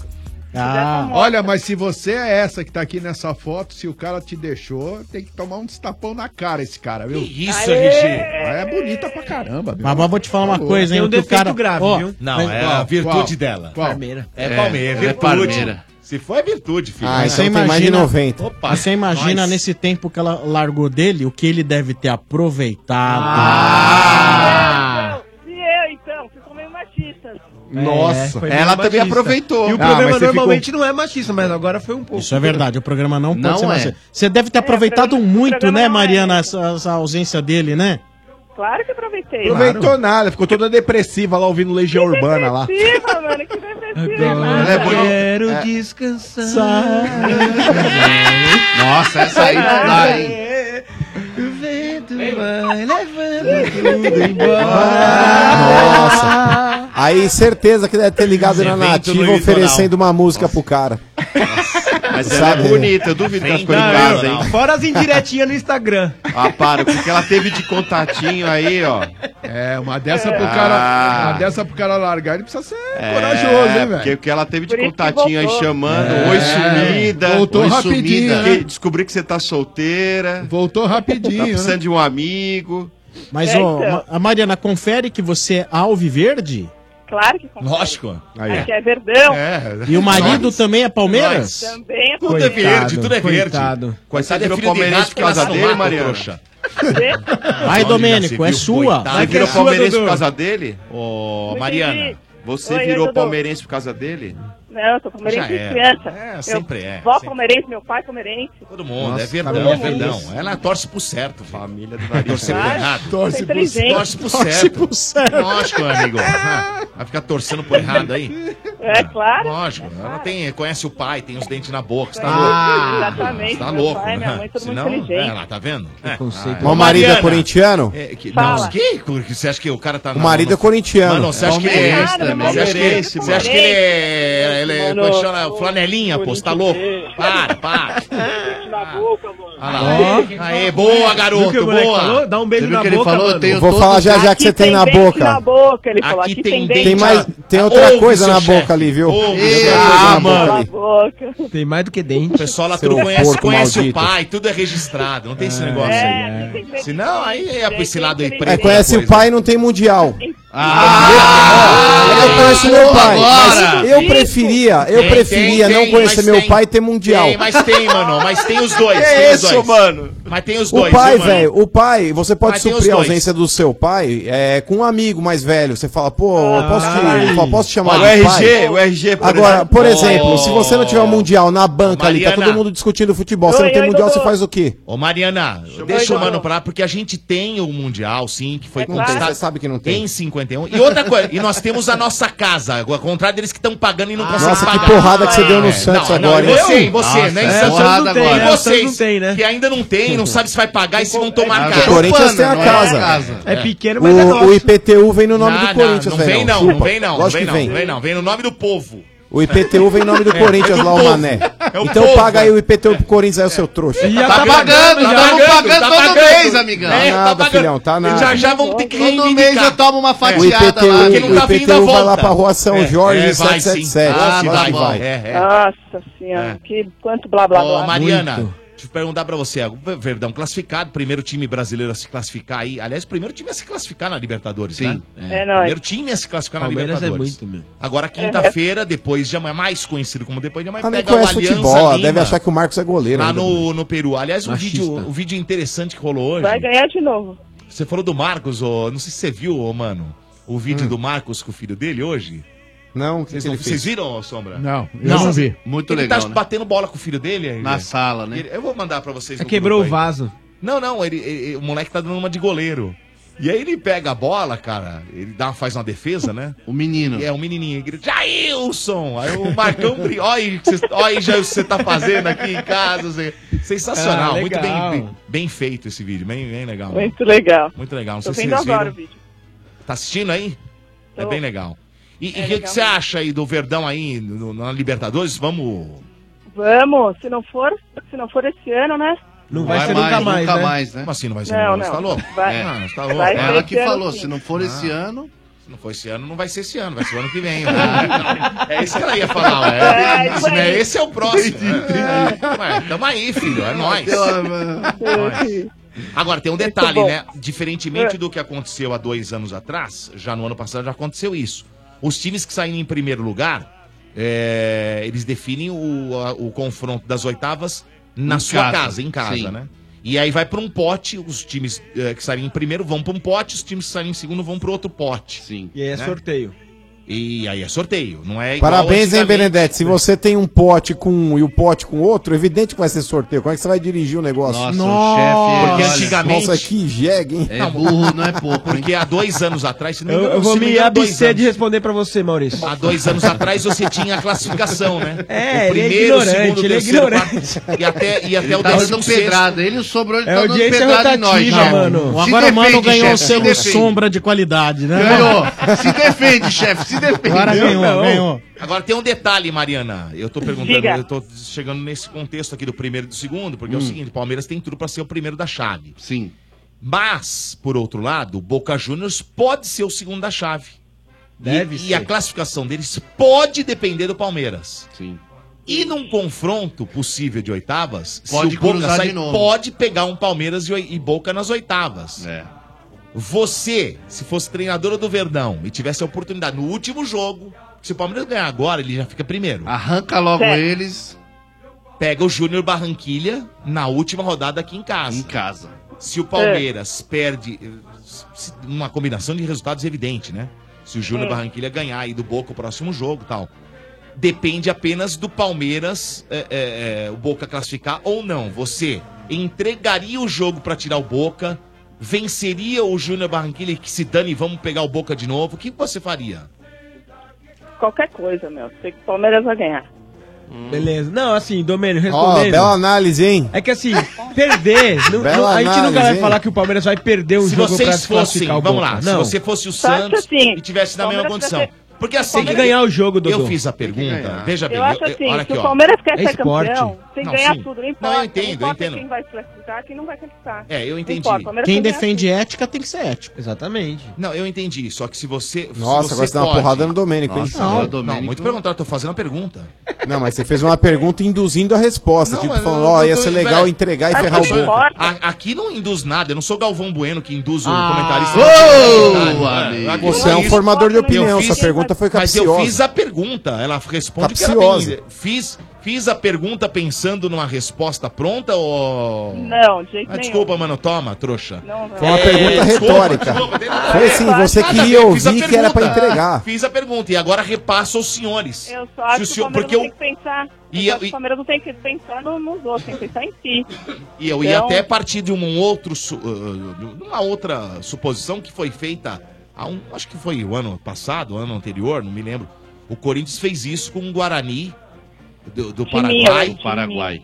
Ah, Olha, mas se você é essa que tá aqui nessa foto, se o cara te deixou, tem que tomar um destapão na cara esse cara, viu? Isso, Aê! RG. É bonita pra caramba, viu? mas vou te falar uma coisa, hein? Tem um o que o defeito cara... grave, Ó, viu? Não, mas- é qual, a virtude qual? dela. Qual? Parmeira. É Palmeiras, é virtude. Palmeira. Se for, é virtude, filho. Ah, Você então tem mais de imagina- 90. Opa, Você imagina nós. nesse tempo que ela largou dele, o que ele deve ter aproveitado. E eu, então? Vocês são meio machistas. Nossa. Foi Ela meio também machista. aproveitou. E o Ah, programa mas você normalmente não é machista, mas agora foi um pouco. Isso é verdade, o programa não Não pode ser é. mais... Você deve ter aproveitado o programa- muito, o programa né, não Mariana, é. essa ausência dele, né? Claro que aproveitei. Aproveitou nada, ficou toda depressiva lá ouvindo Legião Urbana lá. Depressiva, mano, que depressiva. Quero descansar. Nossa, essa aí não dá, hein? O vento vai levando tudo embora. Nossa. Aí certeza que deve ter ligado na Nativa oferecendo uma música pro cara. Mas ela é bonita, eu duvido que ela ficou em casa, hein? Fora as indiretinhas no Instagram. Ah, para, porque ela teve de contatinho aí, ó. É, uma dessa pro cara largar, ele precisa ser corajoso, hein, velho? Porque o que ela teve de Por isso que contatinho aí voltou. chamando, oi sumida. Voltou oi rapidinho, sumida. né? Descobri que você tá solteira. Voltou rapidinho, Tá precisando né? de um amigo. Mas, então. a Mariana, confere que você é alviverde? Claro que confere. Lógico. Aqui é Verdão. E o marido também é Palmeiras? Também é Tudo é verde, tudo é verde. Coitado. Você virou filho de palmeirense gato por causa nasce no dele, mato, Mariana? trouxa. Vai, Domênico, é sua. Você virou palmeirense por causa dele? Ô, Não Mariana, entendi. Você Oi, virou Dudu. palmeirense por causa dele? Não, eu sou palmeirense Já de era. criança. É, sempre Meu é, Vó sempre. palmeirense, meu pai palmeirense. Todo mundo, Nossa, é verdão, família é verdão. feliz. Ela torce pro certo. Família do nariz. Torcer pro Claro. errado. Torce pro certo. Torce pro certo. Lógico, amigo. Vai ficar torcendo pro errado aí? É, claro. Lógico. Ela conhece o pai, tem os dentes na boca. Você tá Exatamente. louco. Você tá meu louco. pai, minha mãe, todo mundo Senão, inteligente. ela tá vendo? O marido é corintiano? Não, que? Você acha que o cara tá... O marido é corintiano. Mano, você acha que ele é... Você acha que ele é... Ele é... Como chama? Flanelinha, pô. Você tá louco? Para. Olha lá. Aê, boa, garoto, boa. Dá um beijo Você viu na que ele boca, falou? mano. Tenho Vou todos- falar já que você tem na boca. Na boca, ele falou. Aqui tem dente. Tem outra Ouve, coisa seu na chefe. boca ali, viu? Ouve, Tem seu outra coisa chefe. na boca Na ali. boca. Tem mais do que dente. O pessoal lá Seu tudo conhece porco o maldito. pai, tudo é registrado, não tem esse negócio aí. Senão, aí é pra esse lado aí preto. É, conhece coisa. o pai e não tem mundial. Ah! Eu conheço meu pai, Agora! mas eu preferia não conhecer mas meu tem. pai e ter mundial. Tem, mas tem, mano, mas tem os dois. Que tem os isso, dois. mano? Mas tem os O dois. pai, viu, mano? velho, o pai, você pode Mas tem suprir os a dois. ausência do seu pai com um amigo mais velho. Você fala, pô, posso te chamar O de RG, pai? o RG, por Agora, exemplo. por exemplo, se você não tiver um mundial na banca ali, tá Mariana. todo mundo discutindo futebol, você não tem mundial, você faz o quê? Ô, Mariana, deixa o mano pra lá, porque a gente tem o Mundial, sim, que foi Não tem, conquistado você sabe que não tem. em 51. E outra coisa, e nós temos a nossa casa, ao contrário deles que estão pagando e não conseguem Nossa, pagar. que porrada que você deu no Santos agora, E hein? você, Nossa, né? é, Santos porrada não tem, agora. E É, vocês, Santos não tem, né? que ainda não tem, não sabe se vai pagar e se vão tomar O casa. Corinthians tem a casa. É pequeno, mas é O nosso. IPTU vem no nome do Corinthians, não velho. vem não, Chupa. não vem não, Lógico que vem. vem no nome do povo. O IPTU vem em nome do Corinthians do lá, o povo. Mané. É o Então povo. paga aí o IPTU pro Corinthians aí, o seu trouxa. Já Tá pagando, estamos pagando tá todo pagando. mês, amigão. Tá nada, filhão, tá nada. Já vão ter que Todo mês eu reivindicar. tomo uma O fatiada lá. porque não IPTU, tá o vindo a IPTU vai volta. lá pra rua São Jorge, vai sim. 777. Ah, Lógico vai, que vai. Nossa senhora, que quanto blá blá Ô, blá. Mariana, Muito. deixa eu perguntar pra você. O Verdão classificado, primeiro time brasileiro a se classificar aí. Aliás, o primeiro time a se classificar na Libertadores, Sim. né? É nóis. Primeiro time a se classificar na Palmeiras é Libertadores. muito, meu. Agora, quinta-feira, depois de amanhã, mais conhecido como depois de amanhã, Ah, nem pega o conhece Alianza futebol, Lima, deve achar que o Marcos é goleiro. lá ainda. no Peru. Aliás, Machista. o vídeo interessante que rolou hoje. Vai ganhar de novo. Você falou do Marcos, não sei se você viu, mano, o vídeo do Marcos com o filho dele hoje. Não, o que que ele Vocês fez? viram, Sombra? Não, eu não vi. Muito Ele legal, tá né? batendo bola com o filho dele. Na sala, né? Eu vou mandar pra vocês. no Quebrou o grupo aí. vaso. Não, o moleque tá dando uma de goleiro. E aí ele pega a bola, cara, ele faz uma defesa, né? O menino. E é o menininho, ele grita, Jailson! Aí o Marcão brinca, olha aí, Jailson, o que você tá fazendo aqui em casa. Sensacional, Ah, muito legal. bem feito esse vídeo, bem legal. Muito legal. Muito legal, não Tô sei se vendo vocês agora o viram. vídeo. Tá assistindo aí? É Tô. bem legal. E o que legal você acha aí do Verdão aí na Libertadores? Vamos... Vamos, se não for esse ano, né? Não vai ser nunca mais, né? Como assim não vai ser Não, nunca mais? Você tá não. louco? Vai. Não, você tá louco. Vai ser Ela que esse ano, falou, sim. se não for esse ano... Se não for esse ano, não vai ser esse ano, vai ser o ano que vem. É isso que ela ia falar, isso aí. Esse é o próximo. Ué, tamo aí, filho, é nóis. Agora, tem um detalhe, bom. né? Diferentemente do que aconteceu há 2 anos atrás, já no ano passado já aconteceu isso. Os times que saem em primeiro lugar, eles definem o confronto das oitavas na Em sua casa, em casa, sim. né? E aí vai para um pote, os times que saírem em primeiro vão para um pote, os times que saírem em segundo vão para outro pote. Sim. E aí é Né? sorteio. E aí é sorteio, não é igual Parabéns, hein, antigamente. Benedetti? Se você tem um pote com um e o pote com outro, evidente que vai ser sorteio. Como é que você vai dirigir o negócio? Nossa, o chefe... Porque antigamente... Nossa, que jegue, hein? É burro, não é pouco. Porque há 2 anos atrás... se não me engano, Eu vou se não me engano, 2 abster anos. de responder pra você, Maurício. Há 2 anos atrás você tinha a classificação, né? É, o ele é primeiro, ignorante, segundo, ele é terceiro, ignorante. quarto, e até o Tá dando 16º. pedrada. Ele e o Sobrou, ele É tá dando audiência pedrada em nós. rotativa, já. mano. Se Agora o Mano defende, ganhou o chefe, se selo defende. sombra de qualidade, né? Ganhou. Se defende, chefe, se defende. Agora ganhou. Agora tem um detalhe, Mariana. Eu tô perguntando, Diga. eu tô chegando nesse contexto aqui do primeiro e do segundo, porque é o seguinte, o Palmeiras tem tudo pra ser o primeiro da chave. Sim. Mas, por outro lado, o Boca Juniors pode ser o segundo da chave. E a classificação deles pode depender do Palmeiras. Sim. E num confronto possível de oitavas, Pode se o Boca cruzar sair, de novo. pode pegar um Palmeiras e Boca nas oitavas. É. Você, se fosse treinadora do Verdão e tivesse a oportunidade no último jogo, se o Palmeiras ganhar agora, ele já fica primeiro. Arranca logo eles. Pega o Júnior Barranquilha na última rodada aqui em casa. Em casa. Se o Palmeiras perde, uma combinação de resultados evidente, né? Se o Júnior Barranquilha ganhar aí do Boca o próximo jogo e tal. Depende apenas do Palmeiras, o Boca classificar ou não. Você entregaria o jogo pra tirar o Boca, venceria o Júnior Barranquilha que se dane e vamos pegar o Boca de novo. O que você faria? Qualquer coisa, meu. Sei que o Palmeiras vai ganhar. Beleza. Não, assim, Domênio, Ó, respondendo. bela análise, hein? É que assim, perder. Bela a gente nunca análise, vai hein? falar que o Palmeiras vai perder um Se jogo pra vocês fossem, desclassificar o vamos Boca. lá, Não. se você fosse o Só que Santos assim, e tivesse na mesma Palmeiras condição. vai ter- Porque assim, Tem que ganhar o jogo, Dodô. eu fiz a pergunta, veja bem. Eu acho assim, olha se aqui, o ó. Palmeiras quer É ser esporte. campeão, tem que Não, ganhar sim. tudo. Não Não, importa. eu entendo, não eu importa entendo. quem vai se classificar, quem não vai classificar. É, eu Não entendi. importa, o Palmeiras Quem tem que ganhar defende ética tem que ser ético. Exatamente. Não, eu entendi. Só que se você. Nossa, se agora você dá uma porrada no Domênico, hein? Não, muito pelo contrário, eu tô fazendo a pergunta. Não, mas você fez uma pergunta induzindo a resposta. Não, tipo, mas falando, eu ó, não ia tô- ser legal pera- entregar e Ah, ferrar o eu sou- Boca. Aqui não induz nada, eu não sou Galvão Bueno que induz o Ah. comentarista. Ô, Aqui amigo. não Você é um isso. formador de opinião, Eu sua pergunta foi Mas eu capciosa. fiz a pergunta, ela responde que ela Capciosa. tem. Fiz a pergunta pensando numa resposta pronta ou... Não, de jeito nenhum. Desculpa, mano, toma, trouxa. Não, Foi uma pergunta retórica. Foi assim, você Nada a queria ver, fiz a ouvir que era pra pergunta. entregar. Fiz a pergunta e agora repasso aos senhores. Eu só acho Se o que o senhor- Palmeiras porque não eu- tem que pensar. E Eu acho eu- que o Palmeiras não tem que pensar nos outros, tem que pensar em si. E eu ia Então- até partir de uma outra suposição que foi feita acho que foi o ano passado, o ano anterior, não me lembro. O Corinthians fez isso com o Guarani do Timinho, Paraguai. né? Paraguai.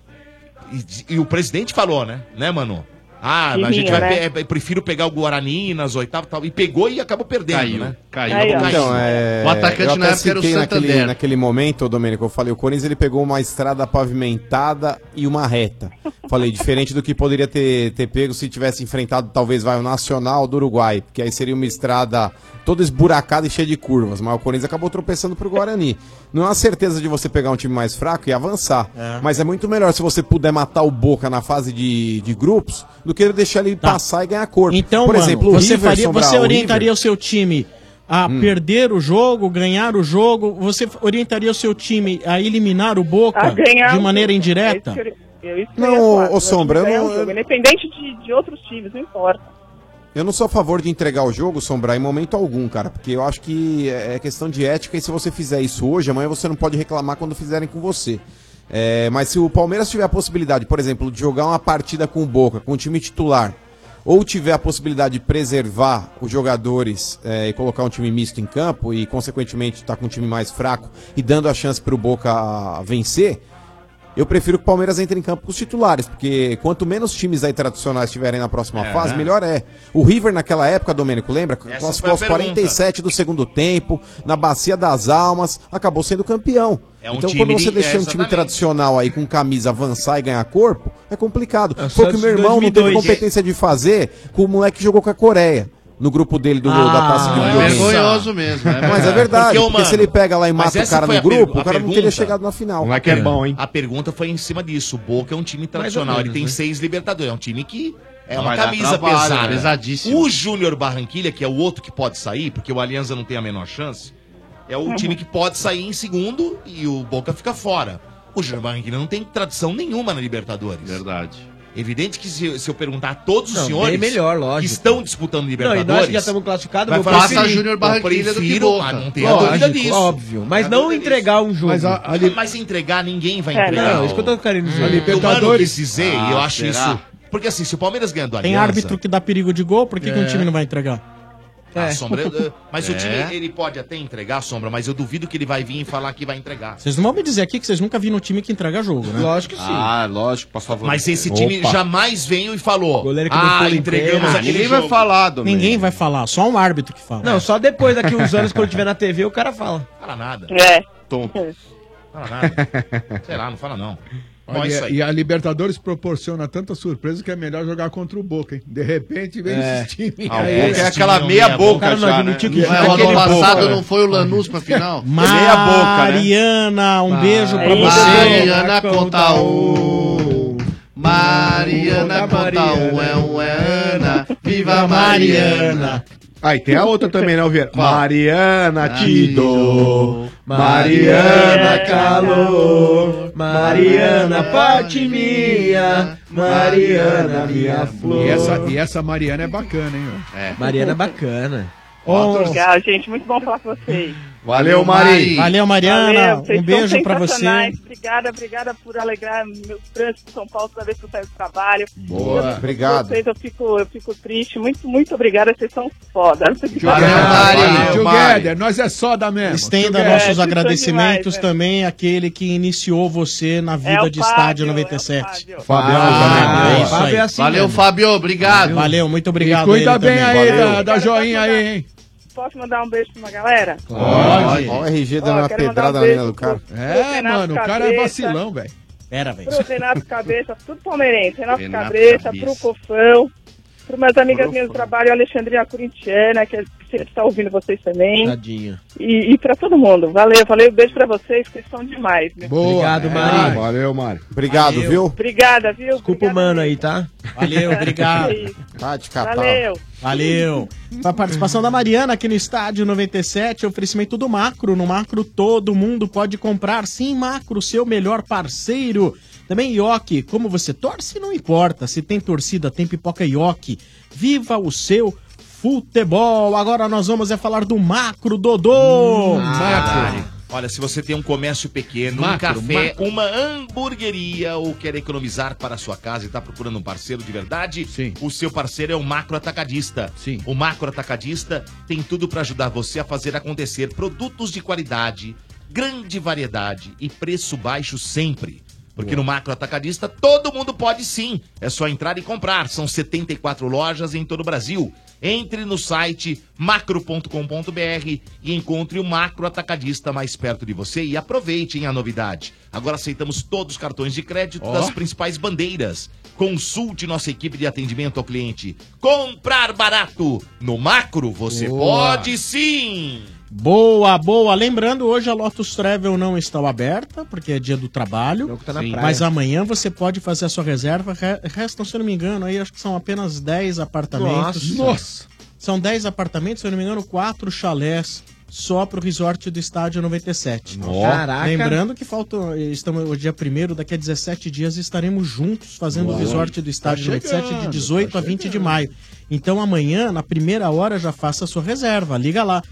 E o presidente falou, né, mano? Ah, mas a gente Timinho, vai né? prefiro pegar o Guarani nas oitavas e tal. E pegou e acabou perdendo, Caiu, né? caiu. Acabou caindo. Então, O atacante eu na até época era o citei Santander. naquele momento, Domênico, eu falei, o Corinthians ele pegou uma estrada pavimentada e uma reta. Falei, diferente do que poderia ter pego se tivesse enfrentado talvez o Nacional do Uruguai, porque aí seria uma estrada toda esburacada e cheia de curvas, mas o Corinthians acabou tropeçando pro Guarani. Não é uma certeza de você pegar um time mais fraco e avançar, mas é muito melhor se você puder matar o Boca na fase de grupos do que deixar ele passar e ganhar corpo. Então, por mano, exemplo, o você, River, Sombra, você o orientaria River- o seu time a perder o jogo, ganhar o jogo? Você orientaria o seu time a eliminar o Boca A ganhar de o maneira jogo. indireta? Isso que Não, eu ia falar, ô, eu Sombra, acho que eu ganhar não- o jogo, independente de outros times, não importa. Eu não sou a favor de entregar o jogo, Sombra, em momento algum, cara, porque eu acho que é questão de ética e se você fizer isso hoje, amanhã você não pode reclamar quando fizerem com você. Mas se o Palmeiras tiver a possibilidade, por exemplo, de jogar uma partida com o Boca, com o time titular, ou tiver a possibilidade de preservar os jogadores e colocar um time misto em campo e, consequentemente, estar com um time mais fraco e dando a chance para o Boca vencer, eu prefiro que o Palmeiras entre em campo com os titulares, porque quanto menos times aí tradicionais estiverem na próxima fase, melhor é. O River naquela época, Domênico, lembra? Classificou aos 47 do segundo tempo, na Bacia das Almas, acabou sendo campeão. É um então time quando você de- deixa um time exatamente. tradicional aí com camisa avançar e ganhar corpo, é complicado. É o Foi o que Santos meu irmão não 2002. teve competência de fazer com o moleque que jogou com a Coreia. No grupo dele da taça de É videogame. vergonhoso mesmo. Mas é verdade, porque, mano, se ele pega lá e mas mata o essa cara foi no a per- grupo, a o cara não pergunta. teria chegado na final. A pergunta foi em cima disso. O Boca é um time tradicional, menos, ele tem né? 6 Libertadores. É um time que é uma Vai dar camisa trabalho, pesada. pesadíssimo. O Júnior Barranquilha, que é o outro que pode sair, porque o Alianza não tem a menor chance, é o time que pode sair em segundo e o Boca fica fora. O Júnior Barranquilha não tem tradição nenhuma na Libertadores. Verdade. Evidente que se eu perguntar a todos os Não, senhores bem melhor, que lógico. estão disputando Libertadores... Não, e nós que já estamos classificados, vai vou falar preferir. Júnior Barranquilla do que Boca. Não tem a dúvida disso. Óbvio, mas não entregar um jogo. Mas entregar, ninguém vai entregar. Não, isso que eu tô querendo dizer. A Libertadores quis dizer, e eu acho será? isso... Porque assim, se o Palmeiras ganha do Tem Aliança... árbitro que dá perigo de gol, por que um time não vai entregar? Sombra, mas o time, ele pode até entregar, Sombra, mas eu duvido que ele vai vir e falar que vai entregar. Vocês não vão me dizer aqui que vocês nunca viram um time que entrega jogo, né? Lógico que sim. Ah, lógico, por favor. Mas esse time jamais veio e falou. Goleiro que não pula em entregamos pé. aquele Ninguém jogo. vai falar, Domênico. Ninguém vai falar, só um árbitro que fala. Não, só depois, daqui uns anos, quando tiver na TV, o cara fala. Fala nada. Tonto. Fala nada. Sei lá, não fala não. Bom, é isso Olha, aí. e a Libertadores proporciona tanta surpresa que é melhor jogar contra o Boca, hein? De repente vem esses times. Ah, o Boca é aquela meia boca já, né? O ano passado não foi o Lanús pra final? Meia boca, né? Mariana, um beijo pra você. Mariana conta um. Mariana conta um, é Ana. Viva Mariana. Ah, e tem a outra também, né, Vieira? Mariana Tito, Mariana calor, Mariana parte minha, Mariana minha flor. E essa Mariana é bacana, hein? Ó. Mariana é bacana. Legal, gente. Muito bom falar com vocês. Valeu, Mari. Valeu, Mariana. Valeu, vocês Um beijo são pra você. sensacionais. Obrigada por alegrar meu trânsito de São Paulo toda vez que eu saio do trabalho. Boa, obrigado. Vocês, eu fico triste. Muito obrigada, vocês são foda. Together, nós é soda mesmo. Estenda Together. nossos agradecimentos também àquele que iniciou você na vida de Estádio 97. Fábio. É isso aí. Valeu, Fábio. Obrigado. Valeu, muito obrigado. E cuida ele bem também. aí Valeu. da joinha aí, hein? Posso mandar um beijo pra uma galera? Olha o RG dando uma quero mandar pedrada um na beijo mina do cara. É, mano, o cara é vacilão, velho. Pera, velho. Pro Renato Cabeça, tudo palmeirense. Renato Renato Cabeça, Cabeça. pro Cofão, pro minhas amigas minhas do trabalho, a Alexandrina Corintiana, que está ouvindo vocês também. Tadinha. E pra todo mundo. Valeu, beijo pra vocês, que são demais. Meu. Boa. Obrigado, Mari. Valeu, Mari. Obrigado, Valeu. viu? Obrigada, viu? Desculpa o mano aí, tá? Valeu, obrigado. Tá de catar. Valeu. Valeu. Com a participação da Mariana aqui no Estádio 97, oferecimento do Macro. No Macro todo mundo pode comprar. Sim, Macro, seu melhor parceiro. Também Ioki, como você torce, não importa. Se tem torcida, tem pipoca Ioki. Viva o seu futebol. Agora nós vamos falar do Macro, Dodô. Macro. Olha, se você tem um comércio pequeno, um café, uma hamburgueria ou quer economizar para a sua casa e está procurando um parceiro de verdade, o seu parceiro é o Macro Atacadista. O Macro Atacadista tem tudo para ajudar você a fazer acontecer produtos de qualidade, grande variedade e preço baixo sempre. Porque no Macro Atacadista todo mundo pode sim. É só entrar e comprar. São 74 lojas em todo o Brasil. Entre no site macro.com.br e encontre o Macro Atacadista mais perto de você e aproveitem a novidade. Agora aceitamos todos os cartões de crédito das principais bandeiras. Consulte nossa equipe de atendimento ao cliente. Comprar barato. No Macro você pode sim. Boa, boa. Lembrando, hoje a Lotus Travel não está aberta, porque é dia do trabalho. Tá na praia. Mas amanhã você pode fazer a sua reserva. Restam, se eu não me engano, aí acho que são apenas 10 apartamentos. Nossa. São 10 apartamentos, se eu não me engano, 4 chalés só pro resort do Estádio 97. Caraca. Lembrando que estamos hoje dia 1º, daqui a 17 dias estaremos juntos fazendo o resort do Estádio 97 de 18 a 20 de maio. Então amanhã, na primeira hora, já faça a sua reserva. Liga lá,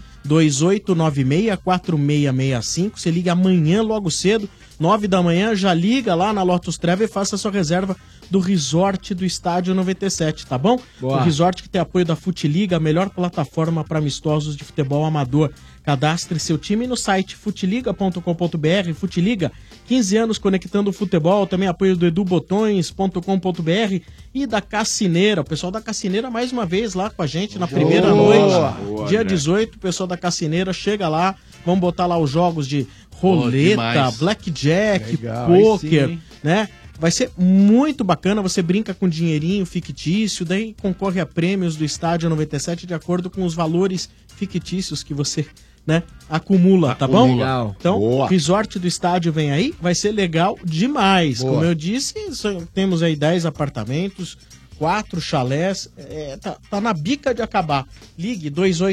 2896-4665. Você liga amanhã logo cedo, 9 da manhã, já liga lá na Lotus Travel e faça a sua reserva do resort do Estádio 97, tá bom? Boa. O resort que tem apoio da Futiliga, a melhor plataforma para amistosos de futebol amador. Cadastre seu time no site futiliga.com.br. Futiliga, 15 anos conectando o futebol. Também apoio do edubotões.com.br e da Cassineira. O pessoal da Cassineira, mais uma vez, lá com a gente na primeira noite. Dia 18, o pessoal da Cassineira chega lá. Vamos botar lá os jogos de roleta, blackjack, pôquer, né? Vai ser muito bacana, você brinca com dinheirinho fictício, daí concorre a prêmios do Estádio 97 de acordo com os valores fictícios que você, né, acumula, tá bom? Legal. Então, Boa. o resort do estádio vem aí, vai ser legal demais. Boa. Como eu disse, temos aí 10 apartamentos 4 chalés, tá na bica de acabar. Ligue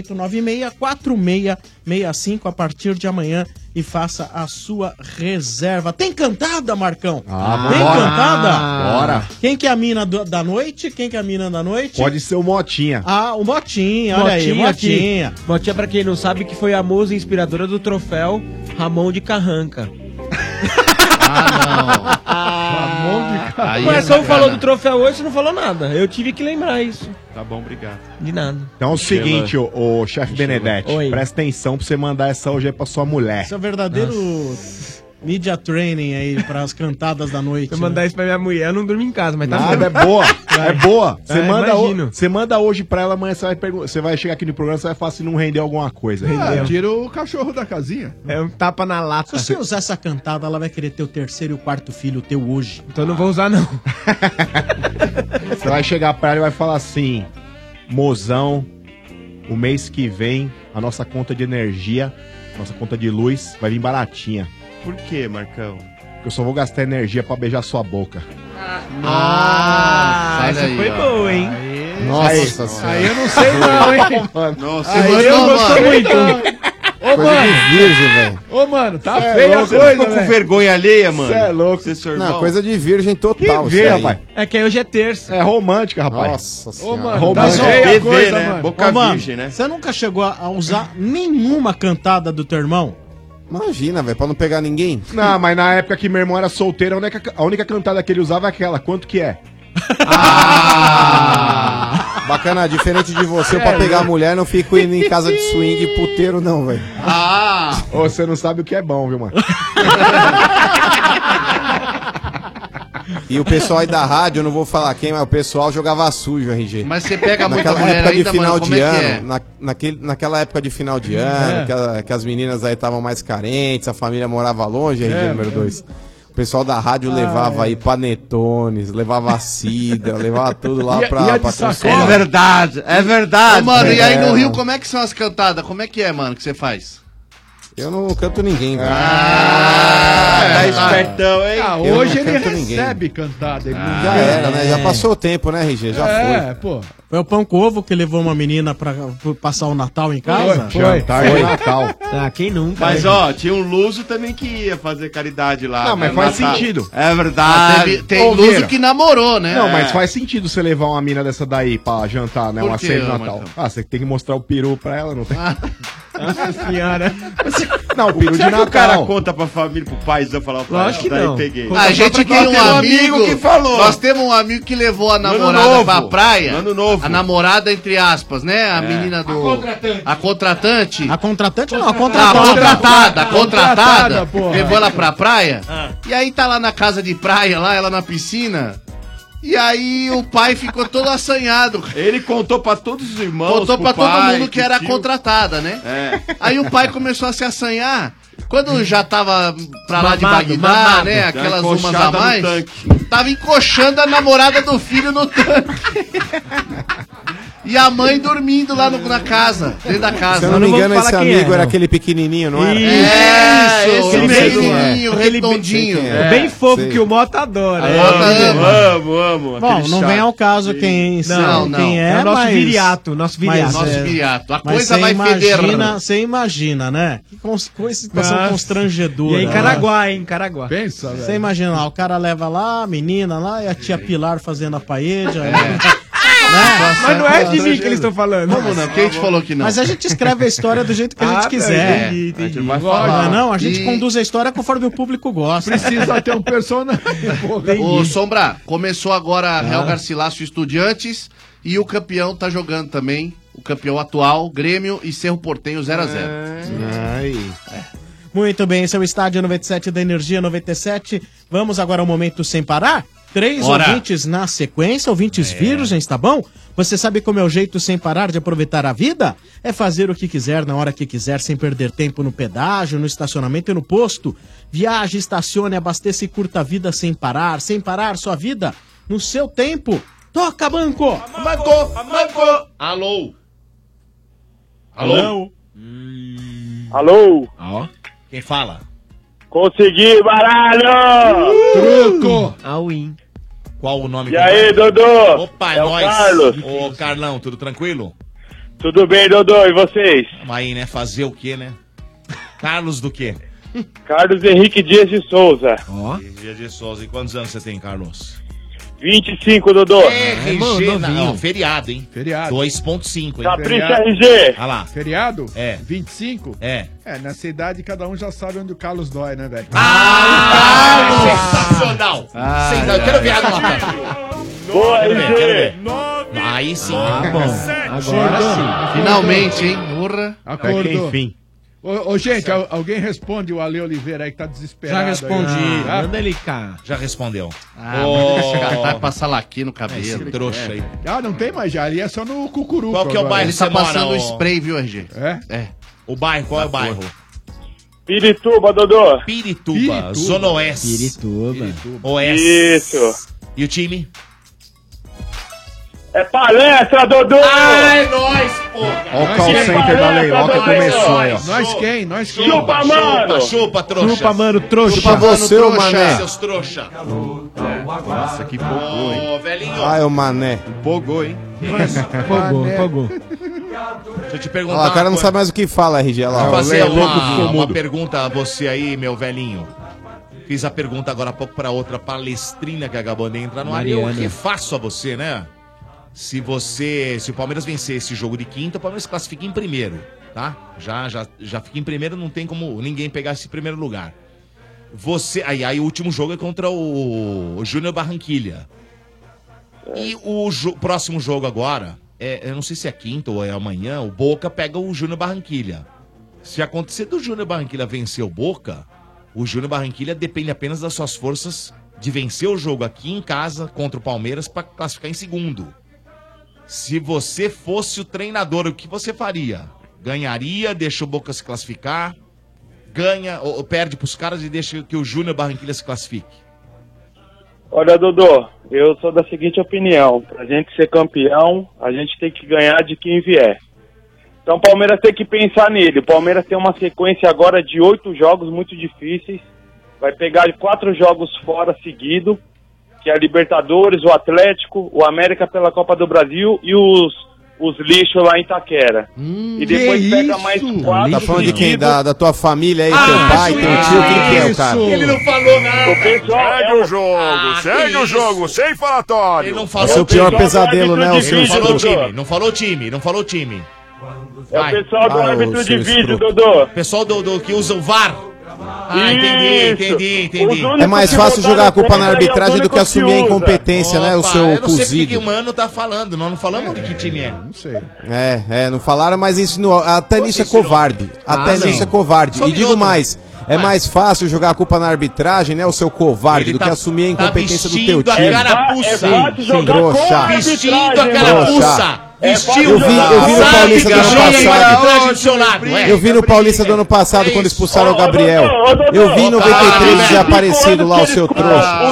2896-4665 a partir de amanhã e faça a sua reserva. Tem cantada, Marcão? Tem cantada? Bora. Quem que é a mina da noite? Quem que é a mina da noite? Pode ser o Motinha. O Motinha, olha aí, Motinha. Motinha, pra quem não sabe, que foi a musa inspiradora do troféu Ramon de Carranca. Ramon de Carranca. Ué, só falou do troféu hoje, você não falou nada. Eu tive que lembrar isso. Tá bom, obrigado. De nada. Então é o seguinte, ô chefe Benedetti, presta atenção pra você mandar essa hoje aí pra sua mulher. Esse é o verdadeiro media training aí pras cantadas da noite. Se eu mandar isso pra minha mulher, eu não durmo em casa, mas tá Nada, bom. é boa, é boa. Imagino. Você manda hoje pra ela, amanhã você vai chegar aqui no programa, você vai falar se não rendeu alguma coisa. Tira o cachorro da casinha. É um tapa na lata. Se você usar essa cantada, ela vai querer ter o terceiro e o quarto filho teu hoje. Então eu não vou usar, não. Você vai chegar pra ela e vai falar assim: mozão, o mês que vem a nossa conta de energia, nossa conta de luz vai vir baratinha. Por quê, Marcão? Eu só vou gastar energia pra beijar sua boca. Nossa, essa foi boa, hein? Nossa senhora. Aí eu não sei não, hein? Nossa, aí eu não gostou muito. Ô, Coisa mano. de virgem, velho. Ô, mano, tá Cê é feia a louco, coisa, ficou com velho. vergonha alheia, mano? Você é louco. Você, seu Não, irmão? coisa de virgem total. Que vê, isso aí. rapaz. É que aí hoje é terça. É romântica, rapaz. Nossa Ô, senhora. mano, tá Romântica. feia a Bebê, coisa, né? mano. Boca Ô, mano, virgem, né? você nunca chegou a usar nenhuma cantada do teu irmão? Imagina, velho, pra não pegar ninguém. Não, mas na época que meu irmão era solteiro, a única cantada que ele usava é aquela. Quanto que é? Bacana, diferente de você, pra pegar a mulher, não fico indo em casa de swing puteiro, não, velho. Ô, você não sabe o que é bom, viu, mano? E o pessoal aí da rádio, eu não vou falar quem, mas o pessoal jogava sujo, RG. Mas você pega muita Naquela mulher época de ainda, final mano, de como é que ano, é? naquela época de final de ano, que as meninas aí estavam mais carentes, a família morava longe, RG número 2. O pessoal da rádio levava aí panetones, levava cidra, levava tudo lá pra É verdade, é verdade. Ô, mano, e aí no Rio, como é que são as cantadas? Como é que é, mano, que você faz? Eu não canto ninguém, velho. Tá espertão, hein? Hoje ele canto ninguém. recebe cantada. Ele não Já era, né? Já passou o tempo, né, RG? Já foi. pô. Foi o Pão com Ovo que levou uma menina pra passar o Natal em casa? Jantar de Natal. Ah, quem nunca? Mas ó, tinha um luso também que ia fazer caridade lá. Não, mas no faz Natal. sentido. É verdade. Tem Ô, luso Vieira. que namorou, né? Não, mas faz sentido você levar uma mina dessa daí pra jantar, né? Por Uma quê, ceia de Natal. Marcão? Ah, você tem que mostrar o peru pra ela, não tem? Nossa senhora. Não, o peru de Será que Natal. o cara conta pra família, pro paizão, falar, Lógico que daí não. peguei. A gente tem um amigo que falou. Nós temos um amigo que levou a namorada novo. pra praia. Ano novo. A namorada, entre aspas, né? A menina do. A contratante. A contratante não, a Ah, contratada. a contratada, porra. levou ela pra praia. E aí tá lá na casa de praia, lá, ela na piscina. E aí o pai ficou todo assanhado. Ele contou pra todos os irmãos. Contou pra pro todo pai, mundo que era tio. contratada, né? É. Aí o pai começou a se assanhar. Quando já tava pra lá de Mamado, Bagdá, mamado. né? Dá Aquelas uma umas a encoxada no mais. tanque. Tava encoxando a namorada do filho no tanque. E a mãe dormindo lá na casa, dentro da casa. Se eu não me não vou engano, falar esse quem amigo é, era não. aquele pequenininho, não era? É, esse esse mesmo. pequenininho, Aquele redondinho. bem- É, Bem fofo sei. que o Mota adora. A Mota ama. Amo. Bom, aquele não chato. vem ao caso quem, Não, quem é, É o nosso mas... viriato, nosso viriato. mas Nosso é- viriato. A Mas coisa vai feder. Você imagina, né? Que situação Nossa. constrangedora. E aí, em Caraguá, hein? Caraguá. Pensa, velho. Você imagina lá, o cara leva lá a menina lá e a tia Pilar fazendo a paeja. Mas não é de mim que eles estão falando. Vamos não, quem te falou que não? Mas a gente escreve a história do jeito que a gente quiser. Entendi, A gente entendi. vai Não, falar. não, a gente E- conduz a história conforme o público gosta. Precisa ter um personagem, porra. Ô, Sombra, começou agora a Real Garcilaso Estudiantes e o campeão tá jogando também. O campeão atual, Grêmio e Cerro Porteño 0x0. Ai. Muito bem, esse é o Estádio 97 da Energia 97. Vamos agora ao Momento Sem Parar. 3 Bora. ouvintes na sequência, ouvintes virgens, tá bom? Você sabe como é o jeito sem parar de aproveitar a vida? É fazer o que quiser, na hora que quiser, sem perder tempo no pedágio, no estacionamento e no posto. Viaje, estacione, abasteça e curta a vida sem parar sua vida no seu tempo. Toca, banco! Banco! Alô? Alô? Alô? Ó, quem fala? Consegui, baralho! Truco! All in. Qual o nome? E aí, Dodô? Opa, É o nóis. Carlos. Ô, Carlão, tudo tranquilo? Tudo bem, Dodô, e vocês? Vamos aí, né? Fazer o quê, né? Carlos do quê? Carlos Henrique Dias de Souza. Ó. Dias de Souza. E quantos anos você tem, Carlos? 25, Dodô. RG, não, feriado, hein? Feriado. 2.5, hein? Capricha, Feriado. RG. Olha lá. Feriado? É. 25? É. É, nessa idade cada um já sabe onde o Carlos dói, né, velho? Sensacional! Sensacional. Eu quero ver água lá, cara. Boa, Quero RG. ver. Aí sim. Agora sim. Finalmente, hein? Urra. Acordou. Enfim. Ô, gente, alguém responde o Ale Oliveira aí que tá desesperado. Já respondi. Aí, ó. Manda ele cá. Já respondeu. Esse cara vai passar laqui no cabelo. Esse trouxa aí. Ah, não tem mais já, ali é só no Cucuruco. Qual que é o agora. bairro Ele que tá você mora? passando ô? spray, viu, RG? É? É. O bairro, qual é o bairro? Pirituba, Dodô. Pirituba, Zona Oeste. Pirituba. Oeste. Isso. E o time? É palestra, Dodô. Ah, é nóis, porra. Olha o call center da Leiloca começou aí, ó. Nós quem? Nós quem? Chupa, mano. Chupa, trouxa. Chupa, mano, trouxa. Chupa você, ô mané. Seus trouxa. Nossa, que empolgou, hein? Ô, velhinho. Ai, ô mané. Empolgou, hein? Fogou. Deixa eu te perguntar. Olha lá, o cara não uma sabe mais o que fala, RG. Olha lá, Vou ó. fazer louco ficou uma mudo. pergunta a você aí, meu velhinho. Fiz a pergunta agora há pouco pra outra palestrina que acabou de entrar no ar. Eu Mariana. refaço a você, né? Se o Palmeiras vencer esse jogo de quinta, o Palmeiras classifica em primeiro, tá? Já fica em primeiro, não tem como ninguém pegar esse primeiro lugar. Aí o último jogo é contra o Júnior Barranquilha. E o próximo jogo agora, eu não sei se é quinta ou é amanhã, o Boca pega o Júnior Barranquilha. Se acontecer do Júnior Barranquilha vencer o Boca, o Júnior Barranquilha depende apenas das suas forças de vencer o jogo aqui em casa contra o Palmeiras para classificar em segundo. Se você fosse o treinador, o que você faria? Ganharia, deixa o Boca se classificar, ganha ou perde pros caras e deixa que o Júnior Barranquilha se classifique? Olha, Dodô, eu sou da seguinte opinião. Pra gente ser campeão, a gente tem que ganhar de quem vier. Então o Palmeiras tem que pensar nele. O Palmeiras tem uma sequência agora de 8 jogos muito difíceis. Vai pegar 4 jogos fora seguido, que é a Libertadores, o Atlético, o América pela Copa do Brasil e os lixos lá em Itaquera. E depois pega mais 4. Tá falando de quem? seguidos. Da tua família aí, teu pai, teu tio, quem que é o cara? Ele não falou nada. O pessoal Segue o jogo, segue o jogo, sem falatório. Ele não É falou. o seu pior pessoal do pesadelo, né, o árbitro seu Não falou o escroto. time, não falou o time. É o pessoal do Ah, árbitro o de seu vídeo, escroto. Dodô. Pessoal do que usa o VAR. Entendi. Os únicos É mais que fácil votaram jogar a culpa contra na aí é os arbitragem do que únicos assumir a usa. incompetência, né, o Opa, seu eu não sei porque que cozido. o Mano tá falando, nós não falamos de que time é. Não sei. Não falaram, mas insinuou. Até nisso é covarde. Até nisso é covarde. Só E que digo outra. mais, é mais fácil jogar a culpa na arbitragem, né, o seu covarde, do que assumir a incompetência do teu vestindo a time. carapuça. Trouxa. Vestindo a Trouxa. carapuça. Vestindo Eu vi no Paulista do ano passado. do seu lado. Eu vi no Paulista do ano passado quando expulsaram o Gabriel. Eu vi em 93 desaparecido lá o seu trouxa.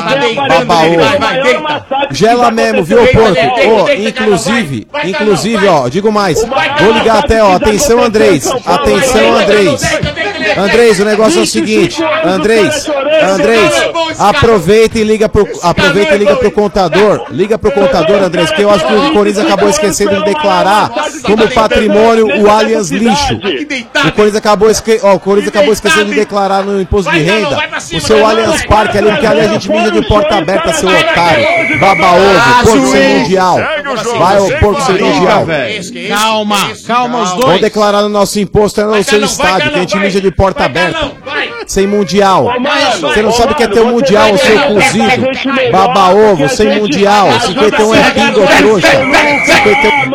Babaô. Gela mesmo, viu, porco? Inclusive, ó, digo mais. Vou ligar até, ó. Atenção, Andrés. Atenção, Andrés. Andrés, o negócio é o seguinte. Andrés, aproveita e liga pro contador. Liga pro contador, Andrés, porque eu acho que o Corinthians acabou esquecendo de declarar como patrimônio o Allianz Lixo. O Corinthians acabou esquecendo de declarar no imposto de renda o seu Allianz Parque ali, porque ali a gente mija de porta aberta, seu otário. Baba-ovo, porco sem mundial. Vai, ô porco sem mundial. Calma, os dois. Vamos declarar no nosso imposto, é no seu estádio, que a gente mija de porta aberta. Sem mundial. Você não sabe o que é ter um mundial, o seu cozido. Baba-ovo, sem mundial. 51 é pingo, trouxa. 51...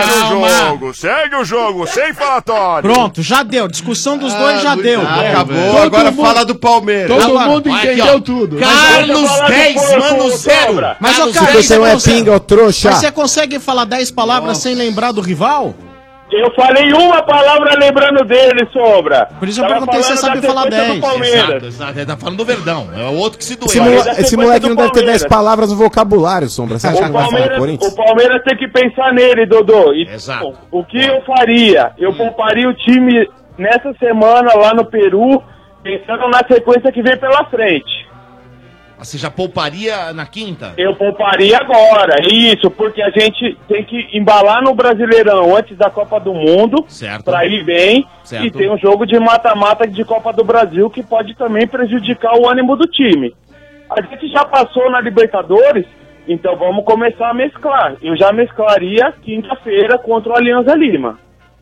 Segue o jogo, sem falatório. Pronto, já deu. Discussão dos dois já deu. Acabou, agora fala do Palmeiras. Todo mundo entendeu tudo. Carlos 10, Mano 0. Mas, ô, cara, 51 é pinga, ô trouxa. Mas você consegue falar 10 palavras sem lembrar do rival? Eu falei uma palavra lembrando dele, Sombra. Por isso eu perguntei se você sabe falar 10. Exato. Ele tá falando do Verdão. É o outro que se doeu. Esse moleque não deve ter 10 palavras no vocabulário, Sombra. Você acha que vai falar do Corinthians? O Palmeiras tem que pensar nele, Dodô. E, Exato. O que eu faria? Eu pouparia o time nessa semana lá no Peru, pensando na sequência que vem pela frente. Você já pouparia na quinta? Eu pouparia agora, isso, porque a gente tem que embalar no Brasileirão antes da Copa do Mundo, pra ir bem, e tem um jogo de mata-mata de Copa do Brasil que pode também prejudicar o ânimo do time. A gente já passou na Libertadores, então vamos começar a mesclar. Eu já mesclaria quinta-feira contra o Alianza Lima.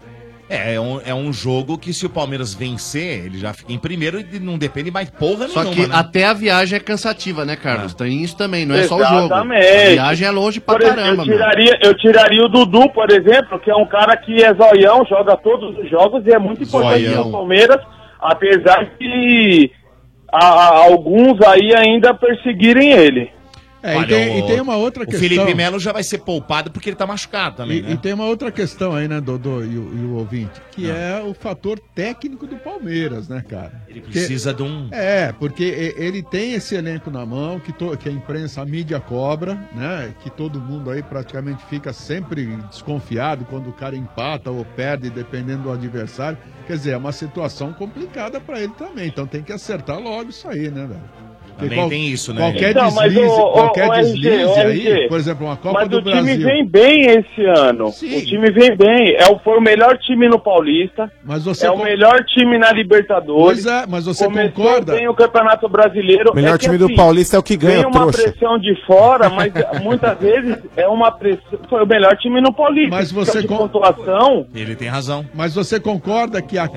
É um jogo que se o Palmeiras vencer, ele já fica em primeiro e não depende mais porra Só nenhuma, que né? até a viagem é cansativa, né, Carlos? Tem isso também, não é só o jogo. Exatamente. A viagem é longe pra caramba, eu tiraria o Dudu, por exemplo, que é um cara que é zoião, joga todos os jogos e é muito importante no Palmeiras, apesar que alguns aí ainda perseguirem ele. E tem uma outra questão. O Felipe Melo já vai ser poupado porque ele tá machucado também, né? E tem uma outra questão aí, né, Dodô e o ouvinte, que é o fator técnico do Palmeiras, né, cara? Ele precisa de um... Porque ele tem esse elenco na mão, que a imprensa, a mídia cobra, né? Que todo mundo aí praticamente fica sempre desconfiado quando o cara empata ou perde, dependendo do adversário. Quer dizer, é uma situação complicada pra ele também, então tem que acertar logo isso aí, né, velho? Também tem isso, né? Qualquer deslize aí, por exemplo, uma Copa do Brasil. Mas o time vem bem esse ano. Sim. O time vem bem. Foi o melhor time no Paulista. O melhor time na Libertadores. Pois é, mas você Começou concorda? bem o Campeonato Brasileiro. O melhor time do Paulista é o que ganha, tem uma trouxa. pressão de fora, mas muitas vezes é uma pressão. Foi o melhor time no Paulista. Mas você de pontuação. Ele tem razão. Mas você concorda que a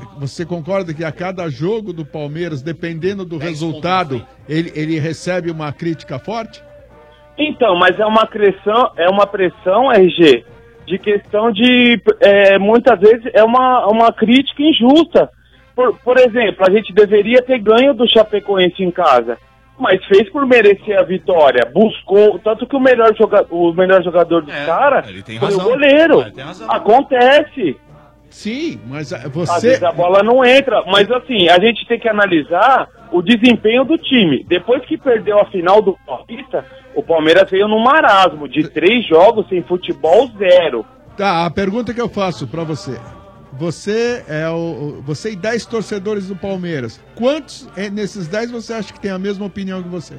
cada jogo do Palmeiras, dependendo do resultado, ele recebe uma crítica forte? Então, mas é uma pressão, RG, de questão de, muitas vezes, é uma crítica injusta. Por exemplo, a gente deveria ter ganho do Chapecoense em casa, mas fez por merecer a vitória, buscou, tanto que o melhor jogador do cara foi o goleiro. Acontece. Sim, mas Às você... vezes a bola não entra, mas assim, a gente tem que analisar o desempenho do time. Depois que perdeu a final do Paulista, o Palmeiras veio num marasmo de 3 jogos sem futebol, 0. Tá, a pergunta que eu faço pra você. Você e 10 torcedores do Palmeiras. Quantos nesses 10 você acha que tem a mesma opinião que você?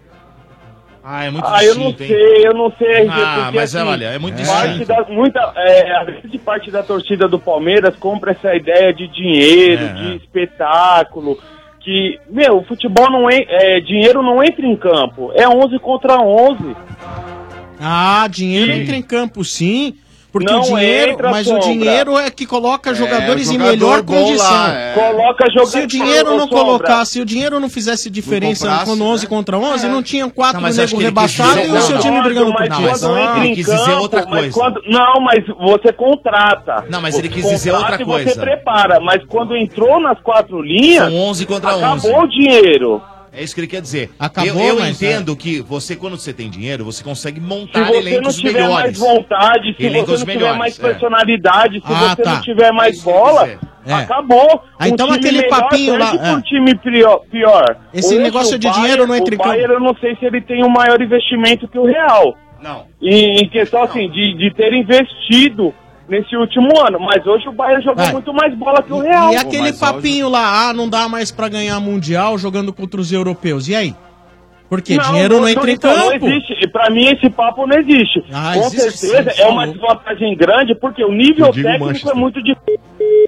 É muito eu não sei, RG, porque, mas assim, olha, é muito distinto. Parte da torcida do Palmeiras compra essa ideia de dinheiro, de espetáculo, que, o futebol não dinheiro não entra em campo, é 11 contra 11. Dinheiro entra em campo, sim. Porque Não o dinheiro, entra, mas Sombra. o dinheiro é que coloca jogadores em jogador melhor bom condição. lá, Coloca jogador. Se o dinheiro não Sombra. colocasse, se o dinheiro não fizesse diferença comprasse, quando 11 contra 11, não tinha 4 Não, mas acho nego que ele rebaixados quis e dizer- o seu não, time não, brigando por Mas título. quando entra ele em quis dizer campo, outra mas coisa. mas você contrata. Não, mas ele quis Você dizer contrata outra e coisa. Você prepara, mas quando entrou nas 4 linhas, São 11 contra 11. acabou o dinheiro. É isso que ele quer dizer. Acabou, eu mas entendo que quando você tem dinheiro, você consegue Se montar você não elencos tiver melhores. mais vontade, se Elencos você não tiver melhores, mais é. personalidade, se você tá. não tiver mais Isso que eu ia bola, dizer. acabou. Então time aquele melhor papinho lá, perde por um time pior. Esse Hoje, negócio o de dinheiro não entra em O campo. Bayern, eu não sei se ele tem um maior investimento que o Real. Não. E em questão assim, de ter investido nesse último ano. Mas hoje o Bayern jogou muito mais bola que o Real. E aquele papinho lá, não dá mais pra ganhar mundial jogando contra os europeus. E aí? Porque dinheiro não entra em então, campo. Não existe. E pra mim esse papo não existe. Com existe certeza sim, é uma desvantagem grande, porque o nível técnico é muito difícil.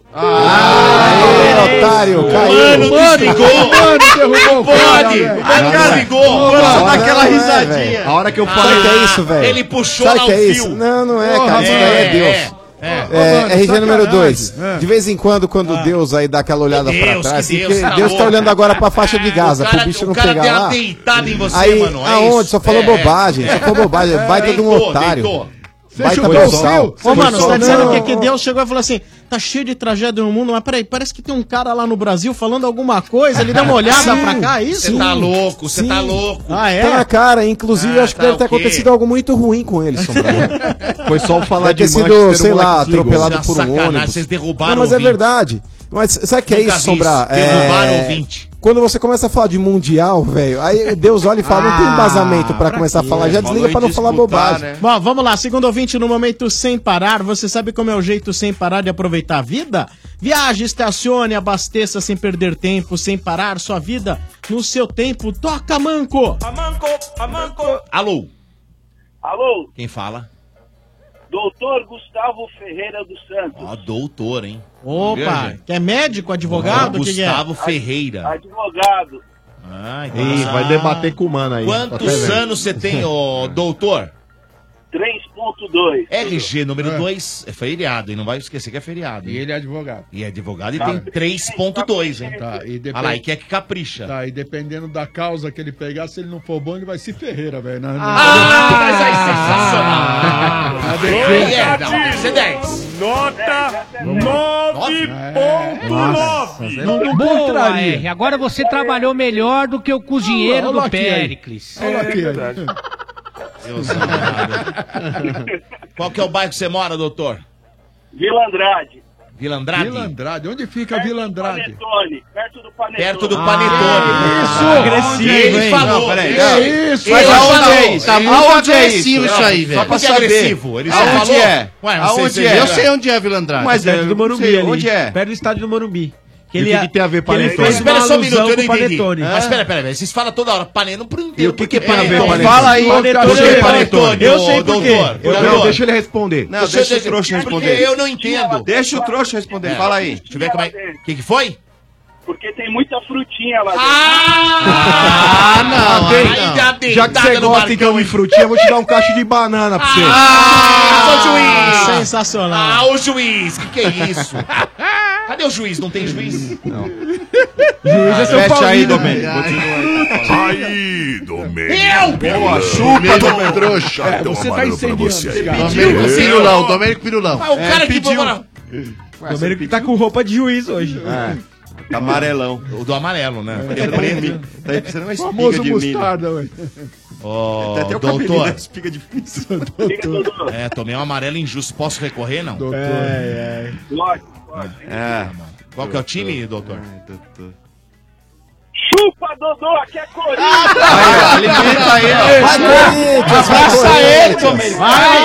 Otário, caiu. Derrubou o cara ligou. Mano, Dá aquela não é, risadinha. velho. A hora que eu Sabe falei... o que é isso, velho? Ele puxou Sabe lá o que o é fio. isso? Não é, cara. Porra, Isso daí é Deus. mano, RG número sacanagem. 2. De vez em quando Deus aí dá aquela olhada pra Deus, trás, que assim, Deus, porque tá Deus tá louco. olhando agora pra faixa de Gaza, pro bicho não pegar deu lá. uma deitada em você, Aí, mano. É aonde? isso. Só falou bobagem, só falou bobagem. Baita de um otário. Você Baita boçal. Ô, mano, você tá dizendo Não. que Deus chegou e falou assim, tá cheio de tragédia no mundo, mas peraí, parece que tem um cara lá no Brasil falando alguma coisa, ele deu uma olhada pra cá, é isso? Você tá louco, você tá Sim. louco. Ah, é? Tá na cara, inclusive eu acho que tá deve ter o quê? acontecido algo muito ruim com ele, Sombra. Foi só falar Deve ter de sido, Manchester, sei o lá, moleque desligou. atropelado Isso é por um sacanagem, ônibus. vocês derrubaram Não, mas o é ouvinte. verdade. Mas sabe o que é Nunca isso, vi Sombra? isso. Derrubaram o ouvinte. Quando você começa a falar de mundial, velho, aí Deus olha e fala, não tem embasamento pra começar a falar, já desliga pra não falar bobagem. né? Bom, vamos lá, segundo ouvinte, no momento sem parar, você sabe como é o jeito sem parar de aproveitar a vida? Viaje, estacione, abasteça sem perder tempo, sem parar sua vida no seu tempo. Toca, Manco! Alô? Alô? Quem fala? Doutor Gustavo Ferreira dos Santos. Ó, doutor, hein? Opa, que é médico, advogado? O que que é? Gustavo Ferreira. Advogado. Ah, Ih, vai debater com o mano aí. Quantos anos você tem, ô doutor? 3.2. RG número 2 é feriado, e não vai esquecer que é feriado. E ele é advogado. E é advogado e tem 3.2, hein? Tá, e Olha lá, e quer que capricha. Tá, e dependendo da causa que ele pegar, se ele não for bom, ele vai se Ferreira, velho. Mas aí sensacional. Deve ser 10. Nota 9.9. Não contraria. R. Agora você trabalhou melhor do que o cozinheiro do Péricles. Olha aqui. Deus amado. Qual que é o bairro que você mora, doutor? Vila Andrade. Vila Andrade? Vila Andrade. Onde fica a Vila Andrade? Panetone, perto do Panetone. Perto do Panetone. Isso! Agressivo, Ele hein? falou. Não, peraí. É isso. Ele Aonde falou. é isso? Tá muito agressivo isso aí, velho. Só pra ser agressivo. Ele só Aonde falou. é? Ué, não sei Aonde se é? Eu sei onde é Vila Andrade. Mas perto do Morumbi sei, ali. onde é? Perto do estádio do Morumbi. E o que tem a ver Panetone? Ele fez Espera uma só um minuto, alusão eu não com o entendi. Panetone. Mas pera, vocês falam toda hora Panetone por inteiro. E o que tem a ver Panetone? Fala aí. Panetone. Eu sei por quê. Não, deixa ele responder. Não, deixa o trouxa responder. Eu não entendo. Deixa o trouxa responder. Fala aí. Deixa eu ver como é. O que foi? Porque tem muita frutinha lá dentro. Já que você gosta então de frutinha, eu vou te dar um cacho de banana pra você. Ô juiz! Sensacional. Ô juiz, que é isso? Cadê o juiz? Não tem juiz? Não. Juiz é São Paulo. aí, Domênico. Aí, Domênico. Eu? Chupa, Domênico. Trouxa. Você tá incendiando. Domênico Pirulão, Domênico Pirulão. Ah, o cara que pediu. O Domênico tá com roupa de juiz hoje. Tá amarelão. O do amarelo, né? Tá aí precisando uma espiga Famoso de milho. mostarda, velho. Ó, Tem até o cabelinho doutor. da espiga de milho. Tomei um amarelo injusto. Posso recorrer, não? Lógico. Qual que é o time, doutor? Chupa, Dodô, aqui é Corinthians. Alimenta ele. Vai, Corinthians! Abraça ele, Domênico. Vai.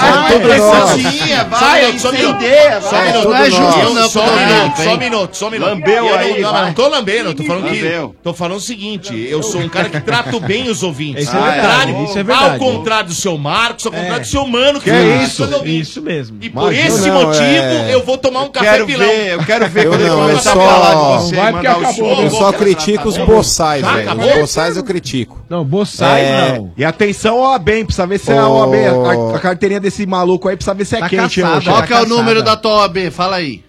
Vai, só um minuto. Só um minuto. Não é justo, não. Só um minuto. Lambeu aí, Não, vai. não tô lambendo. Tô falando Lambeu. Tô falando o seguinte. Eu sou um cara que trato bem os ouvintes. Isso é verdade, isso é verdade. Ao contrário do seu Marcos, ao contrário do seu Mano. Que é isso? Isso mesmo. E por Imagina, esse não, motivo, eu vou tomar um café pilão. Eu quero ver Eu quando ele não, começar a eu falar só- de você Vai e porque mandar o acabou. show. Eu só critico os boçais, velho. acabou? Os boçais eu critico. Não, Boçai não. E atenção, OAB, hein? Precisa ver se a Ô. OAB, a carteirinha desse maluco aí, precisa ver se é Tá quente, caçada, hein, ô, Qual chefe? que é o número da tua OAB? Fala aí.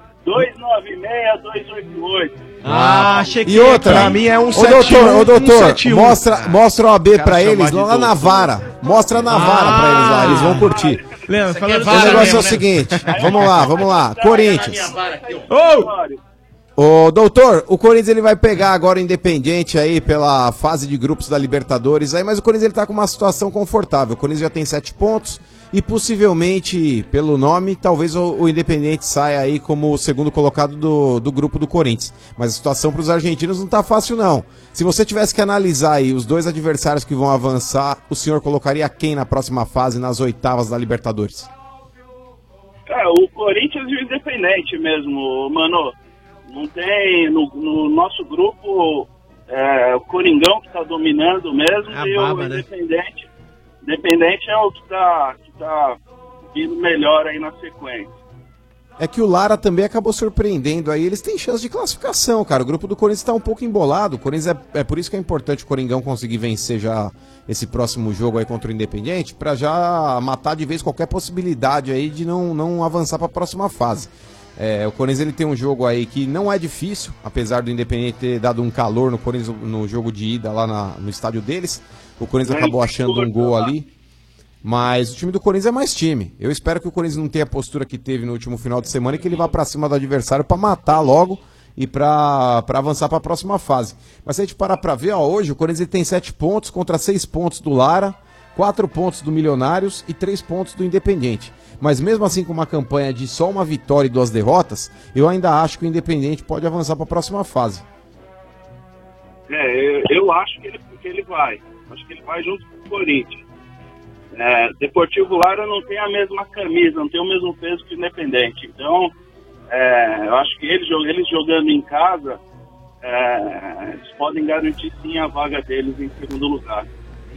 296-288. Achei que E outra, Pra mim é um Ô doutor, 171. mostra o OAB pra chamar eles de lá na vara. Mostra na vara pra eles lá, eles vão curtir. Leandro, falando O vara negócio mesmo, é o né? seguinte, vamos lá, Corinthians. Ô! Ô, doutor, o Corinthians ele vai pegar agora o Independiente aí pela fase de grupos da Libertadores aí, mas o Corinthians ele tá com uma situação confortável. O Corinthians já tem 7 pontos e possivelmente, pelo nome, talvez o Independiente saia aí como o segundo colocado do grupo do Corinthians. Mas a situação para os argentinos não tá fácil não. Se você tivesse que analisar aí os dois adversários que vão avançar, o senhor colocaria quem na próxima fase, nas oitavas da Libertadores? O Corinthians e o Independente mesmo, mano. Não tem. No nosso grupo, o Coringão que tá dominando mesmo É a e baba, o né? Independente. Independente é o que tá vindo melhor aí na sequência. É que o Lara também acabou surpreendendo aí, eles têm chance de classificação, cara. O grupo do Corinthians tá um pouco embolado. O Corinthians é por isso que é importante o Coringão conseguir vencer já esse próximo jogo aí contra o Independiente, pra já matar de vez qualquer possibilidade aí de não avançar pra próxima fase. O Corinthians ele tem um jogo aí que não é difícil, apesar do Independiente ter dado um calor no Corinthians no jogo de ida lá no estádio deles. O Corinthians acabou achando um gol ali. Mas o time do Corinthians é mais time. Eu espero que o Corinthians não tenha a postura que teve no último final de semana e que ele vá pra cima do adversário pra matar logo e pra avançar pra próxima fase. Mas se a gente parar pra ver, hoje o Corinthians ele tem 7 pontos contra 6 pontos do Lara, 4 pontos do Milionários e 3 pontos do Independiente. Mas mesmo assim, com uma campanha de só uma vitória e 2 derrotas, eu ainda acho que o Independiente pode avançar pra próxima fase. Eu acho que ele vai. Acho que ele vai junto com o Corinthians. Deportivo Lara não tem a mesma camisa, não tem o mesmo peso que o Independente. Então, Eu acho que eles jogando em casa, eles podem garantir sim a vaga deles em segundo lugar.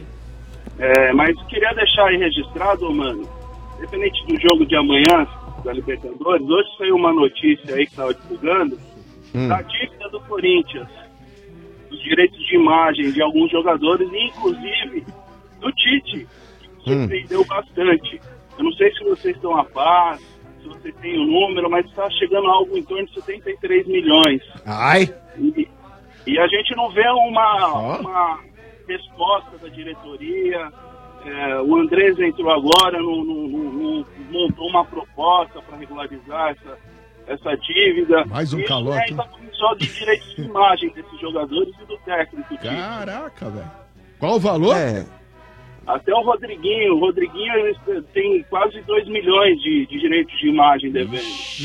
Mas queria deixar aí registrado, mano, independente do jogo de amanhã da Libertadores, hoje saiu uma notícia aí que estava divulgando da dívida do Corinthians, dos direitos de imagem de alguns jogadores, e inclusive do Tite, que surpreendeu bastante. Eu não sei se vocês estão a par, se vocês têm o número, mas está chegando a algo em torno de 73 milhões. Ai! E a gente não vê uma resposta da diretoria. O Andrés entrou agora, não montou uma proposta para regularizar essa dívida. Mais um isso calote. Ainda só de direitos de imagem desses jogadores e do técnico. Caraca, velho. Qual o valor? Até o Rodriguinho. O Rodriguinho tem quase 2 milhões de direitos de imagem devendo.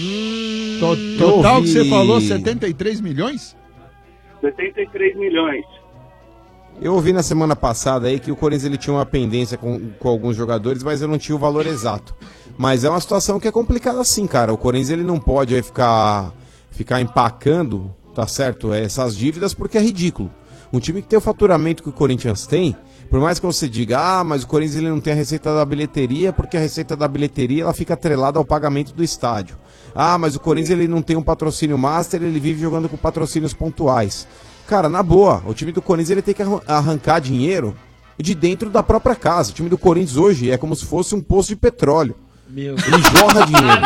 Total que você falou, 73 milhões? 73 milhões. Eu ouvi na semana passada aí que o Corinthians ele tinha uma pendência com alguns jogadores, mas eu não tinha o valor exato. Mas é uma situação que é complicada assim, cara. O Corinthians ele não pode aí ficar empacando, tá certo, essas dívidas, porque é ridículo. Um time que tem o faturamento que o Corinthians tem, por mais que você diga, mas o Corinthians ele não tem a receita da bilheteria, porque a receita da bilheteria ela fica atrelada ao pagamento do estádio. Mas o Corinthians ele não tem um patrocínio master, ele vive jogando com patrocínios pontuais. Cara, na boa, o time do Corinthians ele tem que arrancar dinheiro de dentro da própria casa. O time do Corinthians hoje é como se fosse um poço de petróleo. Ele jorra dinheiro.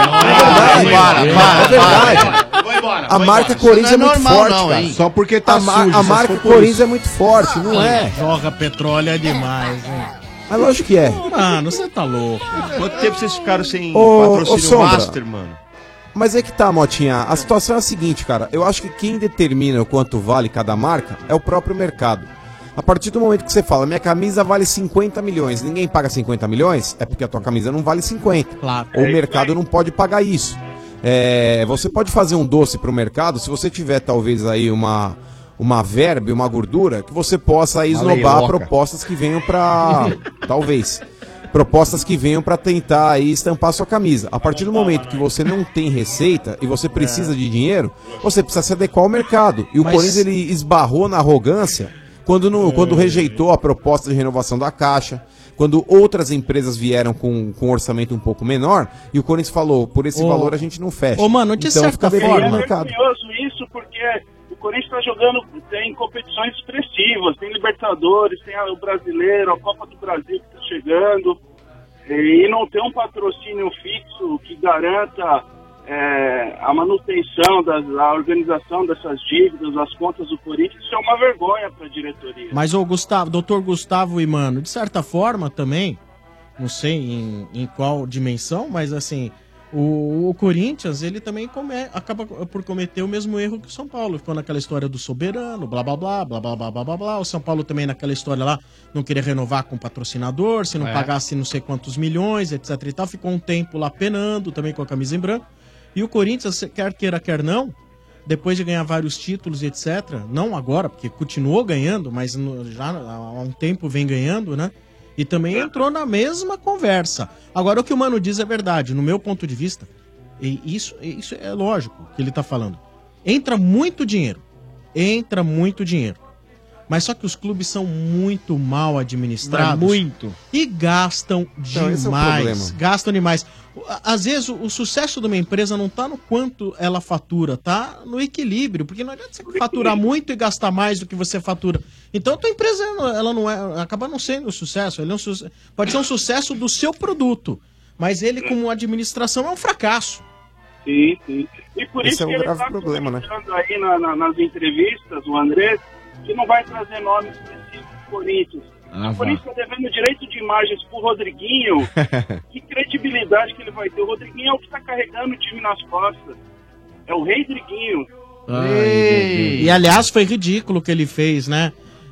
É verdade. A marca Corinthians é muito forte, cara. Só porque tá sujo. A marca Corinthians é muito forte, não é? Jorra petróleo é demais, hein? Mas lógico que é. Mano, você tá louco. Quanto tempo vocês ficaram sem patrocínio Sombra, master, mano? Mas é que tá, Motinha, a situação é a seguinte, cara. Eu acho que quem determina o quanto vale cada marca é o próprio mercado. A partir do momento que você fala, minha camisa vale 50 milhões, ninguém paga 50 milhões, é porque a tua camisa não vale 50. Claro. Ou o mercado não pode pagar isso. Você pode fazer um doce pro mercado se você tiver talvez aí uma verba, uma gordura, que você possa aí esnobar propostas que venham pra... talvez... propostas que venham para tentar aí estampar sua camisa. A partir do momento que você não tem receita e você precisa de dinheiro, você precisa se adequar ao mercado. E o Corinthians ele esbarrou na arrogância quando rejeitou a proposta de renovação da Caixa, quando outras empresas vieram com um orçamento um pouco menor, e o Corinthians falou, por esse valor a gente não fecha. Mano, de então certa fica forma, no mercado. É curioso isso, porque o Corinthians está jogando, tem competições expressivas, tem Libertadores, tem o Brasileiro, a Copa do Brasil que está chegando, e não tem um patrocínio fixo que garanta a manutenção, a organização dessas dívidas, as contas do Corinthians. Isso é uma vergonha para a diretoria. Mas o doutor Gustavo e mano, de certa forma também, não sei em qual dimensão, mas assim, o Corinthians, ele também acaba por cometer o mesmo erro que o São Paulo. Ficou naquela história do soberano, blá blá blá, blá blá blá blá blá blá. O São Paulo também naquela história lá, não queria renovar com o patrocinador, se não pagasse não sei quantos milhões, etc e tal. Ficou um tempo lá penando, também com a camisa em branco. E o Corinthians, quer queira, quer não, depois de ganhar vários títulos e etc, não agora, porque continuou ganhando, mas já há um tempo vem ganhando, né? E também entrou na mesma conversa. Agora, o que o Mano diz é verdade, no meu ponto de vista, e isso é lógico que ele tá falando. Entra muito dinheiro. Mas só que os clubes são muito mal administrados. Mas muito. E gastam demais. Gastam demais. Às vezes o sucesso de uma empresa não tá no quanto ela fatura, tá no equilíbrio. Porque não adianta você faturar muito e gastar mais do que você fatura. Então a tua empresa ela não acaba não sendo um sucesso. Pode ser um sucesso do seu produto. Mas ele, como administração, é um fracasso. Sim. E por Esse isso é um que ele grave está problema, né? aí nas entrevistas, o Andrés, que não vai trazer nomes específicos do Corinthians. O Corinthians está devendo direito de imagens pro Rodriguinho. Que credibilidade que ele vai ter? O Rodriguinho é o que está carregando o time nas costas. É o Rei Driguinho. E aliás, foi ridículo o que ele fez, né?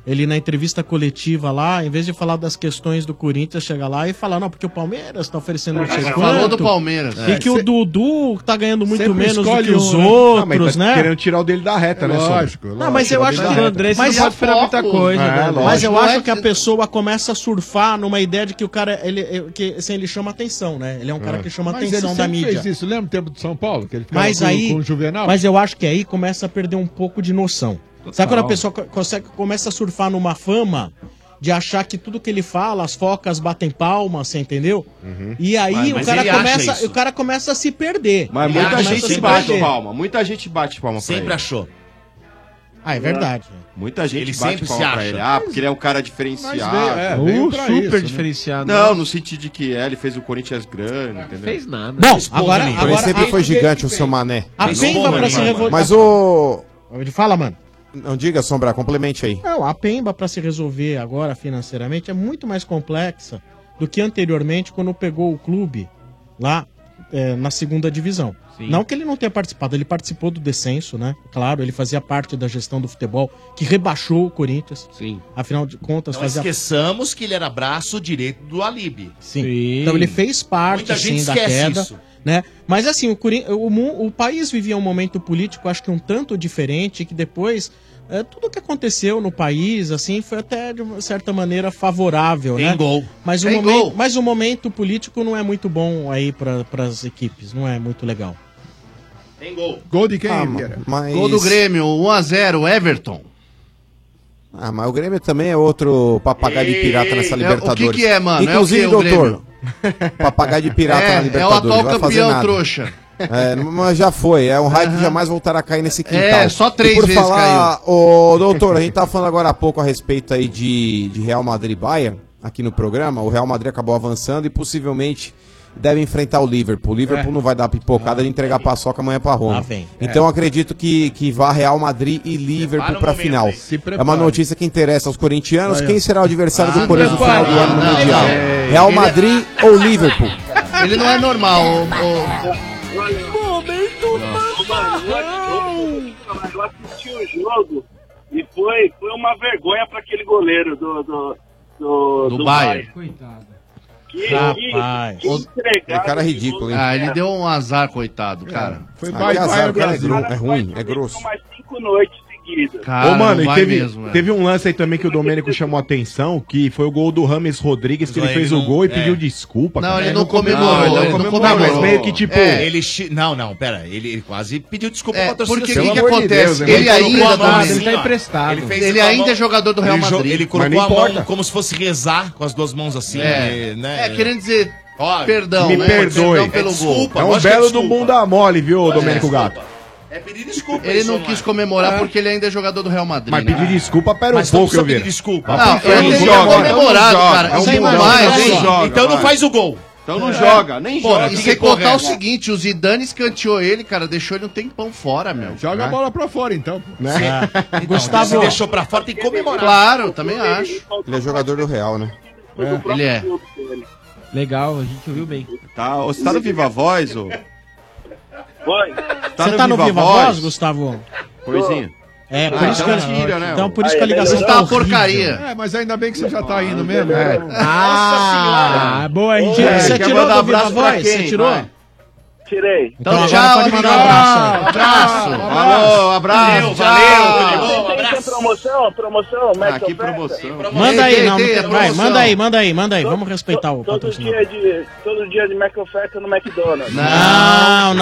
ele na entrevista coletiva lá, em vez de falar das questões do Corinthians, chega lá e fala, não, porque o Palmeiras tá oferecendo não sei quanto. Falou do Palmeiras. E que o Dudu tá ganhando muito Sempre menos do escolhe que os um, né? outros, Mas né? tá querendo tirar o dele da reta, né, Lógico, Sombra? não, mas eu acho que o André não pode esperar muita coisa, né? Mas eu acho que a pessoa começa a surfar numa ideia de que o cara, ele chama atenção, né? Ele é um cara que chama Mas atenção ele da sempre mídia. fez isso, lembra o tempo de São Paulo? Que ele ficava Mas aí, com o Juvenal? mas eu acho que aí começa a perder um pouco de noção. Sabe quando a pessoa começa a surfar numa fama de achar que tudo que ele fala, as focas batem palmas, você entendeu? E aí Mas o cara começa a se perder. Mas Ele muita começa a gente se bate perder. palma. Muita gente bate palma pra Sempre ele. achou. Ah, é verdade. Muita gente Ele bate sempre palma se pra acha. ele. Ah, porque ele é um cara diferenciado. veio pra super isso, né? diferenciado. Não, no sentido de que ele fez o Corinthians grande, entendeu? Fez nada. Bom, agora Ele sempre foi gigante, o seu Mané. A Pemba pra se resolver. Mas o... Fala, mano. Não diga, Sombra, complemente aí. Não, a Pemba pra se resolver agora financeiramente é muito mais complexa do que anteriormente quando pegou o clube lá na segunda divisão. Sim. Não que ele não tenha participado, ele participou do descenso, né? Claro, ele fazia parte da gestão do futebol que rebaixou o Corinthians. Sim. Afinal de contas, Não fazia... esqueçamos que ele era braço direito do Alibi. Sim. Então ele fez parte, Muita gente sim, da esquece queda. isso. Né? Mas assim, o país vivia um momento político, acho que um tanto diferente, que depois tudo que aconteceu no país, assim, foi até de uma certa maneira favorável, Tem né? gol. Mas o, Tem momento, gol. mas o momento político não é muito bom aí para as equipes, não é muito legal. Tem gol. Gol de quem, Vieira? Mas... Gol do Grêmio, 1x0, Everton. Ah, mas o Grêmio também é outro papagaio de pirata nessa Libertadores. O que é, mano? Inclusive, é o que, doutor, papagaio de pirata na é o Libertadores. atual vai fazer campeão, nada. trouxa. Mas já foi, é um raio que jamais voltará a cair nesse quintal. Só 3 E por vezes falar, ô, doutor, a gente tava falando agora há pouco a respeito aí de Real Madrid e Bayern, aqui no programa. O Real Madrid acabou avançando e possivelmente deve enfrentar o Liverpool. O Liverpool não vai dar pipocada de entregar paçoca amanhã pra Roma. vem. Então acredito que vá Real Madrid e Liverpool pra final. É uma notícia que interessa aos corintianos. Quem será o adversário do Corinthians no final do ano no Mundial? Real Madrid ou Liverpool? Ele não é normal. Momento eu assisti o jogo e foi uma vergonha para aquele goleiro do Bayern. Coitado. Rapaz. É cara ridículo, hein? Ah, ele deu um azar, coitado, cara. Foi azar, o cara é ruim, é grosso. Mais 5 noites seguidas. Cara, Ô, mano, não e vai teve, mesmo, teve um lance aí também que o Domênico chamou a atenção, que foi o gol do Rames Rodrigues, que ele fez o gol e pediu desculpa. Não, cara. ele não comemorou. Ele não comemorou, mas meio que tipo... Não, pera, ele quase pediu desculpa pra torcida. Porque o que acontece? Ele tá emprestado. Ele ainda é jogador do Real Madrid. Ele colocou a mão como se fosse rezar com as duas mãos assim, né? Querendo dizer, perdão, Me né? perdoe. Perdão pelo gol. É um belo do bunda mole, viu, Domênico Gato? É pedir desculpa. Ele não quis comemorar porque ele ainda é jogador do Real Madrid. Mas pedir desculpa, pera um pouco, eu vi. Desculpa. Não, ele tem que comemorado, cara. Sem mais, hein? Então não faz o gol. Então não joga, nem joga. E sem contar o seguinte, o Zidane escanteou ele, cara, deixou ele um tempão fora, meu. Joga a bola pra fora, então. Gustavo se deixou pra fora, tem que comemorar. Claro, também acho. Ele é jogador do Real, né? Ele é. Legal, a gente ouviu bem. Tá, você tá no Viva Voz, ô? Oi. Você tá no Viva Voz, Gustavo? Coisinha. É, por isso que então tira, né? Então por isso que a ligação Tá tá uma horrível. porcaria. É, mas ainda bem que você já tá indo mesmo. Boa, RG. Você quer tirou mandar do Viva abraço pra Voz? quem? Você tirou? Vai. Tirei. Então Então, agora tchau, pode mandar um amigão. abraço. Abraço. Abraço. Valeu. Tem promoção, Mac Que oferta? promoção. Manda aí, Tem, não, tem, não, vai, promoção. manda aí. Vamos respeitar o Todo patrocinador. dia de Mac oferta no McDonald's. Não.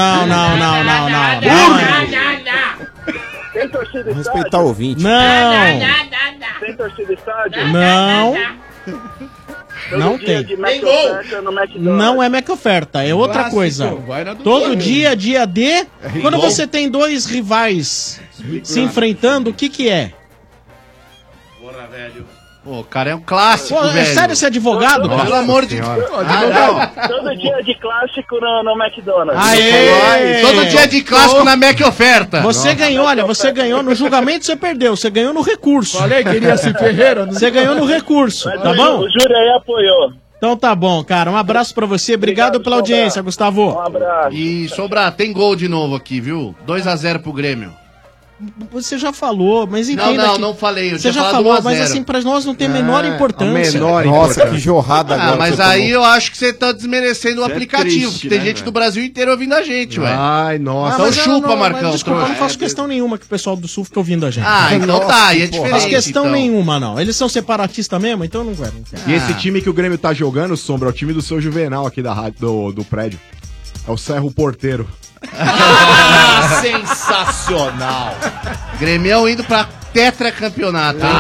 Tem torcida Respeitar estádio? o ouvinte. Não. Tem torcida estádio? Não. Todo Não dia tem. de Mac oferta no McDonald's. Não é Mac oferta, é outra coisa. Vai na do Todo Flamengo. dia D. Quando você tem dois rivais se enfrentando, o que é? Porra, velho. Pô, o cara é um clássico, Pô, é velho. sério ser advogado, Pelo cara? amor de Deus. Todo dia de clássico no McDonald's. Aê! Todo dia de clássico na Mac oferta. Você ganhou, olha, você ganhou no julgamento, você perdeu, você ganhou no recurso. Falei que iria se Ferreira. Você ganhou no recurso, tá bom? O júri aí apoiou. Então tá bom, cara. Um abraço pra você. Obrigado pela audiência, Gustavo. Um abraço. E Sobrar, tem gol de novo aqui, viu? 2x0 pro Grêmio. Você já falou, mas entenda Não, que- não falei, eu Você tinha já falado falou, 1 a mas 0. assim, pra nós não tem a menor importância. Nossa, que jorrada agora. Mas que você aí tomou. eu acho que você tá desmerecendo o Você é aplicativo, triste, porque tem né, gente velho? do Brasil inteiro ouvindo a gente, ué. Ai, nossa. Então mas eu chupa, não- Marcão. mas desculpa, eu não trouxa. faço questão nenhuma que o pessoal do Sul fica ouvindo a gente. Ah, então tá, aí é Não faço diferente, questão então. nenhuma, não. Eles são separatistas mesmo, então não quero. E esse time que o Grêmio tá jogando, Sombra, é o time do seu Juvenal aqui da rádio, do prédio. É o Serro Porteiro. Ah, sensacional. Grêmio indo pra tetracampeonato. hein?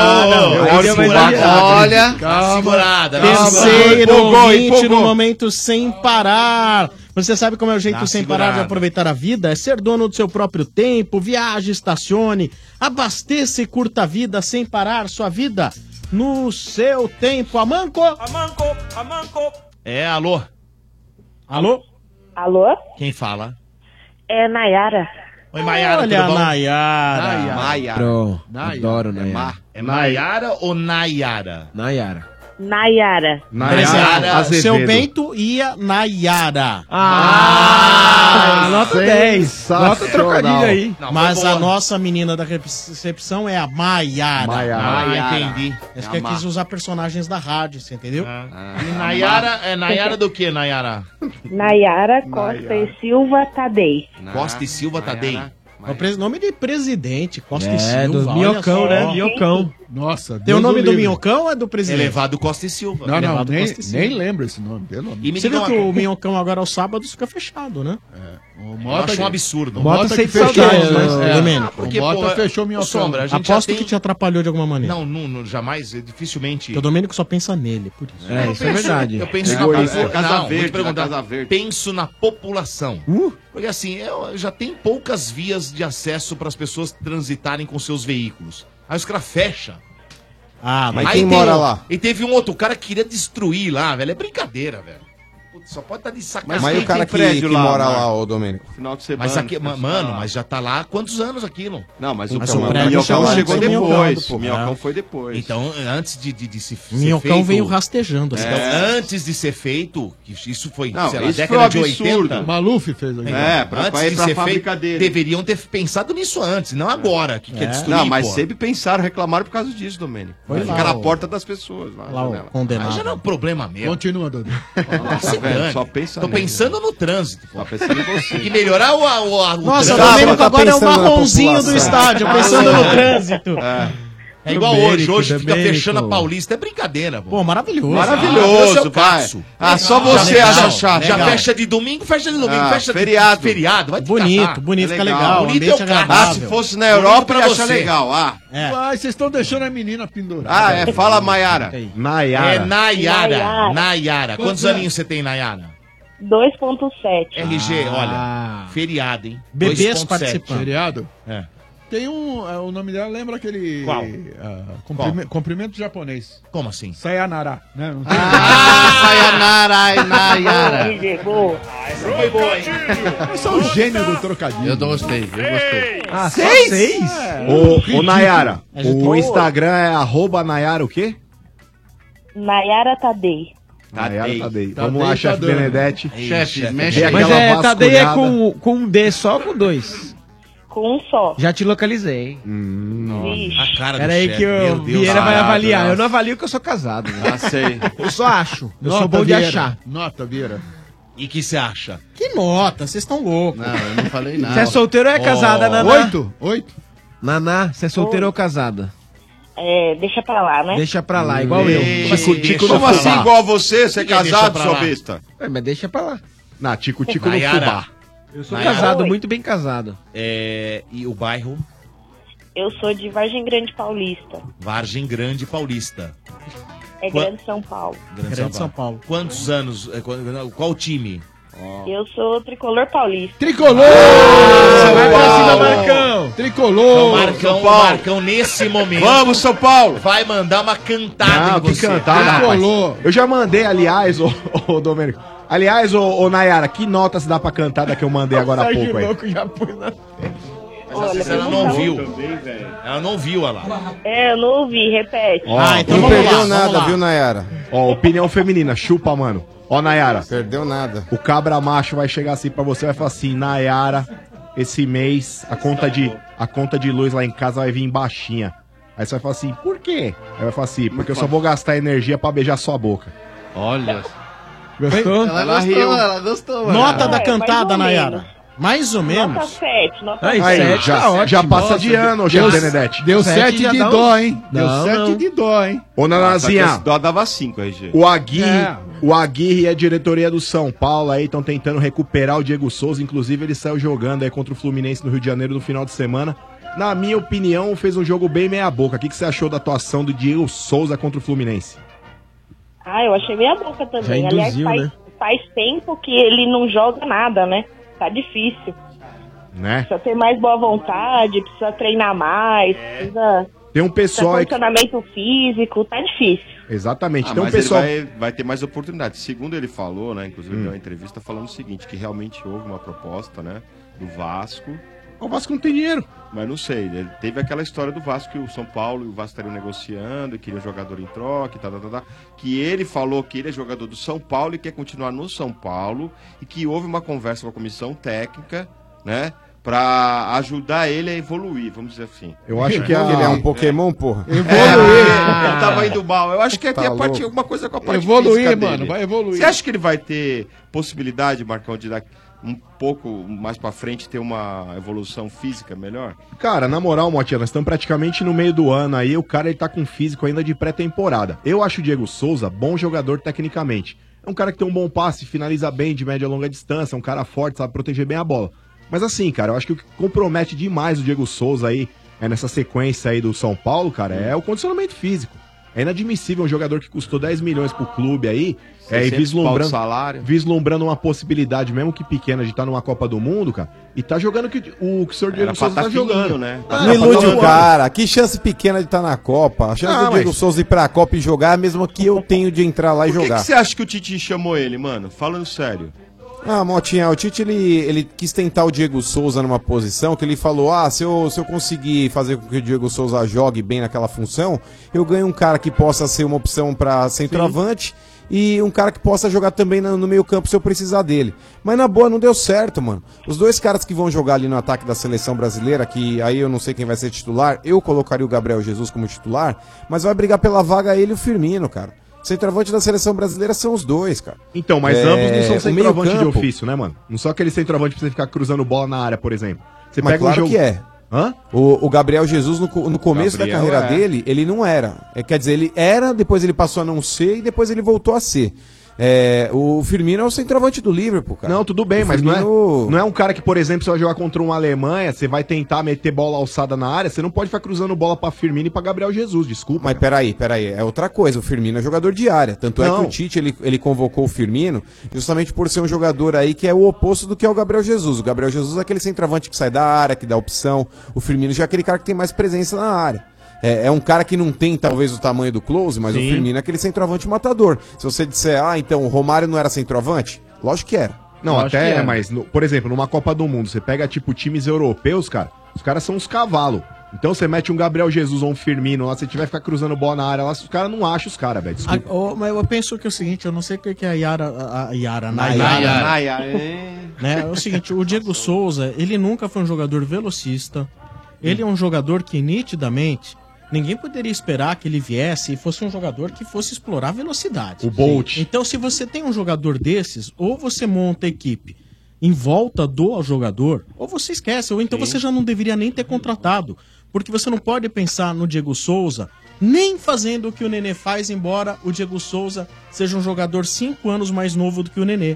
Olha, Calma. segurada. Terceiro Empolgou, ouvinte no momento sem parar. Você sabe como é o jeito Dá sem segurada. parar de aproveitar a vida? É ser dono do seu próprio tempo. Viaje, estacione, abasteça e curta a vida sem parar sua vida no seu tempo. Amanco! É, alô? Alô? Alô? Quem fala? É Nayara. Oi, Maiara, Olha tudo bom? a Nayara. Maiara. Bro, adoro Nayara. É Maiara ou Nayara? Nayara. Nayara. Nayara. Azevedo. Seu Bento ia Nayara. Nota 10. Nota o trocadilho aí. Não, Mas foi a boa. nossa menina da recepção é a Maiara. Ah, entendi. Acho que quis usar personagens da rádio, você entendeu? E Nayara, é Nayara do que, Nayara? Nayara Costa e Silva Tadei. Costa e Silva Tadei. Nome de presidente, Costa e É, Silva. do olha Minhocão, só. né? Minhocão. Nossa, Tem o Deus nome do livre. Minhocão ou é do presidente? Elevado Costa e Silva. Não, não, Elevado nem, Costa e Silva. nem lembro esse nome, pelo amor. E me Você diga viu uma que o coisa. Minhocão agora aos sábados fica fechado, né? Eu acho um absurdo. O Mota que fechou, Domênico. Porque, o Mota pô, fechou o ô, Minhocão. Sombra, a gente Aposto já tem... que te atrapalhou de alguma maneira. Não, jamais, dificilmente. Porque o Domênico só pensa nele, por isso. É, isso é verdade. Eu penso Egoísta. na Casa Não, vou te Verde, perguntar. na Casa Verde. Penso na população. Porque assim, já tem poucas vias de acesso para as pessoas transitarem com seus veículos. Aí os caras fecham. Ah, Mas Aí quem tem mora um- lá? E teve um outro cara que queria destruir lá, velho. É brincadeira, velho. Putz, só pode estar de sacanagem. Mas o cara que mora lá, ô Domênico. Final de semana. Mas aqui, mano, mas já tá lá há quantos anos aquilo? Não, mas o Mas o prédio Minhocão chegou chegou antes do depois. Minhocão, O Minhocão foi depois. Então, antes de se Minhocão ser feito... veio rastejando. assim. Então, antes de ser feito, que isso foi, Não, sei lá, isso década foi um de absurdo. 80. O Maluf fez aqui. Pra ir pra fábrica dele. deveriam ter pensado nisso antes, não agora, que quer destruir, Não, mas pô. sempre pensaram, reclamaram por causa disso, Domênico. Foi Fica lá, na ó. porta das pessoas. Lá, Lá o janela. condenado. Aí já não é um problema meu. Continua, Dodô. Se vendo? dane. Só pensa Tô nele. pensando no trânsito. pô. Tá pensando em você. Tem que melhorar o Nossa, o trânsito. Domênico tá agora é o pensando na marronzinho do população. estádio, pensando no trânsito. É igual Domênico, hoje fica Domênico. fechando a Paulista. É brincadeira, pô. Pô, maravilhoso. Maravilhoso, seu vai. caso. Ah, só Já você legal, acha chato. Já Legal. fecha de domingo, fecha de domingo, Ah, fecha feriado. de feriado. Vai te Bonito, catar. bonito, fica legal. legal. Bonito ambiente é o cara. Ah, agradável. se fosse na Europa, pra ia achar você. legal. Ah, É. Ai, vocês estão deixando a menina pendurada. ah é. Fala, Maiara. Nayara. É Nayara. Nayara. Nayara. Quantos aninhos você tem, Nayara? 2.7. RG, olha. Feriado, hein? Bebês 2.7. participando. Feriado? É. Tem o nome dela lembra aquele... Qual? Cumprimento japonês. Como assim? Sayonara, né? Não tem- Sayonara e Nayara. RG, boa. Essa foi boa, hein? Eu sou o gênio do trocadilho. Eu gostei. Ah, só 6? Ô, Nayara, A gente o boa. Instagram é @Nayara o quê? Nayara Tadei. Nayara Tadei. Tadei Vamos lá, chefe Tadei. Benedetti. Chefe, mexe Vem aí. Mas aquela é, Tadei é vasculhada. com um D só ou com 2? Com um só. Já te localizei. Vixe. A cara Pera aí chefe, que meu o Deus. Vieira vai Caralho, avaliar. nossa. Eu não avalio porque eu sou casado. Né? Ah, sei. Eu só acho. Eu sou Nota, bom de Vieira. achar. Nota, Vieira. E o que você acha? Que nota, vocês estão loucos. Não, eu não falei nada. Você é solteiro ou é casada, Naná? 8? Naná, você é solteiro ou casada? É, deixa pra lá, né? Deixa pra lá, igual eu. Tico Como no assim fubá. igual você? Você é Ninguém deixa casado, pra sua lá. besta? Ué, mas deixa pra lá. Não, Tico no Nayara. fubá. Eu sou Nayara. casado, Oi. muito bem casado. E o bairro? Eu sou de Vargem Grande Paulista. Vargem Grande Paulista. É Grande São Paulo. Grande São Paulo. Quantos anos? Qual time? Eu sou tricolor paulista. Tricolor! Vai pra cima, Marcão! Então, Tricolor! o Marcão, nesse momento, Vamos, São Paulo! vai mandar uma cantada Não, em que você. cantada, rapaz. Tricolor! Eu já mandei, aliás, ô Domênico. Aliás, ô Nayara, que nota se dá pra cantada que eu mandei agora há pouco aí? já pôs na... Olha, Ela não viu. Ela não viu, olha lá. É, eu não ouvi, repete. Ó, então Não vamos perdeu lá, nada, vamos lá. viu, Nayara? ó, opinião feminina, chupa, mano. Ó, Nayara, Perdeu nada. o cabra macho vai chegar assim pra você, vai falar assim, Nayara, esse mês a conta de luz lá em casa vai vir baixinha. Aí você vai falar assim, por quê? Aí vai falar assim, porque eu só vou gastar energia pra beijar sua boca. Olha. Gostou? Ela gostou, mano. Nota da mais cantada, ou Nayara. menos. Mais ou menos. Nota 7, nota Aí, 7. já passa de ano, Jean Benedetti. Deu 7 de dó, hein? Deu Não, 7 não. de dó, hein? Ô, Nanazinha, Esse dó dava 5, RG. o Aguirre e a diretoria do São Paulo aí estão tentando recuperar o Diego Souza. Inclusive, ele saiu jogando aí contra o Fluminense no Rio de Janeiro no final de semana. Na minha opinião, fez um jogo bem meia boca. O que você achou da atuação do Diego Souza contra o Fluminense? Eu achei meia boca também. Já Aliás, induziu, faz tempo que ele não joga nada, né? Tá difícil. Né? Precisa ter mais boa vontade, precisa treinar mais, precisa Tem um pessoal aí que... condicionamento físico, tá difícil. Exatamente. Tem um Mas pessoal... ele vai ter mais oportunidades. Segundo ele falou, né? Inclusive deu uma entrevista falando o seguinte, que realmente houve uma proposta, né? Do Vasco. O Vasco não tem dinheiro. Mas não sei, ele teve aquela história do Vasco que o São Paulo e o Vasco estariam negociando e queria um jogador em troca e tal, que ele falou que ele é jogador do São Paulo e quer continuar no São Paulo e que houve uma conversa com a comissão técnica, né? Pra ajudar ele a evoluir, vamos dizer assim. Eu acho que ele é um Pokémon, porra. Eu tava indo mal. Eu acho que Tá tem a parte, louco. alguma coisa com a parte Evoluir, física mano, dele. vai evoluir. Você acha que ele vai ter possibilidade, Marcão, de dar um pouco mais pra frente ter uma evolução física melhor? Cara, na moral, Motinha, nós estamos praticamente no meio do ano aí, o cara ele tá com físico ainda de pré-temporada. Eu acho o Diego Souza bom jogador tecnicamente. É um cara que tem um bom passe, finaliza bem de média e longa distância, é um cara forte, sabe proteger bem a bola. Mas assim, cara, eu acho que o que compromete demais o Diego Souza aí, nessa sequência aí do São Paulo, cara, é o condicionamento físico. É inadmissível um jogador que custou 10 milhões pro clube aí, e 600 pau de salário. vislumbrando uma possibilidade, mesmo que pequena, de estar numa Copa do Mundo, cara, e tá jogando o que o senhor Diego Souza tá jogando. né? Não ilude o cara. Que chance pequena de estar na Copa. A chance do Diego Souza ir pra Copa e jogar é a mesma que eu tenho de entrar lá e Por que jogar. que você acha que o Tite chamou ele, mano? Falando sério. Motinha, o Tite ele quis tentar o Diego Souza numa posição que ele falou: se eu conseguir fazer com que o Diego Souza jogue bem naquela função, eu ganho um cara que possa ser uma opção pra centroavante e um cara que possa jogar também no meio campo se eu precisar dele. Mas na boa não deu certo, mano. Os dois caras que vão jogar ali no ataque da seleção brasileira, que aí eu não sei quem vai ser titular, eu colocaria o Gabriel Jesus como titular, mas vai brigar pela vaga ele e o Firmino, cara. Centroavante da seleção brasileira são os dois, cara. Então, mas ambos não são o centroavante de meio-campo- ofício, né, mano? Não só aquele centroavante pra você ficar cruzando bola na área, por exemplo. Você Mas pega claro um jogo... que é. Hã? O Gabriel Jesus, no começo Gabriel da carreira é. dele, ele não era. Quer dizer, ele era, depois ele passou a não ser e depois ele voltou a ser. O Firmino é o centroavante do Liverpool, cara. Não, tudo bem, O mas Firmino- não é um cara que, por exemplo, você vai jogar contra uma Alemanha, você vai tentar meter bola alçada na área, você não pode ficar cruzando bola pra Firmino e pra Gabriel Jesus, desculpa. Mas peraí, é outra coisa. O Firmino é jogador de área. Tanto é Não. que o Tite ele convocou o Firmino justamente por ser um jogador aí que é o oposto do que é o Gabriel Jesus. O Gabriel Jesus é aquele centroavante que sai da área, que dá opção. O Firmino já é aquele cara que tem mais presença na área. É um cara que não tem talvez o tamanho do Close, mas Sim. o Firmino é aquele centroavante matador. Se você disser, então o Romário não era centroavante, lógico que era. Não, Lógico que até era. é, mas, por exemplo, numa Copa do Mundo, você pega, tipo, times europeus, cara, os caras são uns cavalos. Então você mete um Gabriel Jesus ou um Firmino lá, se tiver ficar cruzando bola na área lá, os caras não acham os caras, velho, desculpa. Mas eu penso que é o seguinte, eu não sei o que é a Nayara. Nayara. Né? É o seguinte, o Diego Souza, ele nunca foi um jogador velocista. Ele é um jogador que nitidamente ninguém poderia esperar que ele viesse e fosse um jogador que fosse explorar velocidade. O Bolt. Então, se você tem um jogador desses, ou você monta a equipe em volta do jogador, ou você esquece, ou então você já não deveria nem ter contratado. Porque você não pode pensar no Diego Souza nem fazendo o que o Nenê faz, embora o Diego Souza seja um jogador 5 anos mais novo do que o Nenê.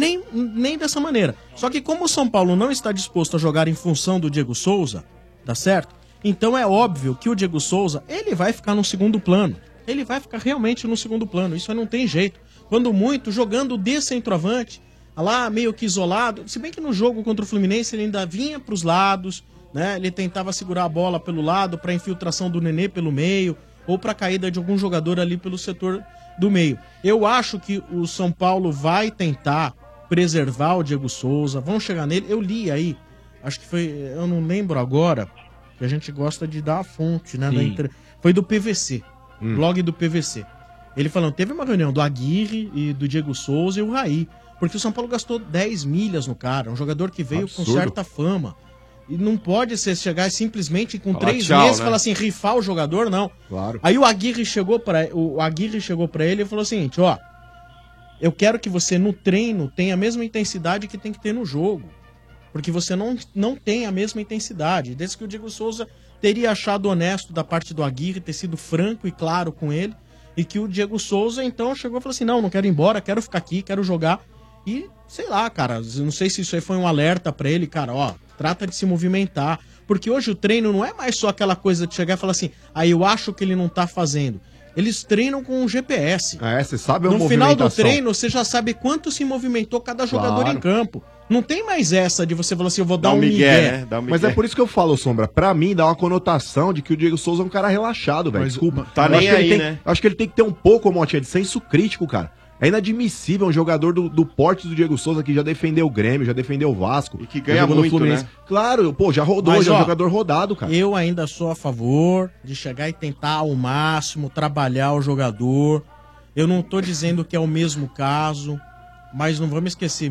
Nem dessa maneira. Só que como o São Paulo não está disposto a jogar em função do Diego Souza, tá certo? Então é óbvio que o Diego Souza, ele vai ficar no segundo plano. Ele vai ficar realmente no segundo plano. Isso aí não tem jeito. Quando muito, jogando de centroavante, lá meio que isolado. Se bem que no jogo contra o Fluminense ele ainda vinha para os lados, né? Ele tentava segurar a bola pelo lado para infiltração do Nenê pelo meio ou para caída de algum jogador ali pelo setor do meio. Eu acho que o São Paulo vai tentar preservar o Diego Souza. Vão chegar nele. Eu li aí, acho que foi, eu não lembro agora, que a gente gosta de dar a fonte, né? Foi do PVC, blog do PVC. Ele falando, teve uma reunião do Aguirre e do Diego Souza e o Raí, porque o São Paulo gastou 10 milhas no cara, um jogador que veio com certa fama, E não pode ser chegar simplesmente com Fala 3 tchau, meses e né? falar assim, rifar o jogador, não. Claro. Aí o Aguirre chegou pra ele e falou o seguinte, ó, eu quero que você no treino tenha a mesma intensidade que tem que ter no jogo. Porque você não tem a mesma intensidade. Desde que o Diego Souza teria achado honesto da parte do Aguirre, ter sido franco e claro com ele, e que o Diego Souza então chegou e falou assim, não quero ir embora, quero ficar aqui, quero jogar. E, sei lá, cara, não sei se isso aí foi um alerta pra ele, cara, ó, trata de se movimentar. Porque hoje o treino não é mais só aquela coisa de chegar e falar assim, eu acho que ele não tá fazendo. Eles treinam com um GPS. Você sabe a No final do movimentação. treino, você já sabe quanto se movimentou cada jogador Claro. em campo. Não tem mais essa de você falar assim, eu vou dar Dá um migué. Mas é por isso que eu falo, Sombra. Pra mim, dá uma conotação de que o Diego Souza é um cara relaxado, velho. Desculpa. tá Eu nem acho que ele aí, tem- né? Acho que ele tem que ter um pouco, Motinha, de senso crítico, cara. É inadmissível um jogador do porte do Diego Souza que já defendeu o Grêmio, já defendeu o Vasco. E que ganha muito, né? Claro, pô, já rodou, Mas, já é um ó, jogador rodado, cara. Eu ainda sou a favor de chegar e tentar ao máximo trabalhar o jogador. Eu não tô dizendo que é o mesmo caso, mas não vamos esquecer,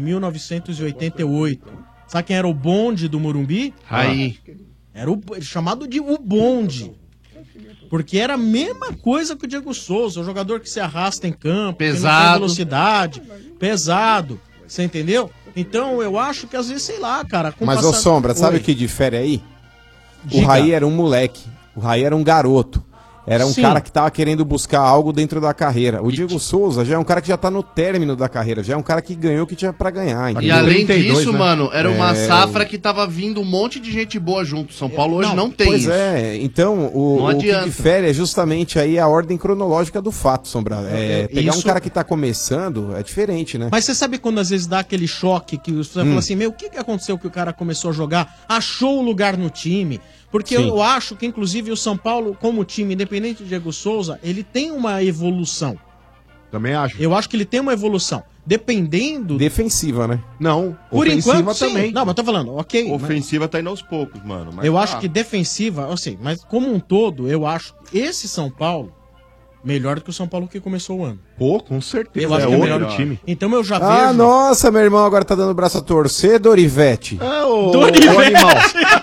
1988. Sabe quem era o bonde do Morumbi? Aí. Era chamado de o bonde. Porque era a mesma coisa que o Diego Souza, o jogador que se arrasta em campo, que não tem Pesado. velocidade, pesado. Você entendeu? Então eu acho que às vezes, sei lá, cara. com Mas, ô passar- Sombra, sabe o Oi. que difere aí? Diga. O Raí era um moleque. O Raí era um garoto. Era um Sim. cara que tava querendo buscar algo dentro da carreira. O Diego Souza já é um cara que já tá no término da carreira. Já é um cara que ganhou o que tinha pra ganhar. E entendeu? além 32, disso, né? mano, era uma É, safra que tava vindo um monte de gente boa junto. São Paulo hoje não tem Pois isso. é, então o Não que adianta. difere é justamente aí a ordem cronológica do fato, Sombra. Pegar um isso- cara que tá começando é diferente, né? Mas você sabe quando às vezes dá aquele choque que você fala assim, meu, o que aconteceu que o cara começou a jogar? Achou o lugar no time. Porque Sim. eu acho que, inclusive, o São Paulo, como time, independente do Diego Souza, ele tem uma evolução. Também acho. Eu acho que ele tem uma evolução. Dependendo. Defensiva, né? Não, Por ofensiva enquanto, sim. também. Não, mas tô falando, ok. mas- Ofensiva tá indo aos poucos, mano. mas eu tá. acho que defensiva, eu sei, mas como um todo, eu acho esse São Paulo melhor do que o São Paulo que começou o ano. Pô, com certeza. Eu acho é que é outro melhor. time. Então eu já Ah, vejo. nossa, meu irmão agora tá dando o braço a torcer, Dorivete. É o Dorivete. animal.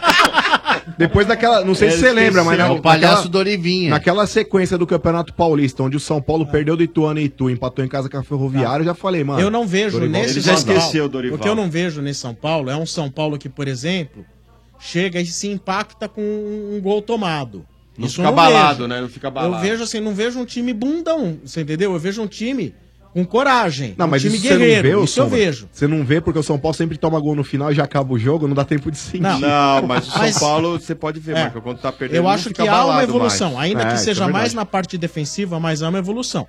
Depois daquela, não sei se você lembra, mas o palhaço Dorivinha. naquela sequência do Campeonato Paulista, onde o São Paulo perdeu do Ituano e Itu, empatou em casa com a Ferroviária, eu já falei, mano. Eu não vejo Dorival- nesse Ele já São Paulo. esqueceu o Dorival. O que eu não vejo nesse São Paulo é um São Paulo que, por exemplo, chega e se impacta com um gol tomado. Não Isso fica eu abalado, vejo. né? Não fica abalado. Eu vejo assim, não vejo um time bundão, você entendeu? Eu vejo um time com coragem, Não, um mas time isso você não guerreiro. vê, ô, Isso eu Sombra? vejo. Você não vê porque o São Paulo sempre toma gol no final e já acaba o jogo, não dá tempo de sentir. Não, mas o São Mas- Paulo, você pode ver, É. Marco, quando tá perdendo, Eu não acho fica que há uma abalado evolução, mais. ainda que isso seja é mais verdade. na parte defensiva, mas há uma evolução.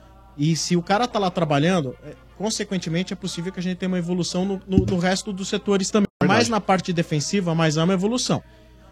E se o cara tá lá trabalhando, consequentemente é possível que a gente tenha uma evolução no resto dos setores também. Mais na parte defensiva, mas há uma evolução.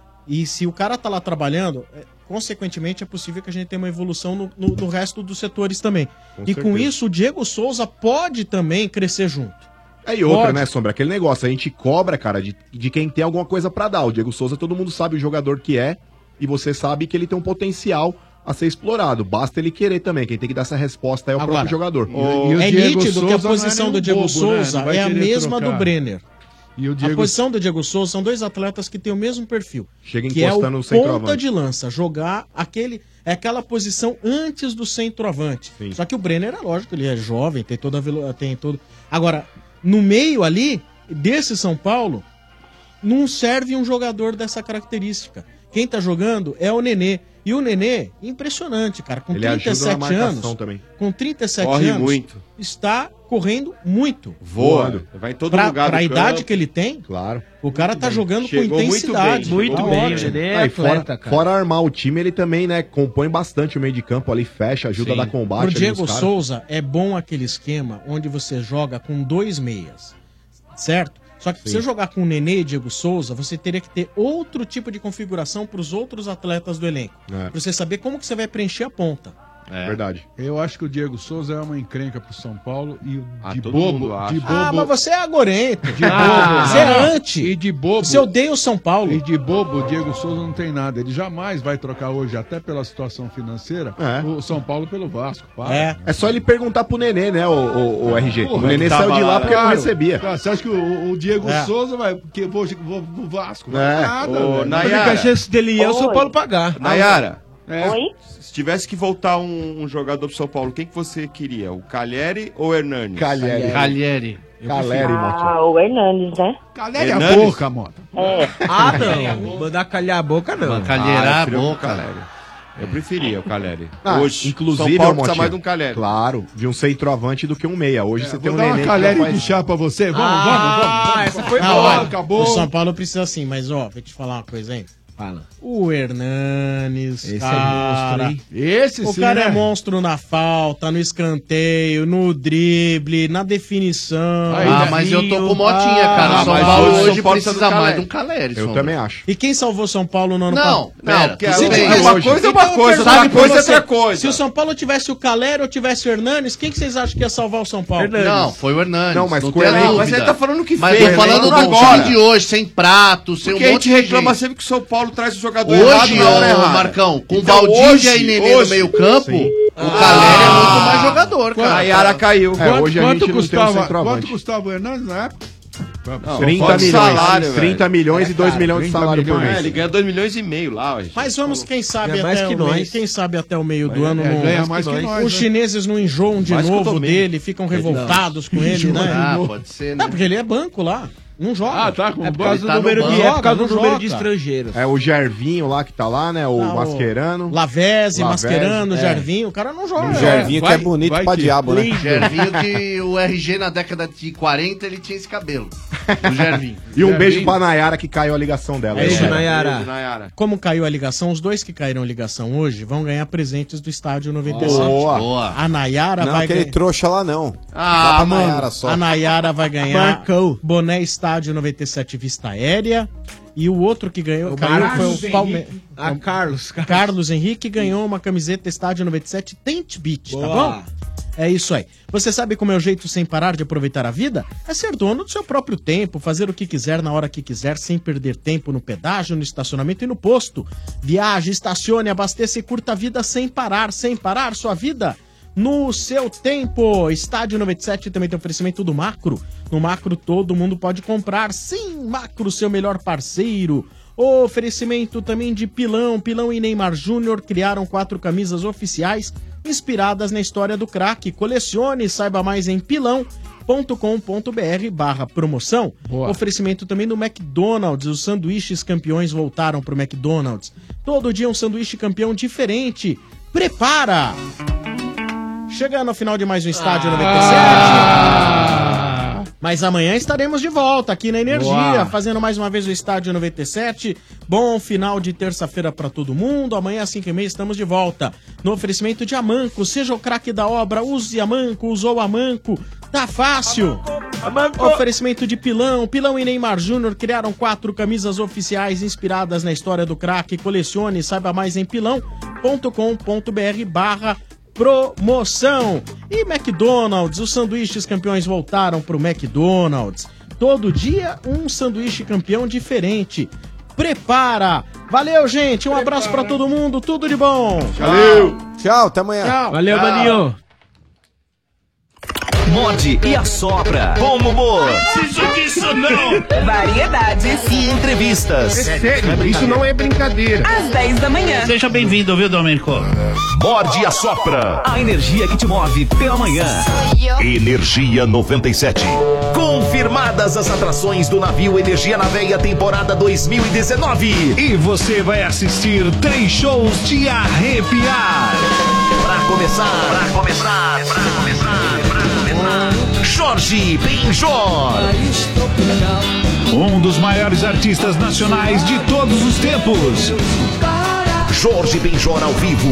E se o cara tá lá trabalhando, consequentemente é possível que a gente tenha uma evolução no resto dos setores também. Com e com certeza. isso o Diego Souza pode também crescer junto. É, e outra, Pode. né, Sombra? Aquele negócio, a gente cobra, cara, de quem tem alguma coisa pra dar. O Diego Souza, todo mundo sabe o jogador que é, e você sabe que ele tem um potencial a ser explorado. Basta ele querer também. Quem tem que dar essa resposta é o Agora, próprio jogador. E o É Diego nítido que a Souza não é posição nenhum do Diego bobo, né? Souza Não vai é a querer mesma trocar. do Brenner. E o A Diego posição do Diego Souza são dois atletas que têm o mesmo perfil. Chega que é o encostando no ponta centroavante. de lança, jogar aquela posição antes do centroavante. Sim. Só que o Brenner é lógico, ele é jovem, tem toda a tem todo. Agora, no meio ali desse São Paulo, não serve um jogador dessa característica. Quem tá jogando é o Nenê. E o Nenê, impressionante, cara, com Ele ajuda na 37 marcação anos, também. com 37 Corre anos, muito. está correndo muito. Voa. Vai em todo pra, lugar do pra idade campo. que ele tem, Claro. o cara tá jogando Chegou com intensidade. Muito Tá bem, ótimo. ele é Ah, e atleta, cara. fora armar o time, ele também, né, compõe bastante o meio de campo ali, fecha, ajuda Sim. a dar combate. Pro ali Diego nos caras. Souza é bom aquele esquema onde você joga com 2 meias, certo? Só que pra você jogar com o Nenê e Diego Souza, você teria que ter outro tipo de configuração para os outros atletas do elenco. É. Pra você saber como que você vai preencher a ponta. Verdade. Eu acho que o Diego Souza é uma encrenca pro São Paulo e de todo bobo. mundo acha. De bobo. Ah, mas você é agorento. De bobo. Você é anti. E de bobo. Você odeia o São Paulo. E de bobo, o Diego Souza não tem nada. Ele jamais vai trocar hoje, até pela situação financeira, o São Paulo pelo Vasco. Para. É só ele perguntar pro Nenê, né, o RG. Porra, o Nenê ele saiu tava de lá lá, porque não claro. recebia. Cara, você acha que o Diego É. Souza vai. Porque vou pro Vasco? É. Nada, Ô, velho. Nayara. A chance dele ir é o São Paulo pagar. Nayara, Oi? se tivesse que voltar um jogador pro São Paulo, quem que você queria? O Calheri ou o Hernanes? Calheri. Caleri, O Hernandes, né? Calheri a Hernandes? boca, Mota. É. Ah, não. Mandar calhar a boca, não. Calheirar a prefiro o boca. Caleri. Eu preferia o Caleri. Hoje, inclusive, São Paulo ô, precisa Motinha, mais de um Caleri. Claro, de um centroavante do que um meia. Hoje você tem Vou um dar uma Nenê que Calheri já faz- de chá pra você. Vamos. Essa foi Não, boa. olha, acabou. O São Paulo precisa sim, mas ó, vou te falar uma coisa, hein? Fala. O Hernanes, Esse cara, é monstro, hein? Esse o sim, cara né? é monstro na falta, no escanteio, no drible, na definição. Mas eu tô com Motinha, cara. O São mas Paulo hoje o hoje São Paulo precisa precisa do mais de Caleri. um Caleri. Eu Sombra. também acho. E quem salvou São Paulo no ano Não, pera. porque tudo bem. uma coisa é uma coisa, outra Sabe coisa é você, outra coisa. Se o São Paulo tivesse o Caleri ou tivesse o Hernanes, quem que vocês acham que ia salvar o São Paulo? Não, foi o Hernandes. Não, mas não com tem elenco- dúvida. Mas ele tá falando o que Mas fez. tô falando do agora. time de hoje, sem prato, sem Porque um a monte gente de reclama gente. sempre que o São Paulo traz o jogador errado Hoje, na hora ô errada. Marcão, com Então, Valdívia hoje- e Nenê no hoje- meio campo, Sim. o Caleri é muito mais jogador, cara. A Yara caiu. Hoje a gente não tem um Quanto centroavante. custava o Hernandes na época? 30 Fora de milhões. salário, 30 velho. milhões e 2 milhões de 30 salário por milhões. mês. Ele ganha 2 milhões e meio lá, hoje. Mas vamos, quem sabe, É mais até que o meio, nós. quem sabe até o meio do ano. não- ganha mais que nós, Os né? chineses não enjoam de Mais que o novo Domênico. dele, ficam revoltados com ele, né? Ah, pode ser, né? Não, porque ele é banco lá. Não joga. Ah, tá com É por causa Ele do tá no número banco. de, é por causa do Não número joga. de estrangeiros. É o Gervinho lá que tá lá, né? O Ah, Mascherano. Lavese, Lavese, Mascherano, é. Gervinho, o cara não joga. Um Gervinho que vai- é bonito vai pra que- diabo, né? Gervinho que o RG na década de 40 ele tinha esse cabelo. O Gervinho. E um beijo pra Nayara que caiu a ligação dela. É isso, É. Nayara. Beijo, Nayara. Como caiu a ligação, os dois que caíram a ligação hoje vão ganhar presentes do Estádio 97. Boa. Boa. A Nayara Não vai aquele ganhar. trouxa lá, não. Ah, Dá pra mano. Nayara só. A Nayara vai ganhar Marcão. boné Estádio 97 Vista Aérea. E o outro que ganhou caiu foi Carlos o Palmeiras. Ah, Carlos. Carlos Henrique ganhou uma camiseta Estádio 97 Tent Beach, tá Boa. bom? É isso aí. Você sabe como é o jeito sem parar de aproveitar a vida? É ser dono do seu próprio tempo, fazer o que quiser na hora que quiser, sem perder tempo no pedágio, no estacionamento e no posto. Viaje, estacione, abasteça e curta a vida sem parar sua vida no seu tempo. Estádio 97 também tem oferecimento do Macro. No Macro todo mundo pode comprar. Sim, Macro, seu melhor parceiro. Oferecimento também de Pilão. Pilão e Neymar Júnior criaram 4 camisas oficiais inspiradas na história do craque. Colecione, saiba mais em pilão.com.br/promoção. Oferecimento também do McDonald's. Os sanduíches campeões voltaram pro McDonald's. Todo dia um sanduíche campeão diferente. Prepara! Chegando ao final de mais um Estádio 97. Mas amanhã estaremos de volta aqui na Energia, Boa. fazendo mais uma vez o Estádio 97. Bom final de terça-feira pra todo mundo. Amanhã às 5h30 estamos de volta. No oferecimento de Amanco. Seja o craque da obra, use Amanco. Usou Amanco, tá fácil. Oferecimento de Pilão. Pilão e Neymar Júnior criaram 4 camisas oficiais inspiradas na história do craque. Colecione, saiba mais em pilão.com.br/promoção. E McDonald's, os sanduíches campeões voltaram pro McDonald's. Todo dia um sanduíche campeão diferente. Prepara! Valeu, gente! Um abraço pra todo mundo, tudo de bom! Valeu! Tchau, até amanhã. Tchau. Valeu, Maninho. Morde e assopra. Bom humor. Preciso disso não. Variedades e entrevistas. Sério, isso não é brincadeira. Às 10 da manhã. Seja bem-vindo, viu, Domênico? Morde e assopra. A energia que te move pela manhã. Energia 97. Confirmadas as atrações do navio Energia na Veia temporada 2019. E você vai assistir 3 shows de arrepiar. Pra começar. Jorge Benjor. Um dos maiores artistas nacionais de todos os tempos. Jorge Benjor ao vivo.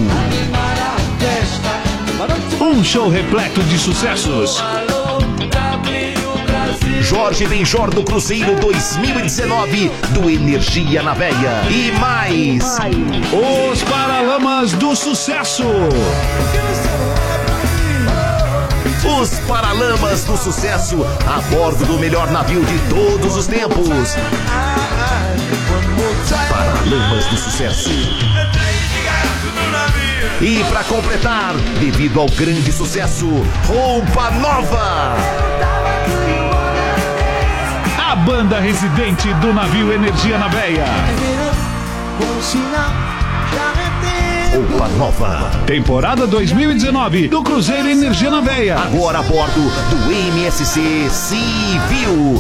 Um show repleto de sucessos. Jorge Benjor do Cruzeiro 2019 do Energia na Veia. E mais. Os Paralamas do Sucesso. Os Paralamas do Sucesso a bordo do melhor navio de todos os tempos. Paralamas do Sucesso. E para completar, devido ao grande sucesso, roupa nova. A banda residente do navio Energia na Veia. Roupa nova. Temporada 2019 do Cruzeiro Energia na Veia. Agora a bordo do MSC Civil.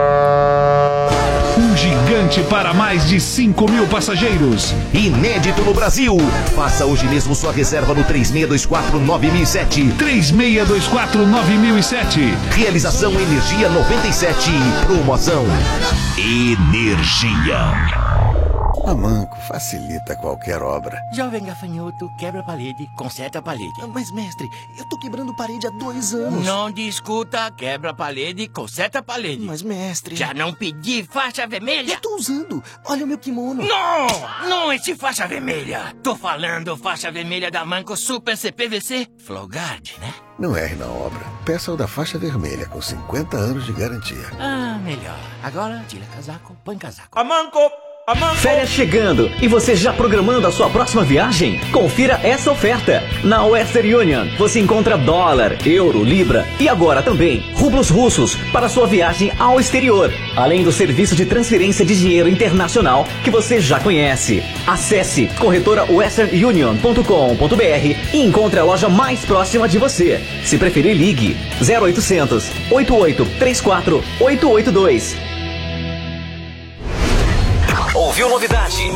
Um gigante para mais de 5.000 passageiros. Inédito no Brasil. Faça hoje mesmo sua reserva no 3624-9007. 3624-9007. Realização Energia 97. Promoção Energia. A Manco facilita qualquer obra. Jovem gafanhoto, quebra a parede, conserta a parede. Mas, mestre, eu tô quebrando parede há 2 anos. Não discuta, quebra a parede, conserta a parede. Mas, mestre... Já não pedi faixa vermelha? Eu tô usando. Olha o meu kimono. Não! Não esse faixa vermelha. Tô falando faixa vermelha da Manco Super CPVC Flowguard, né? Não erre na obra. Peça o da faixa vermelha, com 50 anos de garantia. Ah, melhor. Agora, tira casaco, põe casaco. A Manco! Férias chegando e você já programando a sua próxima viagem? Confira essa oferta. Na Western Union você encontra dólar, euro, libra e agora também rublos russos para sua viagem ao exterior. Além do serviço de transferência de dinheiro internacional que você já conhece. Acesse corretorawesternunion.com.br e encontre a loja mais próxima de você. Se preferir, ligue 0800 8834 882. Ouviu novidade?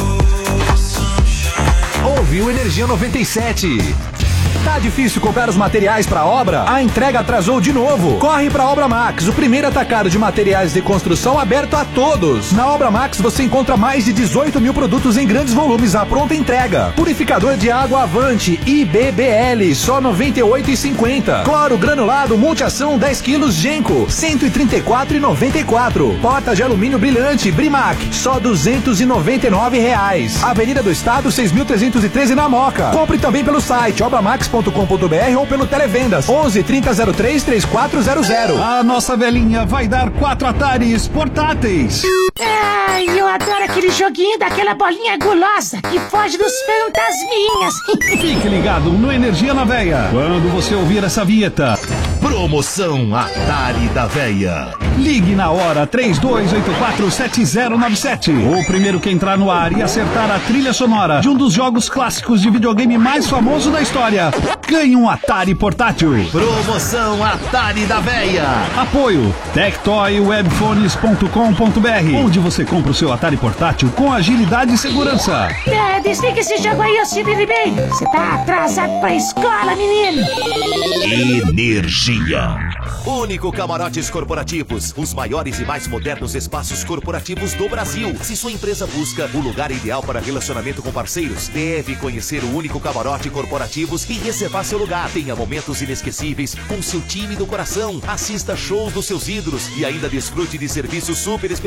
Ouviu Energia 97. Tá difícil comprar os materiais para a obra? A entrega atrasou de novo. Corre para a Obra Max, o primeiro atacado de materiais de construção aberto a todos. Na Obra Max você encontra mais de 18.000 produtos em grandes volumes à pronta entrega. Purificador de água Avante IBBL, só R$ 98,50. Cloro granulado multiação 10 kg Genco, R$ 134,94. Porta de alumínio brilhante Brimac, só R$ 299. Avenida do Estado 6.313 na Moca. Compre também pelo site obramax.com.br ou pelo Televendas 11 3003 3400. A nossa velhinha vai dar 4 Ataris portáteis. Ai, eu adoro aquele joguinho daquela bolinha gulosa que foge dos fantasminhas. Fique ligado no Energia na Veia quando você ouvir essa vinheta. Promoção Atari da Veia. Ligue na hora 32847097. O primeiro que entrar no ar e acertar a trilha sonora de um dos jogos clássicos de videogame mais famoso da história ganha um Atari portátil. Promoção Atari da Veia. Apoio tectoywebphones.com.br, onde você compra o seu Atari portátil com agilidade e segurança. Desliga esse jogo aí, ô Cid Ribeiro. Você tá atrasado pra escola, menino. Energia. Único Camarotes Corporativos, os maiores e mais modernos espaços corporativos do Brasil. Se sua empresa busca o lugar ideal para relacionamento com parceiros, deve conhecer o Único Camarote Corporativos e reservar seu lugar. Tenha momentos inesquecíveis com seu time do coração. Assista shows dos seus ídolos e ainda desfrute de serviços super especiais.